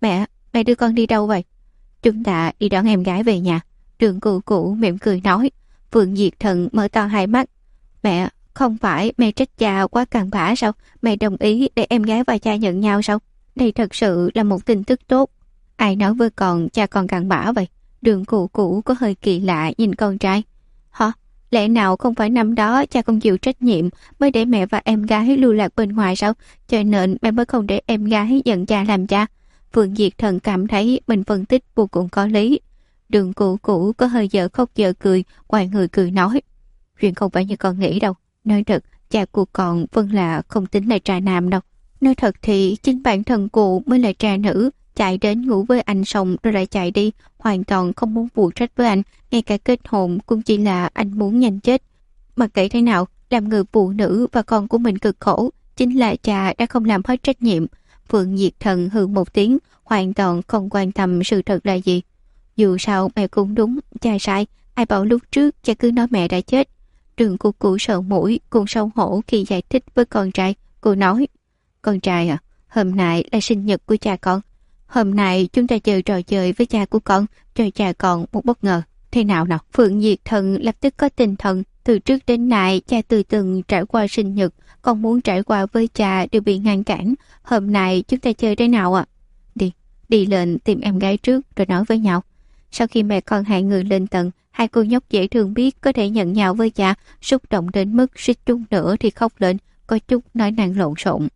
mẹ đưa con đi đâu vậy? Chúng ta đi đón em gái về nhà. Đường cô cũ mỉm cười nói. Phượng Diệt Thần mở to hai mắt. Mẹ, không phải mẹ trách cha quá cặn bã sao? Mẹ đồng ý để em gái và cha nhận nhau sao? Đây thật sự là một tin tức tốt. Ai nói với con cha con cặn bã vậy? Đường cô cũ có hơi kỳ lạ nhìn con trai. Hả? Lẽ nào không phải năm đó cha không chịu trách nhiệm mới để mẹ và em gái lưu lạc bên ngoài sao? Cho nên mẹ mới không để em gái giận cha làm cha. Phượng Diệt Thần cảm thấy mình phân tích vô cùng có lý. Đường cũ có hơi dở khóc dở cười, quay người cười nói. Chuyện không phải như con nghĩ đâu. Nói thật, cha của con vẫn là không tính là trai nam đâu. Nói thật thì chính bản thân cụ mới là trai nữ. Chạy đến ngủ với anh xong rồi lại chạy đi, hoàn toàn không muốn phụ trách với anh. Ngay cả kết hôn cũng chỉ là anh muốn nhanh chết. Mặc kệ thế nào, làm người phụ nữ và con của mình cực khổ, chính là cha đã không làm hết trách nhiệm. Phượng Diệt Thần hừ một tiếng, hoàn toàn không quan tâm sự thật là gì. Dù sao mẹ cũng đúng, cha sai. Ai bảo lúc trước cha cứ nói mẹ đã chết. Đường cô cụ sợ mũi, cùng xấu hổ khi giải thích với con trai. Cô nói, con trai à, hôm nay là sinh nhật của cha con. Hôm nay chúng ta chơi trò chơi với cha của con, cho cha con một bất ngờ. Thế nào nào? Phượng Diệt Thần lập tức có tinh thần. Từ trước đến nay, cha từ từng trải qua sinh nhật, con muốn trải qua với cha đều bị ngăn cản. Hôm nay chúng ta chơi thế nào ạ? Đi lên tìm em gái trước rồi nói với nhau. Sau khi mẹ con hai người lên tầng, hai cô nhóc dễ thương biết có thể nhận nhau với cha, xúc động đến mức suýt chút nữa thì khóc lên, có chút nói năng lộn xộn.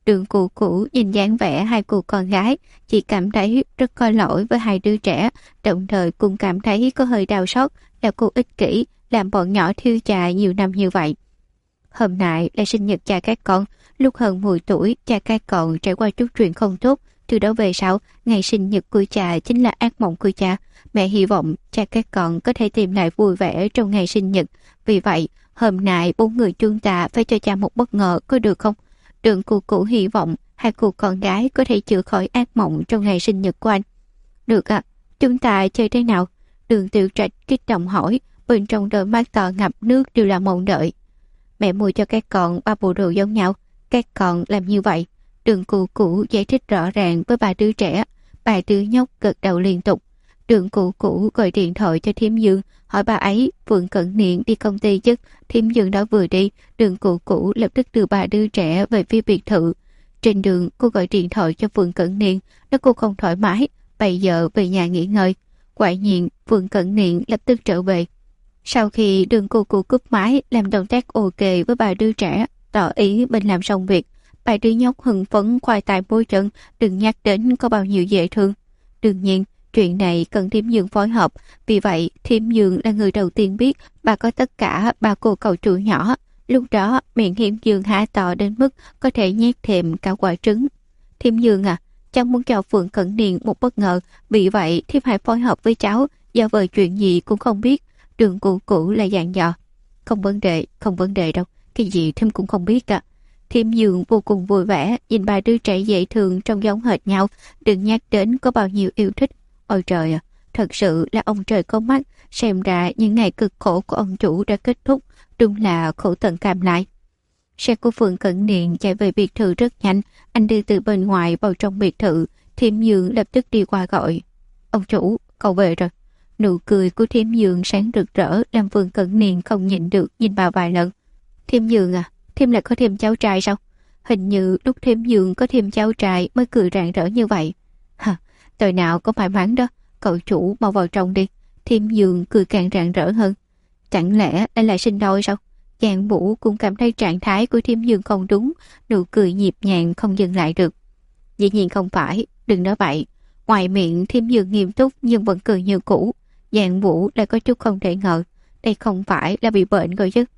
Đường Cụ Cụ nhìn dáng vẻ hai cô con gái, chỉ cảm thấy rất có lỗi với hai đứa trẻ, đồng thời cũng cảm thấy có hơi đau xót là cô ích kỷ làm bọn nhỏ thiêu chài nhiều năm như vậy. Hôm nay là sinh nhật cha các con, lúc hơn 10 tuổi cha các con trải qua chút chuyện không tốt, từ đó về sau ngày sinh nhật của cha chính là ác mộng của cha. Mẹ hy vọng cha các con có thể tìm lại vui vẻ trong ngày sinh nhật, vì vậy hôm nay 4 người chúng ta phải cho cha một bất ngờ, có được không? Đường Cụ Cụ hy vọng hai cô con gái có thể chữa khỏi ác mộng trong ngày sinh nhật của anh. Được ạ, chúng ta chơi thế nào? Đường Tiểu Trạch kích động hỏi, bên trong đôi mắt to ngập nước đều là mong đợi. Mẹ mua cho các con 3 bộ đồ giống nhau, các con làm như vậy. Đường Cụ Cụ giải thích rõ ràng với ba đứa trẻ. Ba đứa nhóc gật đầu liên tục. Đường Cụ Cụ gọi điện thoại cho Thiêm Dương, hỏi bà ấy Phượng Cẩn Niên đi công ty chứ. Thiêm Dương đã vừa đi, Đường Cụ Cụ lập tức đưa ba đứa trẻ về phía biệt thự. Trên đường cô gọi điện thoại cho Phượng Cẩn Niên, nói cô không thoải mái, bây giờ về nhà nghỉ ngơi. Quả nhiên Phượng Cẩn Niên lập tức trở về. Sau khi Đường Cụ Cụ cúp máy, làm động tác ok với ba đứa trẻ, tỏ ý mình làm xong việc. Ba đứa nhóc hưng phấn khoai tài bôi chân, đừng nhắc đến có bao nhiêu dễ thương. Đương nhiên chuyện này cần Thiêm Dương phối hợp, vì vậy Thiêm Dương là người đầu tiên biết bà có tất cả ba cô cậu chủ nhỏ. Lúc đó miệng Thiêm Dương há to đến mức có thể nhét thêm cả quả trứng. Thiêm Dương à, cháu muốn cho Phượng Cẩn Niên một bất ngờ, vì vậy Thiêm hãy phối hợp với cháu, do vời chuyện gì cũng không biết. Đường Cụ Cụ là dặn dò. Không vấn đề đâu, cái gì Thiêm cũng không biết cả. Thiêm Dương vô cùng vui vẻ, nhìn ba đứa trẻ dễ thương trông giống hệt nhau, đừng nhắc đến có bao nhiêu yêu thích. Ôi trời à, thật sự là ông trời có mắt, xem ra những ngày cực khổ của ông chủ đã kết thúc, đúng là khổ tận cam lại. Xe của Phượng Cẩn Niên chạy về biệt thự rất nhanh, anh đi từ bên ngoài vào trong biệt thự. Thiêm Dương lập tức đi qua gọi. Ông chủ, cậu về rồi. Nụ cười của Thiêm Dương sáng rực rỡ làm Phượng Cẩn Niên không nhịn được nhìn bà vài lần. Thiêm Dương à, Thiêm lại có thêm cháu trai sao? Hình như lúc Thiêm Dương có thêm cháu trai mới cười rạng rỡ như vậy. Hả, đời nào có may mắn đó, cậu chủ mau vào trong đi. Thiêm Dương cười càng rạng rỡ hơn. Chẳng lẽ anh lại sinh đôi sao? Giang Vũ cũng cảm thấy trạng thái của Thiêm Dương không đúng, nụ cười nhịp nhàng không dừng lại được. Dĩ nhiên không phải, đừng nói bậy. Ngoài miệng Thiêm Dương nghiêm túc nhưng vẫn cười như cũ. Giang Vũ lại có chút không thể ngờ, đây không phải là bị bệnh rồi chứ.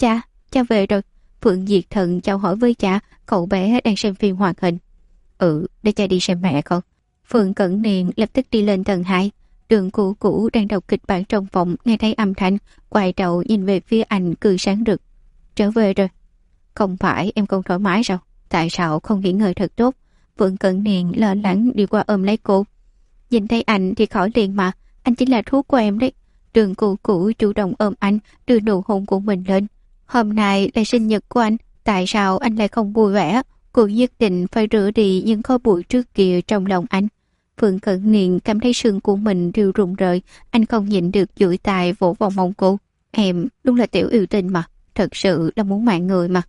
Cha về rồi. Phượng Diệt Thần chào hỏi với cha, cậu bé đang xem phim hoạt hình. Để cha đi xem mẹ con. Phượng Cẩn Niên lập tức đi lên tầng 2. Đường Cụ Cụ đang đọc kịch bản trong phòng, nghe thấy âm thanh, quay đầu nhìn về phía anh cười sáng rực. Trở về rồi. Không phải em không thoải mái sao? Tại sao không nghỉ ngơi thật tốt? Phượng Cẩn Niên lo lắng đi qua ôm lấy cô. Nhìn thấy anh thì khỏi liền mà, anh chính là thuốc của em đấy. Đường Cụ Cụ chủ động ôm anh, đưa nụ hôn của mình lên. Hôm nay là sinh nhật của anh, tại sao anh lại không vui vẻ? Cô nhất định phải rửa đi những khói bụi trước kia trong lòng anh. Phượng Cẩn Niên cảm thấy xương của mình đều rụng rời, anh không nhịn được duỗi tay vỗ vào mông cô. Em đúng là tiểu yêu tinh mà, thật sự là muốn mạng người mà.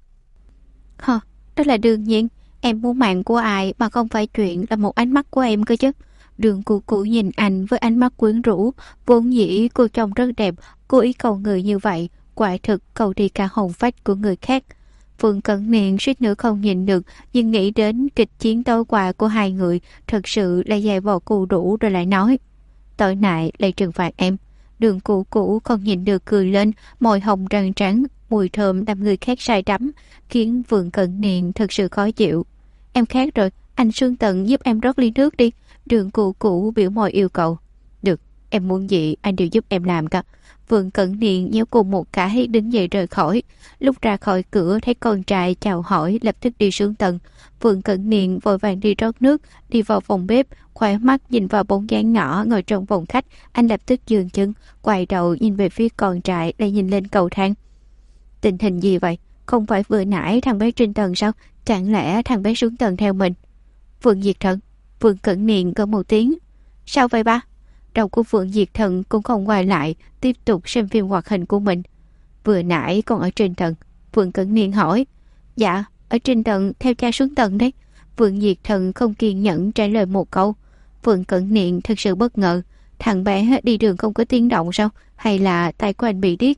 Đó là đương nhiên, em muốn mạng của ai mà không phải chuyện là một ánh mắt của em cơ chứ. Đường Cụ Cụ nhìn anh với ánh mắt quyến rũ, vốn dĩ cô trông rất đẹp, cố ý cầu người như vậy, quả thực cầu đi cả hồn phách của người khác. Phượng Cẩn Niên suýt nữa không nhìn được, nhưng nghĩ đến kịch chiến tối qua của hai người, thật sự là dày vò cù đủ rồi lại nói. Tội nại lại trừng phạt em. Đường Cụ Cụ không nhìn được cười lên, môi hồng răng trắng, mùi thơm làm người khác say đắm, khiến Phượng Cẩn Niên thật sự khó chịu. Em khát rồi, anh Sương Tận giúp em rót ly nước đi. Đường Cụ Cụ biểu môi yêu cầu. Được, em muốn gì anh đều giúp em làm cả. Phượng Cẩn Niên nhéo cô một cái đứng dậy rời khỏi. Lúc ra khỏi cửa thấy con trai chào hỏi, lập tức đi xuống tầng. Phượng Cẩn Niên vội vàng đi rót nước, đi vào phòng bếp, khóe mắt nhìn vào bóng dáng nhỏ ngồi trong phòng khách. Anh lập tức dừng chân, quay đầu nhìn về phía con trai, lại nhìn lên cầu thang. Tình hình gì vậy? Không phải vừa nãy thằng bé trên tầng sao? Chẳng lẽ thằng bé xuống tầng theo mình? Phượng Diệt Thần. Phượng Cẩn Niên có một tiếng. Sao vậy ba? Đầu của Phượng Diệt Thần cũng không quay lại, tiếp tục xem phim hoạt hình của mình. Vừa nãy con ở trên tầng. Phượng Cẩn Niên hỏi. Dạ, ở trên tầng, theo cha xuống tầng đấy. Phượng Diệt Thần không kiên nhẫn trả lời một câu. Phượng Cẩn Niên thật sự bất ngờ. Thằng bé đi đường không có tiếng động sao? Hay là tay của anh bị điếc?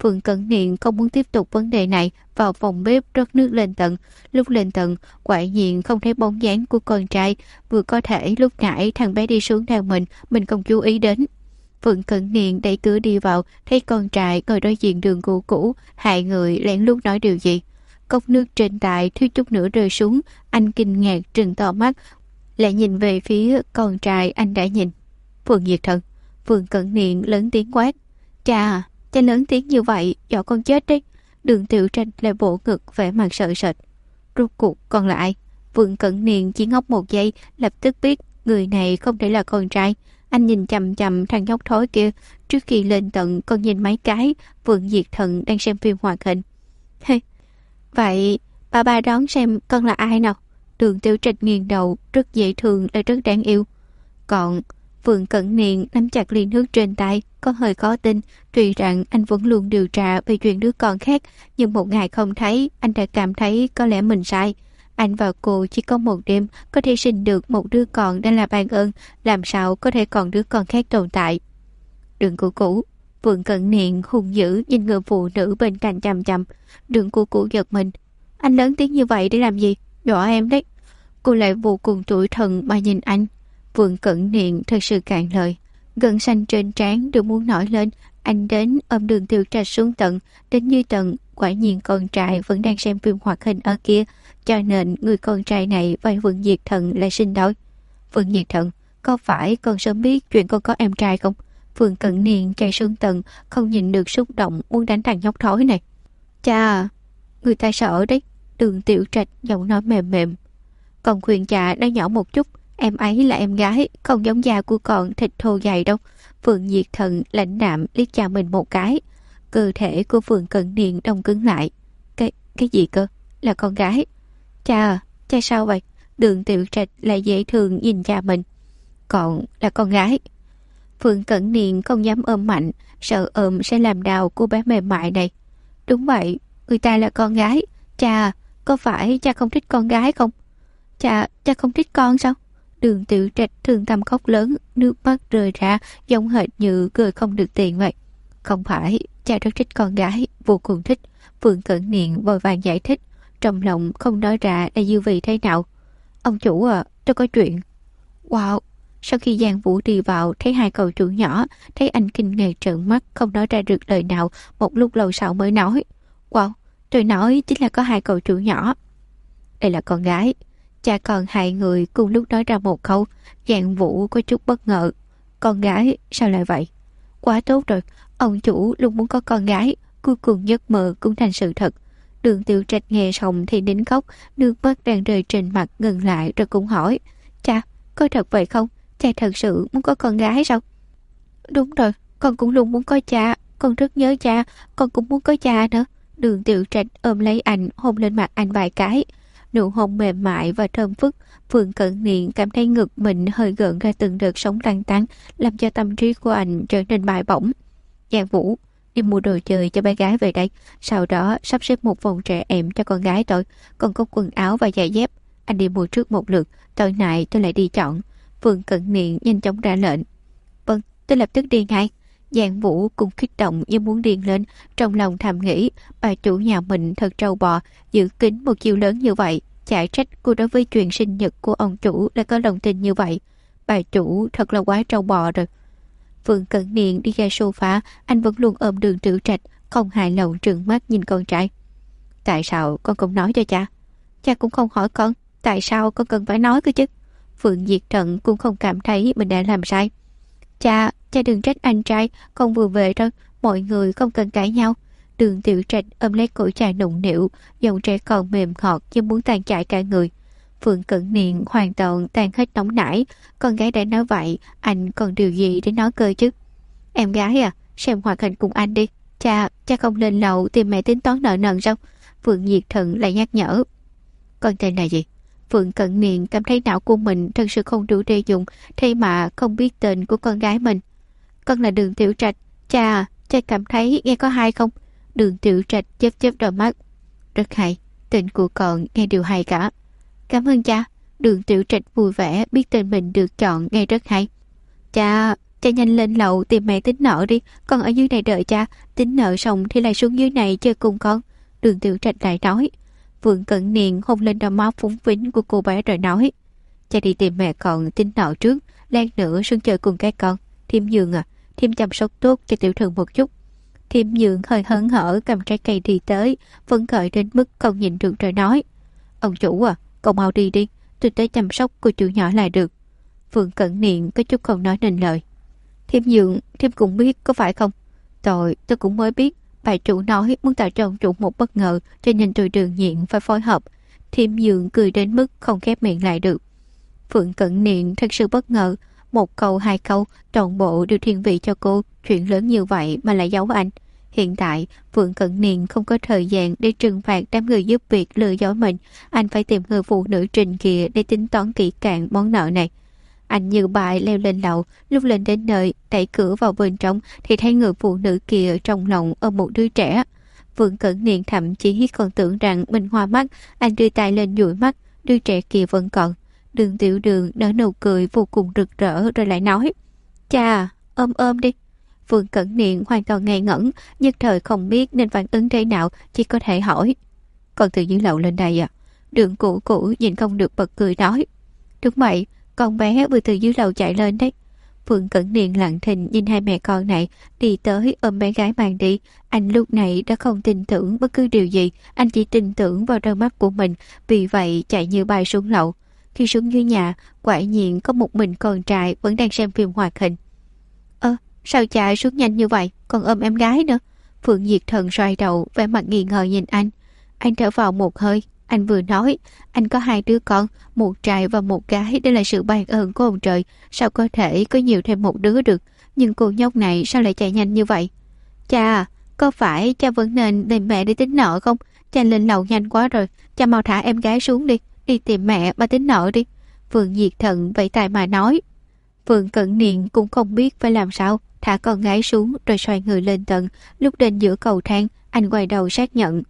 Phương Cẩn Niên không muốn tiếp tục vấn đề này, vào phòng bếp rót nước lên tận. Lúc lên tận, quả nhiên không thấy bóng dáng của con trai, vừa có thể lúc nãy thằng bé đi xuống theo mình không chú ý đến. Phương Cẩn Niên đẩy cửa đi vào, thấy con trai ngồi đối diện Đường Cũ Cũ, hai người lén lút nói điều gì. Cốc nước trên tay thiếu chút nữa rơi xuống, anh kinh ngạc trừng to mắt, lại nhìn về phía con trai anh đã nhìn. Phương Diệt Thần. Phương Cẩn Niên lớn tiếng quát. Cha lớn tiếng như vậy, dọa con chết đấy. Đường Tiểu Trạch lại vỗ ngực vẻ mặt sợ sệt. Rốt cuộc con là ai? Phương Cẩn Niên chỉ ngốc một giây, lập tức biết người này không thể là con trai. Anh nhìn chằm chằm thằng nhóc thối kia. Trước khi lên tận con nhìn mấy cái. Phương Diệt Thần đang xem phim hoạt hình. Vậy ba đón xem con là ai nào? Đường Tiểu Trạch nghiêng đầu, rất dễ thương lại rất đáng yêu. Còn Phương Cẩn Niên nắm chặt ly nước trên tay, có hơi khó tin. Tuy rằng anh vẫn luôn điều tra về chuyện đứa con khác, nhưng một ngày không thấy, anh đã cảm thấy có lẽ mình sai. Anh và cô chỉ có một đêm, có thể sinh được một đứa con đang là ban ơn, làm sao có thể còn đứa con khác tồn tại. Đường Cũ Cũ. Phương Cẩn Niên hung dữ nhìn người phụ nữ bên cạnh chằm chằm. Đường Cũ Cũ giật mình. Anh lớn tiếng như vậy để làm gì? Dọa em đấy. Cô lại vô cùng tủi thân mà nhìn anh. Phương Cẩn Niên thật sự cạn lời. Gân xanh trên trán đều muốn nổi lên. Anh đến ôm Đường Tiểu Trạch xuống tận. Đến dưới tận, quả nhiên con trai vẫn đang xem phim hoạt hình ở kia. Cho nên người con trai này và Phương Diệt Thần lại sinh đôi. Phương Diệt Thần, có phải con sớm biết chuyện con có em trai không? Phương Cẩn Niên chạy xuống tầng, không nhìn được xúc động muốn đánh thằng nhóc thối này. Cha, người ta sợ đấy. Đường Tiểu Trạch giọng nói mềm mềm. Con khuyên cha nói nhỏ một chút, em ấy là em gái, không giống da của con thịt thô dày đâu. Phương Diệt Thần lãnh đạm liếc cha mình một cái. Cơ thể của Phương Cẩn Niên đông cứng lại. Cái gì cơ? Là con gái. Cha sao vậy? Đường Tiểu Trạch lại dễ thương nhìn cha mình. Còn là con gái. Phương Cẩn Niên không dám ôm mạnh, sợ ôm sẽ làm đau cô bé mềm mại này. Đúng vậy, người ta là con gái. Cha, có phải cha không thích con gái không? Cha không thích con sao? Đường Tiểu Trạch thương tâm khóc lớn, nước mắt rơi ra, giống hệt như cười không được tiền vậy. Không phải, cha rất thích con gái, vô cùng thích. Phương Cẩn Niên vội vàng giải thích, trong lòng không nói ra là dư vị thế nào. Ông chủ à, tôi có chuyện. Wow. Sau khi Giang Vũ đi vào, thấy hai cậu chủ nhỏ, thấy anh kinh ngạc trợn mắt, không nói ra được lời nào, một lúc lâu sau mới nói. Wow, tôi nói chính là có hai cậu chủ nhỏ. Đây là con gái. Cha con hai người cùng lúc nói ra một câu. Giang Vũ có chút bất ngờ. Con gái, sao lại vậy? Quá tốt rồi, ông chủ luôn muốn có con gái, cuối cùng giấc mơ cũng thành sự thật. Đường Tiểu Trạch nghe xong thì nín khóc, nước mắt đang rơi trên mặt ngừng lại rồi cũng hỏi. Cha, có thật vậy không? Cha thật sự muốn có con gái sao? Đúng rồi, con cũng luôn muốn có cha. Con rất nhớ cha, con cũng muốn có cha nữa. Đường Tiểu Trạch ôm lấy anh, hôn lên mặt anh vài cái. Nụ hôn mềm mại và thơm phức. Phương Cẩn Niên cảm thấy ngực mình hơi gợn ra từng đợt sóng lăn tăn, làm cho tâm trí của anh trở nên bài bổng. Giang Vũ, đi mua đồ chơi cho bé gái về đây, sau đó sắp xếp một phòng trẻ em cho con gái tôi, còn có quần áo và giày dép. Anh đi mua trước một lượt, tối nay tôi lại đi chọn. Phương Cẩn Niên nhanh chóng ra lệnh. Vâng, tôi lập tức đi ngay. Giang Vũ cũng kích động như muốn điên lên, trong lòng thầm nghĩ, bà chủ nhà mình thật trâu bò, giữ kín một chiêu lớn như vậy, chả trách cô đối với chuyện sinh nhật của ông chủ lại có lòng tin như vậy. Bà chủ thật là quá trâu bò rồi. Phương Cẩn Niên đi ra sofa, anh vẫn luôn ôm Đường Tiểu Trạch, không hài lòng trừng mắt nhìn con trai. Tại sao con không nói cho cha? Cha cũng không hỏi con, tại sao con cần phải nói cơ chứ? Phương Diệt Thần cũng không cảm thấy mình đã làm sai. Cha đừng trách anh trai, con vừa về thôi, mọi người không cần cãi nhau. Đường Tiểu Trạch ôm lấy cổ cha nụng nịu, giọng trẻ con mềm ngọt như muốn tan chảy cả người. Phương Cẩn Niên hoàn toàn tan hết nóng nảy, con gái đã nói vậy, anh còn điều gì để nói cơ chứ? Em gái à, xem hoạt hình cùng anh đi. Cha không lên lầu tìm mẹ tính toán nợ nần sao? Phương Diệt Thần lại nhắc nhở. Con tên là gì? Phương Cẩn Niên cảm thấy não của mình thật sự không đủ để dùng, thế mà không biết tên của con gái mình. Con là Đường Tiểu Trạch. Cha cảm thấy nghe có hay không? Đường Tiểu Trạch chớp đôi mắt. Rất hay, tên của con nghe đều hay cả. Cảm ơn cha. Đường Tiểu Trạch vui vẻ biết tên mình được chọn nghe rất hay. Cha Cha nhanh lên lầu tìm mẹ tính nợ đi, con ở dưới này đợi cha, tính nợ xong thì lại xuống dưới này chơi cùng con. Đường Tiểu Trạch lại nói. Vương Cẩn Niên hôn lên đôi má phúng phính của cô bé rồi nói. Cha đi tìm mẹ con tính nợ trước, lát nữa xuống chơi cùng các con. Thiêm Dương à, Thiêm chăm sóc tốt cho Tiểu Thần một chút. Thiêm Dương hơi hớn hở cầm trái cây đi tới, phấn khởi đến mức không nhìn được rồi nói. Ông chủ à, cậu mau đi đi, tôi tới chăm sóc cô chủ nhỏ là được. Vương Cẩn Niên có chút không nói nên lời. Thiêm Dương, Thiêm cũng biết có phải không? Tôi cũng mới biết. Bà chủ nói muốn tạo cho ông chủ một bất ngờ, cho nên tôi đương nhiên phải phối hợp. Thiêm Dương cười đến mức không khép miệng lại được. Phượng Cẩn Niên thật sự bất ngờ. Một câu hai câu, toàn bộ đều thiên vị cho cô. Chuyện lớn như vậy mà lại giấu anh. Hiện tại, Phượng Cẩn Niên không có thời gian để trừng phạt đám người giúp việc lừa dối mình. Anh phải tìm người phụ nữ Trình kia để tính toán kỹ càng món nợ này. Anh như bại leo lên lầu, lúc lên đến nơi, đẩy cửa vào bên trong thì thấy người phụ nữ kia trong lòng ôm một đứa trẻ. Vương Cẩn Niên thậm chí còn tưởng rằng mình hoa mắt, anh đưa tay lên dụi mắt, đứa trẻ kia vẫn còn. Đường Tiểu Đường nở nụ cười vô cùng rực rỡ rồi lại nói, cha, ôm đi. Vương Cẩn Niên hoàn toàn ngây ngẩn, nhất thời không biết nên phản ứng thế nào, chỉ có thể hỏi. Con từ dưới lầu lên đây à? Đường Cũ nhìn không được bật cười nói. Đúng vậy, con bé vừa từ dưới lầu chạy lên đấy. Vương Cẩn Niên lặng thinh nhìn hai mẹ con này đi tới ôm bé gái mang đi. Anh lúc này đã không tin tưởng bất cứ điều gì, anh chỉ tin tưởng vào đôi mắt của mình, vì vậy chạy như bay xuống lầu. Khi xuống dưới nhà, quả nhiên có một mình con trai vẫn đang xem phim hoạt hình. Sao cha xuống nhanh như vậy, còn ôm em gái nữa? Phượng Diệt Thần xoay đầu, vẻ mặt nghi ngờ nhìn anh. Anh thở vào một hơi, anh vừa nói, anh có 2 đứa con, một trai và một gái, đây là sự ban ơn của ông trời, sao có thể có nhiều thêm một đứa được, nhưng cô nhóc này sao lại chạy nhanh như vậy? Cha, có phải cha vẫn nên tìm mẹ để tính nợ không? Cha lên lầu nhanh quá rồi, cha mau thả em gái xuống đi, đi tìm mẹ mà tính nợ đi. Phượng Diệt Thần vẫy tay mà nói. Phượng Cẩn Niên cũng không biết phải làm sao, thả con gái xuống rồi xoay người lên tầng. Lúc đến giữa cầu thang, anh quay đầu xác nhận.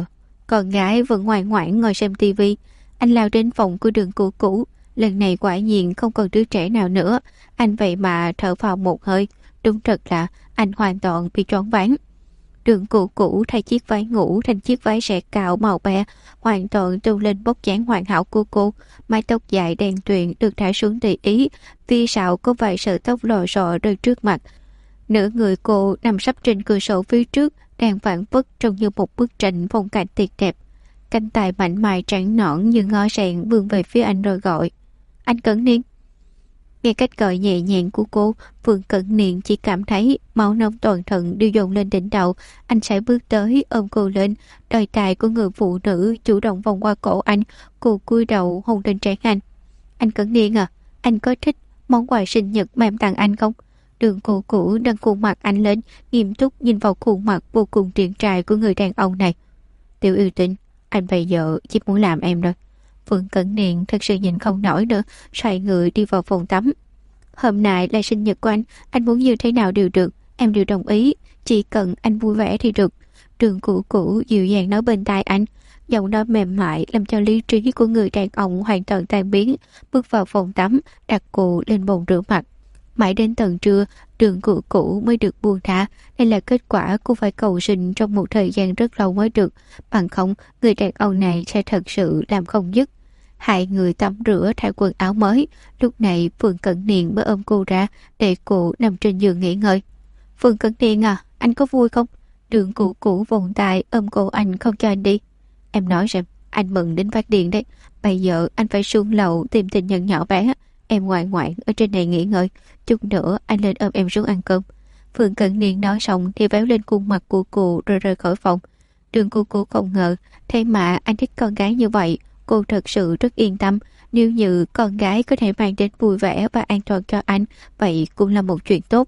Con gái vẫn ngoan ngoãn ngồi xem tivi. Anh lao đến phòng của Đường Cũ. Lần này quả nhiên không còn đứa trẻ nào nữa. Anh vậy mà thở vào một hơi. Đúng thật là anh hoàn toàn bị choáng váng. Đường Cũ thay chiếc váy ngủ thành chiếc váy xẻ cạo màu be, hoàn toàn tôn lên bóc dáng hoàn hảo của cô. Mái tóc dài đen tuyền được thả xuống tùy ý, phía sau có vài sợi tóc lò xò rơi trước mặt. Nửa người cô nằm sấp trên cửa sổ phía trước, đang phản phất trông như một bức tranh phong cảnh tuyệt đẹp. Cánh tay mảnh mai trắng nõn như ngó sen vươn về phía anh rồi gọi. Anh Cẩn Niên. Nghe cách gọi nhẹ nhàng của cô, Vương Cẩn Niên chỉ cảm thấy máu nóng toàn thân đều dồn lên đỉnh đầu. Anh sẽ bước tới ôm cô lên, đôi tai của người phụ nữ chủ động vòng qua cổ anh. Cô cúi đầu hôn lên trán anh. Anh Cẩn Niên à, anh có thích món quà sinh nhật mà em tặng anh không? Đường Cũ nâng khuôn mặt anh lên, nghiêm túc nhìn vào khuôn mặt vô cùng triển trai của người đàn ông này. Tiểu Yêu Tinh, anh bây giờ chỉ muốn làm em thôi. Vương Cẩn Niên thật sự nhìn không nổi nữa, xoay người đi vào phòng tắm. Hôm nay là sinh nhật của anh muốn như thế nào đều được, em đều đồng ý, chỉ cần anh vui vẻ thì được. Đường Cũ dịu dàng nói bên tai anh, giọng nói mềm mại làm cho lý trí của người đàn ông hoàn toàn tan biến. Bước vào phòng tắm, đặt cô lên bồn rửa mặt. Mãi đến tận trưa, Đường Cũ mới được buông thả. Đây là kết quả cô phải cầu sinh trong một thời gian rất lâu mới được. Bằng không, người đàn ông này sẽ thật sự làm không dứt. Hai người tắm rửa thay quần áo mới. Lúc này Phương Cẩn Niên mới ôm cô ra, để cô nằm trên giường nghỉ ngơi. Phương Cẩn Niên à, anh có vui không? Đường Cũ vòng tay ôm cô anh không cho anh đi. Em nói xem, anh mừng đến phát điên đấy. Bây giờ anh phải xuống lầu tìm tình nhân nhỏ bé. Em ngoan ngoãn ở trên này nghỉ ngơi, chút nữa anh lên ôm em xuống ăn cơm. Phương Cẩn Niên nói xong thì véo lên khuôn mặt của cô rồi rời khỏi phòng. Đường Cũ không ngờ, thế mà anh thích con gái như vậy. Cô thật sự rất yên tâm. Nếu như con gái có thể mang đến vui vẻ và an toàn cho anh, vậy cũng là một chuyện tốt.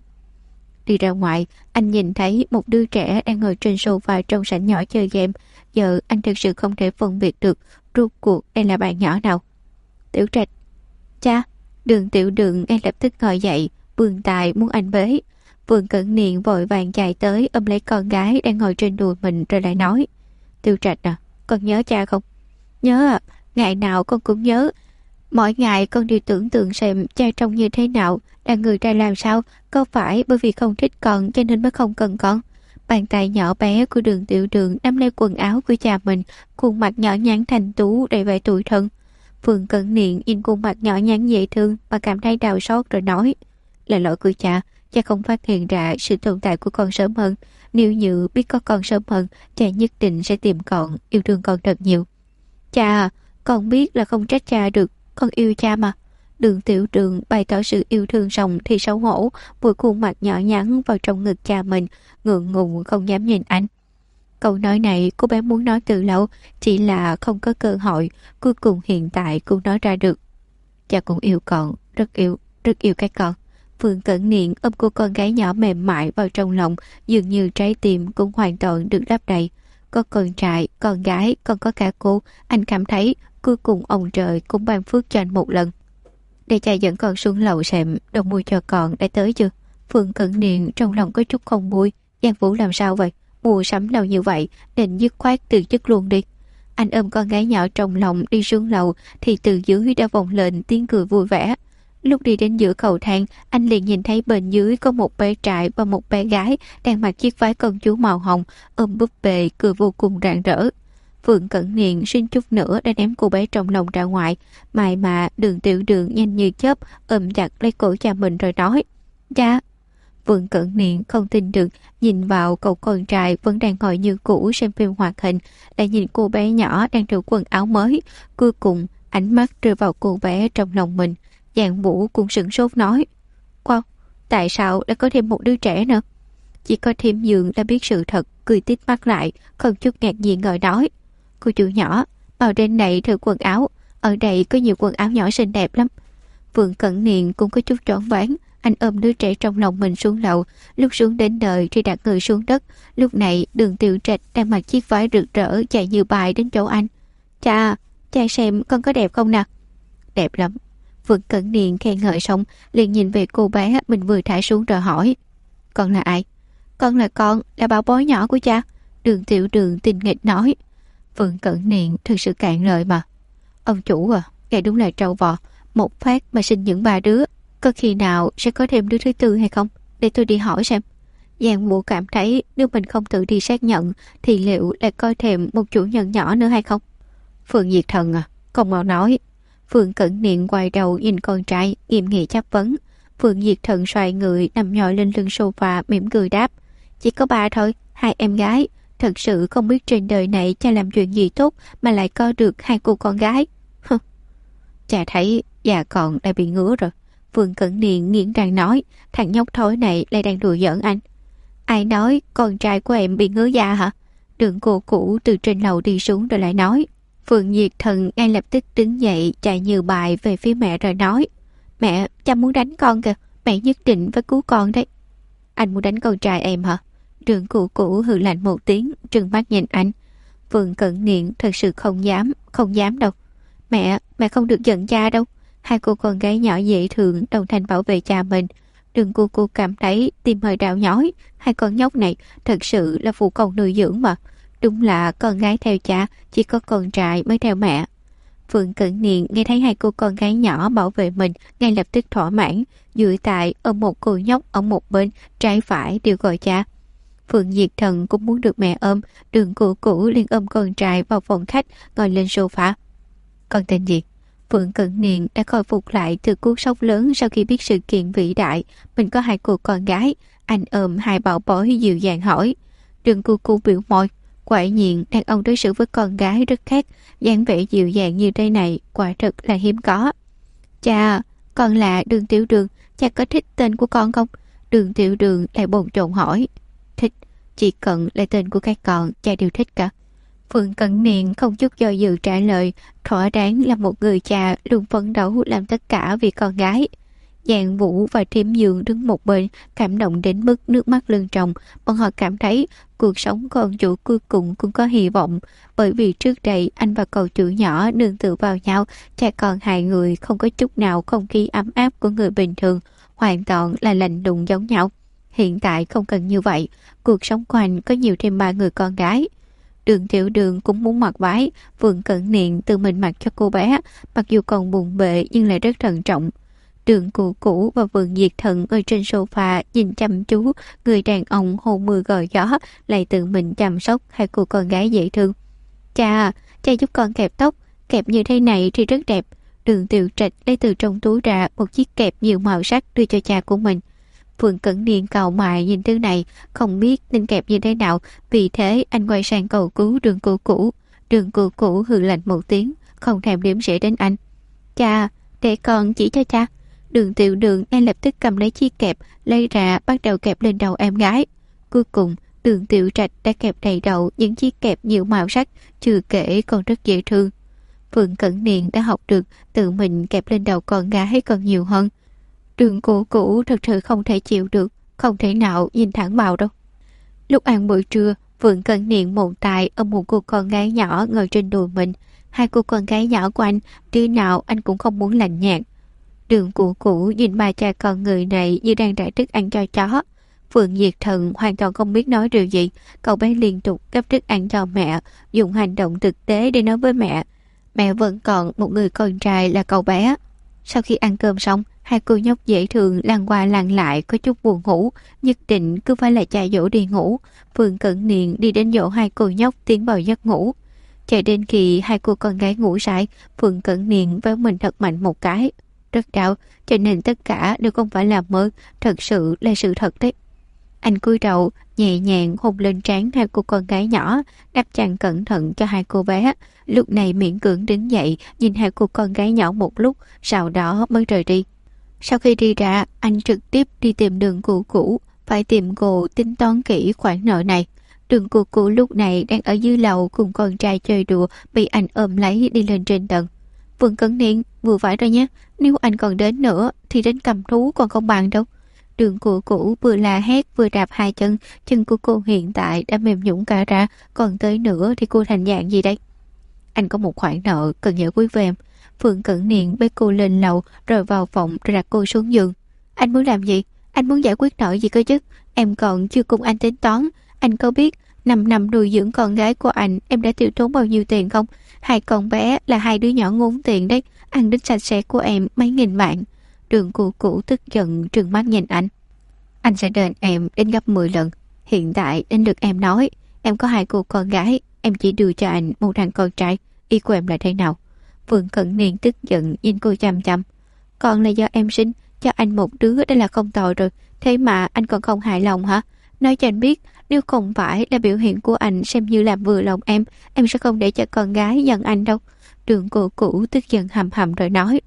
Đi ra ngoài, anh nhìn thấy một đứa trẻ đang ngồi trên sofa trong sảnh nhỏ chơi game. Giờ anh thật sự không thể phân biệt được rốt cuộc đây là bạn nhỏ nào. Tiểu Trạch. Cha. Đường Tiểu Đường ngay lập tức ngồi dậy, vươn tay muốn anh bế. Vương Cẩn Niên vội vàng chạy tới ôm lấy con gái đang ngồi trên đùi mình rồi lại nói. Tiểu Trạch à, con nhớ cha không? Nhớ à, ngày nào con cũng nhớ. Mỗi ngày con đều tưởng tượng xem cha trông như thế nào, là người ra làm sao, có phải bởi vì không thích con cho nên mới không cần con. Bàn tay nhỏ bé của Đường Tiểu Đường nắm lấy quần áo của cha mình, khuôn mặt nhỏ nhắn thanh tú đầy vẻ tủi thân. Phương Cẩn Niệm nhìn khuôn mặt nhỏ nhắn dễ thương mà cảm thấy đau xót rồi nói: là lỗi của cha không phát hiện ra sự tồn tại của con sớm hơn. Nếu như biết có con sớm hơn, cha nhất định sẽ tìm con, yêu thương con thật nhiều. Cha, con biết là không trách cha được, con yêu cha mà. Đường Tiểu Đường bày tỏ sự yêu thương xong thì xấu hổ, vùi khuôn mặt nhỏ nhắn vào trong ngực cha mình, ngượng ngùng không dám nhìn anh. Câu nói này cô bé muốn nói từ lâu, chỉ là không có cơ hội, cuối cùng hiện tại cũng nói ra được. Cha cũng yêu con, rất yêu các con. Phương Cẩn Niệm ôm cô con gái nhỏ mềm mại vào trong lòng, dường như trái tim cũng hoàn toàn được đáp đầy. Có con trai, con gái, còn có cả cô, anh cảm thấy cuối cùng ông trời cũng ban phước cho anh một lần. Để cha dẫn con xuống lầu xem đồng mua cho con đã tới chưa. Phương Cẩn Niệm trong lòng có chút không vui. Giang Vũ làm sao vậy? Mua sắm lâu như vậy nên dứt khoát từ chức luôn đi. Anh ôm con gái nhỏ trong lòng đi xuống lầu thì từ dưới đã vọng lên tiếng cười vui vẻ. Lúc đi đến giữa cầu thang, anh liền nhìn thấy bên dưới có một bé trai và một bé gái đang mặc chiếc váy công chúa màu hồng, ôm búp bê cười vô cùng rạng rỡ. Phương Cẩn Niệm xin chút nữa đã ném cô bé trong lòng ra ngoài, mà Đường Tiểu Đường nhanh như chớp ôm chặt lấy cổ cha mình rồi nói: Cha. Phương Cẩn Niệm không tin được nhìn vào cậu con trai vẫn đang ngồi như cũ xem phim hoạt hình, lại nhìn cô bé nhỏ đang thử quần áo mới. Cuối cùng ánh mắt rơi vào cô bé trong lòng mình. Giang Vũ cũng sửng sốt nói: Wow, tại sao lại có thêm một đứa trẻ nữa? Chỉ có Thiêm Dương đã biết sự thật, cười tít mắt lại, không chút ngạc nhiên ngồi nói: Cô chủ nhỏ, vào trên này thử quần áo, ở đây có nhiều quần áo nhỏ xinh đẹp lắm. Phương Cẩn Niệm cũng có chút choáng váng, anh ôm đứa trẻ trong lòng mình xuống lầu, lúc xuống đến đời thì đặt người xuống đất. Lúc này Đường Tiểu Trạch đang mặc chiếc váy rực rỡ chạy như bài đến chỗ anh. Cha xem con có đẹp không nè? Đẹp lắm. Phương Cẩn Niệm khen ngợi xong liền nhìn về cô bé mình vừa thả xuống rồi hỏi: Con là ai? Con là bảo bối nhỏ của cha. Đường Tiểu Đường tinh nghịch nói. Phương Cẩn Niệm thực sự cạn lời mà. Ông chủ à, ngài đúng là trâu bò, một phát mà sinh những 3 đứa. Có khi nào sẽ có thêm đứa thứ tư hay không? Để tôi đi hỏi xem. Giang Vũ cảm thấy nếu mình không tự đi xác nhận thì liệu lại coi thêm một chủ nhân nhỏ nữa hay không? Phương Diệt Thần à, con mau nói. Phương Cẩn Niệm quay đầu nhìn con trai, nghiêm nghị chất vấn. Phương Diệt Thần xoay người nằm nhòi lên lưng sofa mỉm cười đáp: Chỉ có 3 thôi, 2 em gái. Thật sự không biết trên đời này cha làm chuyện gì tốt mà lại có được 2 cô con gái. Cha thấy già còn đã bị ngứa rồi. Phương Cẩn Niệm nghiến răng nói: Thằng nhóc thối này lại đang đùa giỡn anh. Ai nói con trai của em bị ngứa da hả? Đường cô cũ từ trên lầu đi xuống rồi lại nói. Phương Diệt Thần ngay lập tức đứng dậy chạy như bài về phía mẹ rồi nói: Mẹ, cha muốn đánh con kìa, mẹ nhất định phải cứu con đấy. Anh muốn đánh con trai em hả? Đường cụ cũ hừ lạnh một tiếng, trừng mắt nhìn anh. Phương Cẩn Niệm thật sự không dám đâu. Mẹ không được giận cha đâu. 2 cô con gái nhỏ dễ thương đồng thanh bảo vệ cha mình. Đường cô cảm thấy tim hơi đau nhói. 2 con nhóc này thật sự là phụ con nuôi dưỡng mà. Đúng là con gái theo cha, chỉ có con trai mới theo mẹ. Phương Cẩn Niệm nghe thấy 2 cô con gái nhỏ bảo vệ mình, ngay lập tức thỏa mãn, duỗi tại ôm một cô nhóc ở một bên, trái phải đều gọi cha. Phương Diệt Thần cũng muốn được mẹ ôm. Đường cô cũ liền ôm con trai vào phòng khách, ngồi lên sofa. Con tên gì? Phương Cẩn Niệm đã khôi phục lại từ cú sốc lớn sau khi biết sự kiện vĩ đại mình có 2 cô con gái. Anh ôm 2 bảo bối dịu dàng hỏi. Đường cô biểu môi. Quả nhiên đàn ông đối xử với con gái rất khác, dáng vẻ dịu dàng như thế này quả thật là hiếm có. Cha, con là Đường Tiểu Đường, cha có thích tên của con không? Đường Tiểu Đường lại bồn chồn hỏi. Thích, chỉ cần là tên của các con, cha đều thích cả. Phương Cẩn Niệm không chút do dự trả lời, thỏa đáng là một người cha luôn phấn đấu làm tất cả vì con gái. Giang Vũ và Thiểm Dương đứng một bên, cảm động đến mức nước mắt lưng tròng. Bọn họ cảm thấy cuộc sống của ông chủ cuối cùng cũng có hy vọng, bởi vì trước đây anh và cậu chủ nhỏ nương tựa vào nhau, cha con 2 người không có chút nào không khí ấm áp của người bình thường, hoàn toàn là lạnh lùng giống nhau. Hiện tại không cần như vậy, cuộc sống của anh có nhiều thêm 3 người con gái. Đường Tiểu Đường cũng muốn mặc váy, Phượng Cẩn Niệm tự mình mặc cho cô bé, mặc dù còn buồn bệ nhưng lại rất thận trọng. Đường Cụ Cũ và Vườn Diệt Thần ở trên sofa nhìn chăm chú người đàn ông hôn mưa gò gió, lại tự mình chăm sóc hai cô con gái dễ thương. Cha giúp con kẹp tóc, kẹp như thế này thì rất đẹp. Đường Tiểu Trạch lấy từ trong túi ra một chiếc kẹp nhiều màu sắc đưa cho cha của mình. Phượng Cẩn Niên cau mày nhìn thứ này, không biết nên kẹp như thế nào, vì thế anh quay sang cầu cứu Đường Cụ Cũ. Đường Cụ Cũ hừ lạnh một tiếng, không thèm đếm xỉa đến anh. Cha, để con chỉ cho cha. Đường Tiểu Đường ngay lập tức cầm lấy chiếc kẹp, lấy ra bắt đầu kẹp lên đầu em gái. Cuối cùng, Đường Tiểu Trạch đã kẹp đầy đầu những chiếc kẹp nhiều màu sắc, chưa kể còn rất dễ thương. Phượng Cẩn Niên đã học được tự mình kẹp lên đầu con gái còn nhiều hơn. Đường Cụ Cũ thật sự không thể chịu được, không thể nào nhìn thẳng vào đâu. Lúc ăn buổi trưa, Phượng Cẩn Niên một tay ôm một cô con gái nhỏ ngồi trên đùi mình. Hai cô con gái nhỏ của anh, đứa nào anh cũng không muốn lạnh nhạt. Đường Cụ Cũ nhìn ba cha con người này như đang rải thức ăn cho chó. Phượng Diệt Thần hoàn toàn không biết nói điều gì. Cậu bé liên tục gắp thức ăn cho mẹ, dùng hành động thực tế để nói với mẹ. Mẹ vẫn còn một người con trai là cậu bé. Sau khi ăn cơm xong, hai cô nhóc dễ thương lăn qua lăn lại có chút buồn ngủ, nhất định cứ phải là cha dỗ đi ngủ. Phượng Cẩn Niên đi đến dỗ hai cô nhóc tiến vào giấc ngủ. Cho đến khi hai cô con gái ngủ say, Phượng Cẩn Niên với mình thật mạnh một cái. Rất đau, cho nên tất cả đều không phải là mơ, thật sự là sự thật đấy. Anh cúi đầu nhẹ nhàng hôn lên trán hai cô con gái nhỏ, đắp chăn cẩn thận cho hai cô bé. Lúc này miễn cưỡng đứng dậy, nhìn hai cô con gái nhỏ một lúc, sau đó mới rời đi. Sau khi đi ra, anh trực tiếp đi tìm Đường Cụ Cũ, phải tìm cô tính toán kỹ khoản nợ này. Đường Cụ Cũ lúc này đang ở dưới lầu cùng con trai chơi đùa, bị anh ôm lấy đi lên trên tầng. Vương Cẩn Niên, vừa phải rồi nhé, nếu anh còn đến nữa thì đến cầm thú còn không bằng đâu. Đường Cụ Cũ vừa la hét vừa đạp hai chân, chân của cô hiện tại đã mềm nhũn cả ra, còn tới nữa thì cô thành dạng gì đây? Anh có một khoản nợ cần giải quyết với em. Phượng Cẩn Niên bế cô lên lầu rồi vào phòng rồi đặt cô xuống giường. Anh muốn làm gì? Anh muốn giải quyết nợ gì cơ chứ? Em còn chưa cùng anh tính toán. Anh có biết 5 năm nuôi dưỡng con gái của anh em đã tiêu tốn bao nhiêu tiền không? Hai con bé là hai đứa nhỏ ngốn tiền đấy. Ăn đến sạch sẽ của em mấy nghìn vạn. Đường Cụ Cũ tức giận trừng mắt nhìn anh. Anh sẽ đền em đến gấp 10 lần. Hiện tại đến lượt em nói. Em có hai cô con gái, em chỉ đưa cho anh một thằng con trai. Ý của em là thế nào? Phượng Cẩn Niên tức giận nhìn cô chăm chăm. Còn là do em sinh, cho anh một đứa đã là không tội rồi. Thế mà anh còn không hài lòng hả? Nói cho anh biết, nếu không phải là biểu hiện của anh xem như làm vừa lòng em sẽ không để cho con gái giận anh đâu. Đường Cụ Cũ tức giận hầm hầm rồi nói.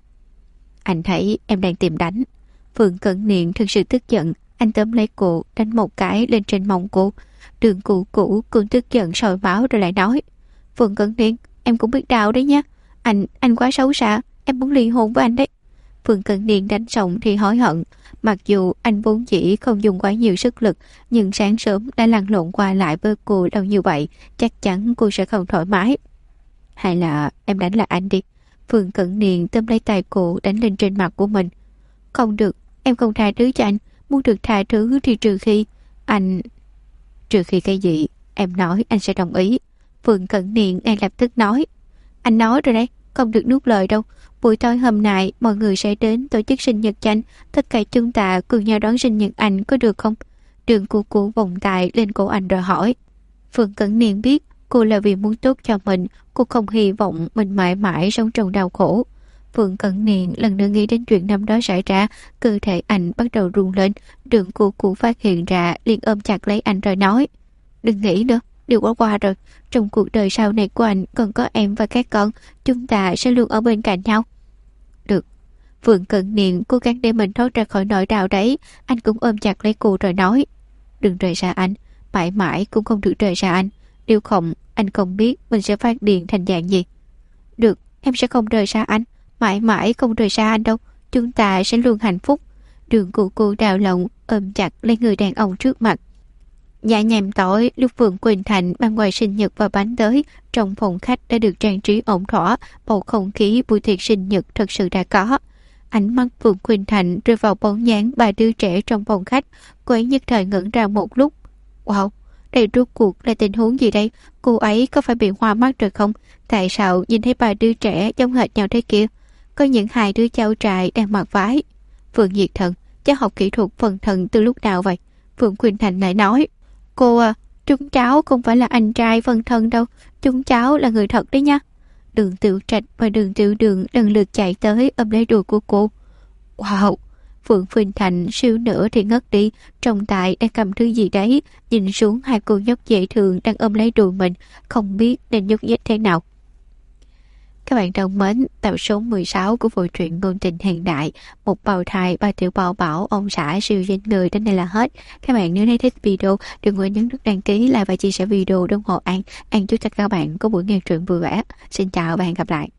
Anh thấy em đang tìm đánh. Phượng Cẩn Niên thực sự tức giận. Anh tóm lấy cô, đánh một cái lên trên mông cô. Đường Cụ Cũ cũng tức giận sôi máu rồi lại nói. Phượng Cẩn Niên, em cũng biết đau đấy nhá. Anh quá xấu xa, em muốn ly hôn với anh đấy. Phượng Cẩn Niên đánh xong thì hối hận. Mặc dù anh vốn chỉ không dùng quá nhiều sức lực, nhưng sáng sớm đã lăn lộn qua lại với cô lâu như vậy, chắc chắn cô sẽ không thoải mái. Hay là em đánh lại anh đi. Phượng Cẩn Niên tóm lấy tay cô đánh lên trên mặt của mình. Không được, em không tha thứ cho anh. Muốn được tha thứ thì trừ khi anh... Trừ khi cái gì? Em nói anh sẽ đồng ý. Phượng Cẩn Niên ngay lập tức nói. Anh nói rồi đấy, không được nuốt lời đâu. Buổi tối hôm nay mọi người sẽ đến tổ chức sinh nhật cho anh. Tất cả chúng ta cùng nhau đón sinh nhật anh có được không? Đường Cụ Cũ vòng tay lên cổ anh rồi hỏi. Phượng Cẩn Niên biết cô là vì muốn tốt cho mình. Cô không hy vọng mình mãi mãi sống trong đau khổ. Phượng Cẩn Niên lần nữa nghĩ đến chuyện năm đó xảy ra, cơ thể anh bắt đầu run lên. Đường Cụ Cũ phát hiện ra liền ôm chặt lấy anh rồi nói. Đừng nghĩ nữa, điều đã qua rồi. Trong cuộc đời sau này của anh còn có em và các con. Chúng ta sẽ luôn ở bên cạnh nhau. Được. Phượng Cẩn Niên cố gắng để mình thoát ra khỏi nỗi đau đấy. Anh cũng ôm chặt lấy cô rồi nói. Đừng rời xa anh. Mãi mãi cũng không được rời xa anh. Nếu không, anh không biết mình sẽ phát điên thành dạng gì. Được, em sẽ không rời xa anh. Mãi mãi không rời xa anh đâu. Chúng ta sẽ luôn hạnh phúc. Đường Cụ Cũ đau lòng ôm chặt lấy người đàn ông trước mặt. Dạ nhàm tối, lúc Phượng Quỳnh Thành mang quà sinh nhật và bánh tới, trong phòng khách đã được trang trí ổn thỏa, bầu không khí buổi tiệc sinh nhật thật sự đã có. Ánh mắt Phượng Quỳnh Thành rơi vào bóng dáng ba đứa trẻ trong phòng khách, cô ấy nhất thời ngẩn ra một lúc. Wow, Đây rốt cuộc là tình huống gì đây? Cô ấy có phải bị hoa mắt rồi không? Tại sao nhìn thấy ba đứa trẻ giống hệt nhau thế kia? Có những hai đứa cháu trai đang mặc váy. Phượng Diệt Thần, cháu học kỹ thuật phần thần từ lúc nào vậy? Phượng Khuynh Thành lại nói, cô à, chúng cháu không phải là anh trai phần thân đâu, chúng cháu là người thật đấy nha. Đường Tiểu Trạch và Đường Tiểu Đường lần lượt chạy tới ôm lấy đùi của cô. Wow! Phượng Khuynh Thành siêu nữa thì ngất đi, trong tay đang cầm thứ gì đấy, nhìn xuống hai cô nhóc dễ thương đang ôm lấy đùi mình, không biết nên nhúc nhích thế nào. Các bạn thân mến, tập số 16 của bộ truyện ngôn tình hiện đại, một bào thai, ba tiểu bảo bảo, ông xã siêu danh người đến đây là hết. Các bạn nếu thấy thích video, đừng quên nhấn nút đăng ký, like và chia sẻ video để ủng hộ An. An chúc tất cả các bạn có buổi nghe truyện vui vẻ. Xin chào và hẹn gặp lại.